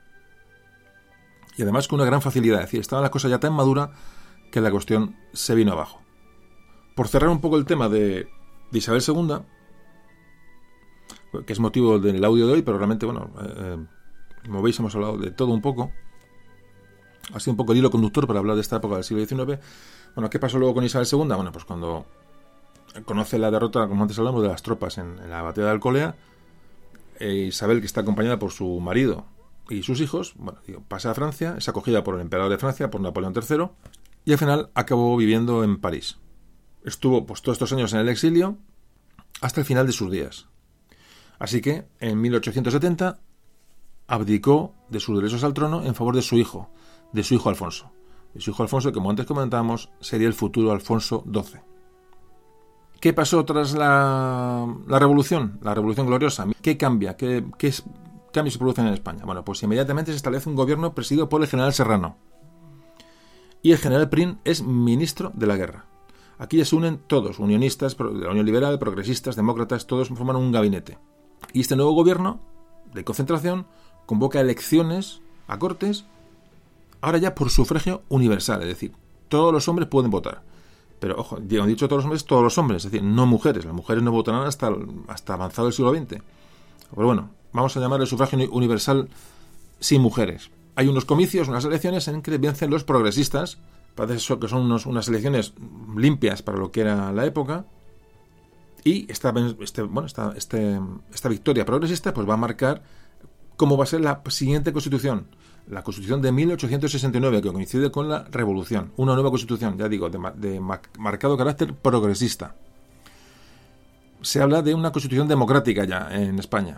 Y además con una gran facilidad. Es decir, estaba la cosa ya tan madura que la cuestión se vino abajo. Por cerrar un poco el tema de, de Isabel segunda, que es motivo del audio de hoy, pero realmente, bueno, eh, como veis hemos hablado de todo un poco. Ha sido un poco el hilo conductor para hablar de esta época del siglo diecinueve. Bueno, ¿qué pasó luego con Isabel segunda? Bueno, pues cuando conoce la derrota, como antes hablamos, de las tropas en, en la batalla de Alcolea, eh, Isabel, que está acompañada por su marido y sus hijos, bueno, digo, pasa a Francia, es acogida por el emperador de Francia, por Napoleón tercero, y al final acabó viviendo en París. Estuvo pues todos estos años en el exilio hasta el final de sus días. Así que en mil ochocientos setenta abdicó de sus derechos al trono en favor de su hijo, de su hijo Alfonso. De su hijo Alfonso, que como antes comentábamos, sería el futuro Alfonso doce. ¿Qué pasó tras la, la Revolución? La Revolución Gloriosa. ¿Qué cambia? ¿Qué, qué es, cambios se producen en España? Bueno, pues inmediatamente se establece un gobierno presidido por el general Serrano. Y el general Prim es ministro de la guerra. Aquí ya se unen todos, unionistas, de la Unión Liberal, progresistas, demócratas, todos forman un gabinete. Y este nuevo gobierno de concentración convoca elecciones a Cortes, ahora ya por sufragio universal, es decir, todos los hombres pueden votar. Pero, ojo, ya han dicho todos los hombres, todos los hombres, es decir, no mujeres. Las mujeres no votarán hasta, hasta avanzado el siglo veinte. Pero bueno, vamos a llamar el sufragio universal sin mujeres. Hay unos comicios, unas elecciones en que vencen los progresistas. Parece que son unos, unas elecciones limpias para lo que era la época. Y esta, este, bueno, esta, este, esta victoria progresista pues va a marcar cómo va a ser la siguiente constitución. La Constitución de mil ochocientos sesenta y nueve, que coincide con la Revolución. Una nueva Constitución, ya digo, de, de marcado carácter progresista. Se habla de una Constitución democrática ya en España.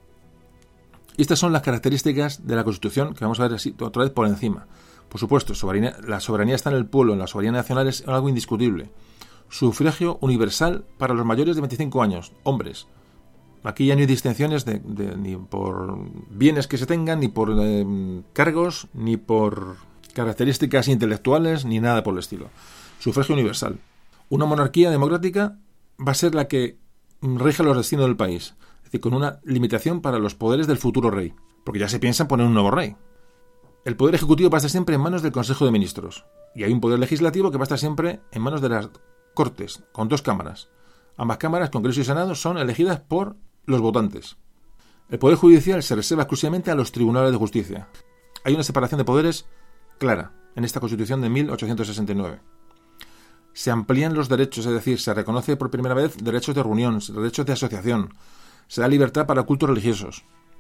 Y estas son las características de la Constitución que vamos a ver así otra vez por encima. Por supuesto, soberanía, la soberanía está en el pueblo, la soberanía nacional es algo indiscutible. Sufragio universal para los mayores de veinticinco años, hombres. Aquí ya no hay distinciones de, de, ni por bienes que se tengan, ni por eh, cargos, ni por características intelectuales, ni nada por el estilo. Sufragio universal. Una monarquía democrática va a ser la que rige los destinos del país. Es decir, con una limitación para los poderes del futuro rey. Porque ya se piensa en poner un nuevo rey. El poder ejecutivo va a estar siempre en manos del Consejo de Ministros. Y hay un poder legislativo que va a estar siempre en manos de las Cortes, con dos cámaras. Ambas cámaras, Congreso y Senado, son elegidas por los votantes. El Poder Judicial se reserva exclusivamente a los tribunales de justicia. Hay una separación de poderes clara en esta Constitución de mil ochocientos sesenta y nueve. Se amplían los derechos, es decir, se reconoce por primera vez derechos de reunión, derechos de asociación, se da libertad para cultos religiosos.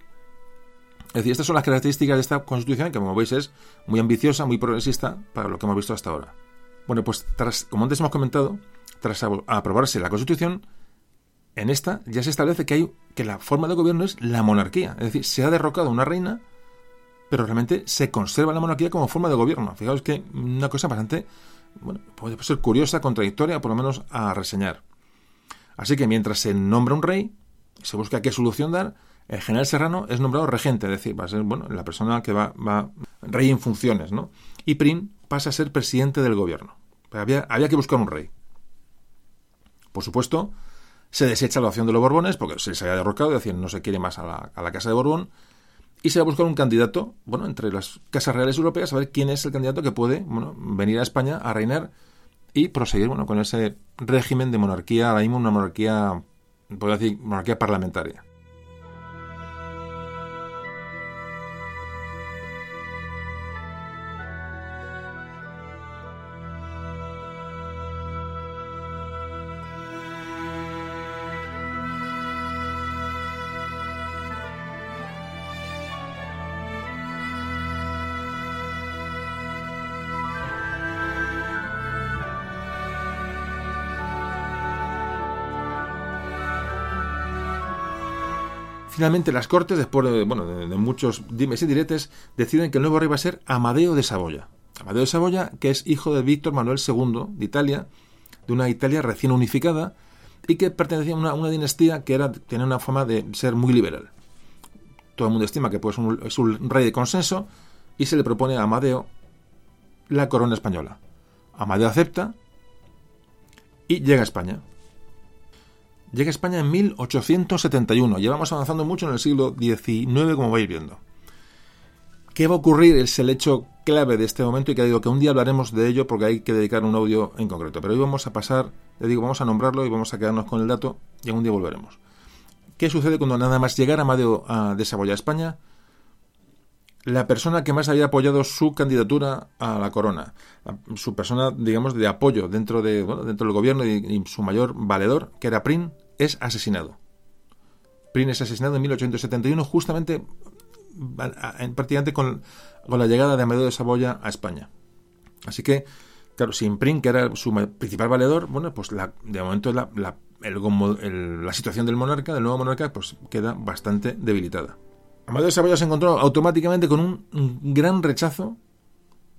Es decir, estas son las características de esta Constitución, que como veis es muy ambiciosa, muy progresista para lo que hemos visto hasta ahora. Bueno, pues tras, como antes hemos comentado, tras aprobarse la Constitución, en esta ya se establece que hay que la forma de gobierno es la monarquía. Es decir, se ha derrocado una reina, pero realmente se conserva la monarquía como forma de gobierno. Fijaos que una cosa bastante, bueno, puede ser curiosa, contradictoria, por lo menos a reseñar. Así que mientras se nombra un rey, se busca qué solución dar, el general Serrano es nombrado regente, es decir, va a ser, bueno, la persona que va, va rey en funciones, ¿no? Y Prim pasa a ser presidente del gobierno. Pero había, había que buscar un rey. Por supuesto, se desecha la opción de los Borbones, porque se les había derrocado, es decir, no se quiere más a la, a la Casa de Borbón, y se va a buscar un candidato, bueno, entre las casas reales europeas, a ver quién es el candidato que puede, bueno, venir a España a reinar y proseguir, bueno, con ese régimen de monarquía, ahora mismo una monarquía, podría decir, monarquía parlamentaria. Finalmente las Cortes, después de, bueno, de, de muchos dimes y diretes, deciden que el nuevo rey va a ser Amadeo de Saboya. Amadeo de Saboya, que es hijo de Víctor Manuel segundo de Italia, de una Italia recién unificada, y que pertenecía a una, una dinastía que era, tenía una fama de ser muy liberal. Todo el mundo estima que pues, un, es un rey de consenso, y se le propone a Amadeo la corona española. Amadeo acepta, y llega a España. Llega a España en mil ochocientos setenta y uno. Llevamos avanzando mucho en el siglo diecinueve, como vais viendo. ¿Qué va a ocurrir? Es el hecho clave de este momento y que digo que un día hablaremos de ello porque hay que dedicar un audio en concreto. Pero hoy vamos a pasar, le digo, vamos a nombrarlo y vamos a quedarnos con el dato y algún día volveremos. ¿Qué sucede cuando nada más llegara Amadeo de Saboya a España? La persona que más había apoyado su candidatura a la corona, su persona, digamos, de apoyo dentro de bueno, dentro del gobierno y, y su mayor valedor, que era Prim, es asesinado. Prim es asesinado en mil ochocientos setenta y uno, justamente prácticamente con, con la llegada de Amadeo de Saboya a España. Así que, claro, sin Prim, que era su principal valedor, bueno, pues la, de momento la, la, el, el, la situación del monarca, del nuevo monarca, pues queda bastante debilitada. Amadeo de Saboya se encontró automáticamente con un, un gran rechazo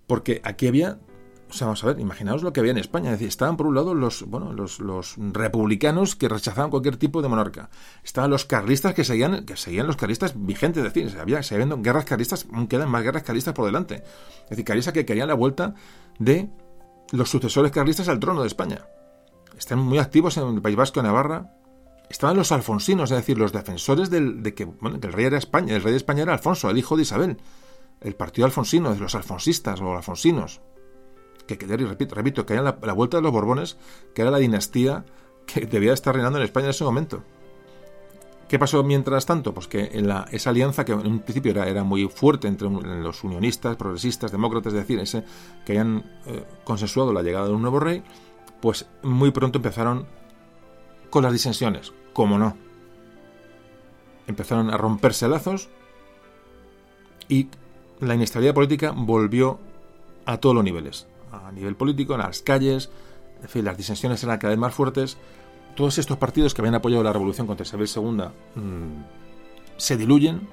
Porque aquí había, o sea, vamos a ver, imaginaos lo que había en España. Es decir, estaban por un lado los, bueno, los, los republicanos que rechazaban cualquier tipo de monarca. Estaban los carlistas que seguían, que seguían los carlistas vigentes. Es decir, había, se habían guerras carlistas, quedan más guerras carlistas por delante. Es decir, carlistas que querían la vuelta de los sucesores carlistas al trono de España. Están muy activos en el País Vasco, en Navarra. Estaban los alfonsinos, es decir, los defensores del, de que, bueno, que el rey era España. El rey de España era Alfonso, el hijo de Isabel. El partido alfonsino, de los alfonsistas o alfonsinos. Que, que repito, repito, que era la, la vuelta de los Borbones, que era la dinastía que debía estar reinando en España en ese momento. ¿Qué pasó mientras tanto? Pues que en la, esa alianza, que en un principio era, era muy fuerte entre un, los unionistas, progresistas, demócratas, es decir, ese, que hayan eh, consensuado la llegada de un nuevo rey, pues muy pronto empezaron con las disensiones. ¿Cómo no? Empezaron a romperse lazos y la inestabilidad política volvió a todos los niveles. A nivel político, en las calles, en fin, las disensiones eran cada vez más fuertes. Todos estos partidos que habían apoyado la revolución contra Isabel segunda mmm, se diluyen.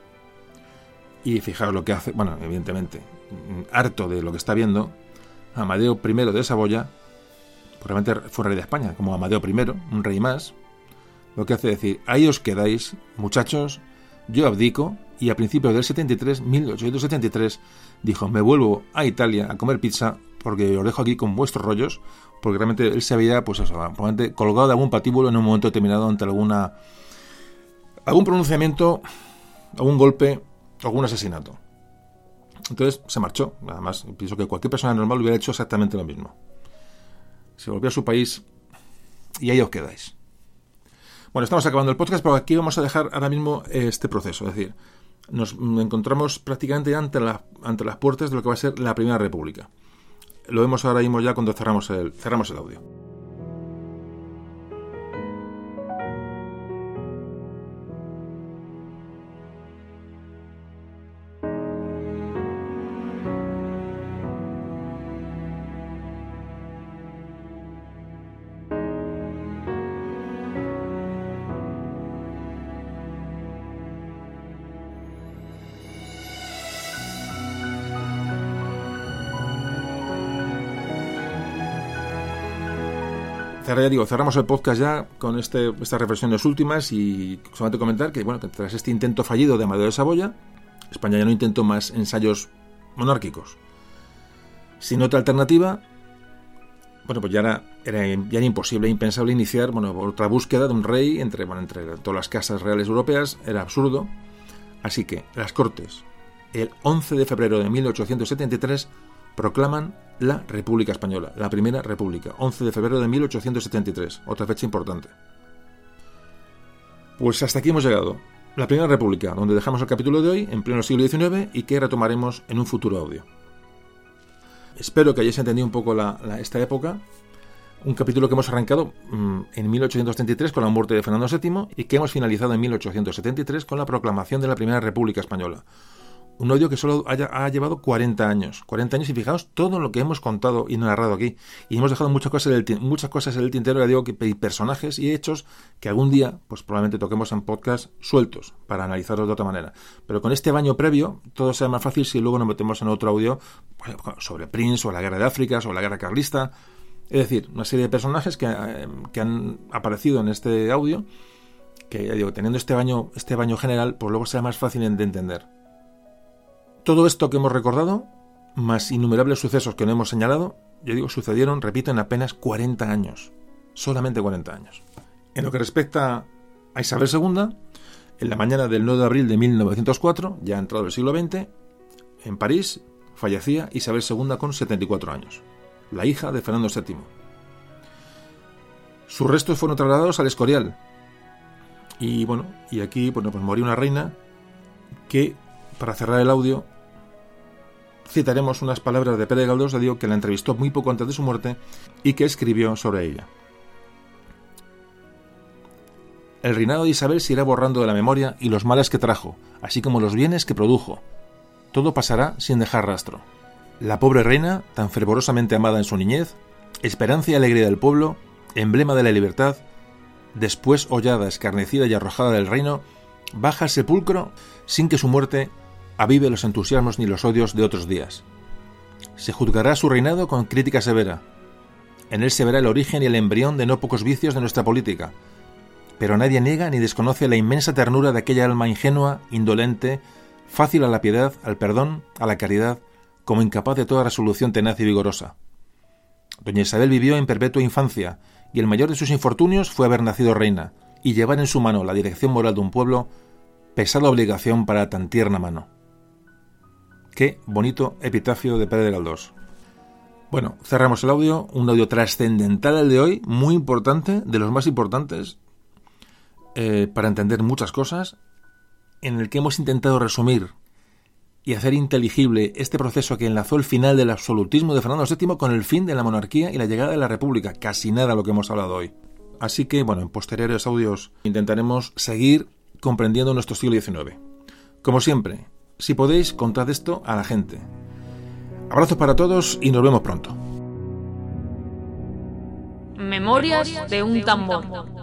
Y fijaos lo que hace, bueno, evidentemente, harto de lo que está viendo, Amadeo primero de Saboya, probablemente fue rey de España, como Amadeo primero, un rey más, lo que hace decir, ahí os quedáis, muchachos, yo abdico, y a principios del setenta y tres, mil ochocientos setenta y tres, dijo, me vuelvo a Italia a comer pizza, porque os dejo aquí con vuestros rollos, porque realmente él se había, pues eso, probablemente colgado de algún patíbulo en un momento determinado ante alguna algún pronunciamiento, algún golpe, algún asesinato. Entonces se marchó. Además, pienso que cualquier persona normal hubiera hecho exactamente lo mismo. Se volvió a su país y ahí os quedáis. Bueno, estamos acabando el podcast, pero aquí vamos a dejar ahora mismo este proceso. Es decir, nos encontramos prácticamente ante, la, ante las puertas de lo que va a ser la Primera República. Lo vemos ahora mismo ya cuando cerramos el, cerramos el audio. Ya digo, cerramos el podcast ya con este, estas reflexiones últimas y solamente comentar que, bueno, que tras este intento fallido de Amadeo de Saboya, España ya no intentó más ensayos monárquicos. Sin otra alternativa, bueno, pues ya era, era, ya era imposible, impensable iniciar, bueno, otra búsqueda de un rey entre, bueno, entre todas las casas reales europeas, era absurdo. Así que las Cortes, el once de febrero de mil ochocientos setenta y tres, proclaman la República Española, la Primera República, once de febrero de mil ochocientos setenta y tres, otra fecha importante. Pues hasta aquí hemos llegado. La Primera República, donde dejamos el capítulo de hoy, en pleno siglo diecinueve, y que retomaremos en un futuro audio. Espero que hayáis entendido un poco la, la, esta época, un capítulo que hemos arrancado mmm, en mil ochocientos setenta y tres con la muerte de Fernando séptimo y que hemos finalizado en mil ochocientos setenta y tres con la proclamación de la Primera República Española. Un audio que solo haya, ha llevado cuarenta años. cuarenta años y fijaos todo lo que hemos contado y narrado aquí. Y hemos dejado muchas cosas en el, muchas cosas en el tintero, ya digo, que y personajes y hechos que algún día pues probablemente toquemos en podcast sueltos para analizarlos de otra manera. Pero con este baño previo todo será más fácil si luego nos metemos en otro audio pues, sobre Prince o la guerra de África o la guerra carlista. Es decir, una serie de personajes que, eh, que han aparecido en este audio que, ya digo, teniendo este baño, este baño general, pues luego será más fácil de entender. Todo esto que hemos recordado, más innumerables sucesos que no hemos señalado, yo digo, sucedieron, repito, en apenas cuarenta años. Solamente cuarenta años. En lo que respecta a Isabel segunda, en la mañana del nueve de abril de mil novecientos cuatro, ya entrado el siglo veinte, en París fallecía Isabel segunda con setenta y cuatro años, la hija de Fernando séptimo. Sus restos fueron trasladados al Escorial. Y bueno, y aquí bueno, pues moría una reina que, para cerrar el audio, citaremos unas palabras de Pere de Galdós, le digo, que la entrevistó muy poco antes de su muerte y que escribió sobre ella. El reinado de Isabel se irá borrando de la memoria y los males que trajo, así como los bienes que produjo. Todo pasará sin dejar rastro. La pobre reina, tan fervorosamente amada en su niñez, esperanza y alegría del pueblo, emblema de la libertad, después hollada, escarnecida y arrojada del reino, baja al sepulcro sin que su muerte avive los entusiasmos ni los odios de otros días. Se juzgará su reinado con crítica severa. En él se verá el origen y el embrión de no pocos vicios de nuestra política. Pero nadie niega ni desconoce la inmensa ternura de aquella alma ingenua, indolente, fácil a la piedad, al perdón, a la caridad, como incapaz de toda resolución tenaz y vigorosa. Doña Isabel vivió en perpetua infancia, y el mayor de sus infortunios fue haber nacido reina, y llevar en su mano la dirección moral de un pueblo, pesada obligación para tan tierna mano. Qué bonito epitafio de Pérez de Galdós. Bueno, cerramos el audio, un audio trascendental el de hoy, muy importante, de los más importantes, eh, para entender muchas cosas, en el que hemos intentado resumir y hacer inteligible este proceso que enlazó el final del absolutismo de Fernando séptimo con el fin de la monarquía y la llegada de la república. Casi nada lo que hemos hablado hoy. Así que, bueno, en posteriores audios intentaremos seguir comprendiendo nuestro siglo diecinueve. Como siempre, si podéis, contad esto a la gente. Abrazos para todos y nos vemos pronto. Memorias de un tambor.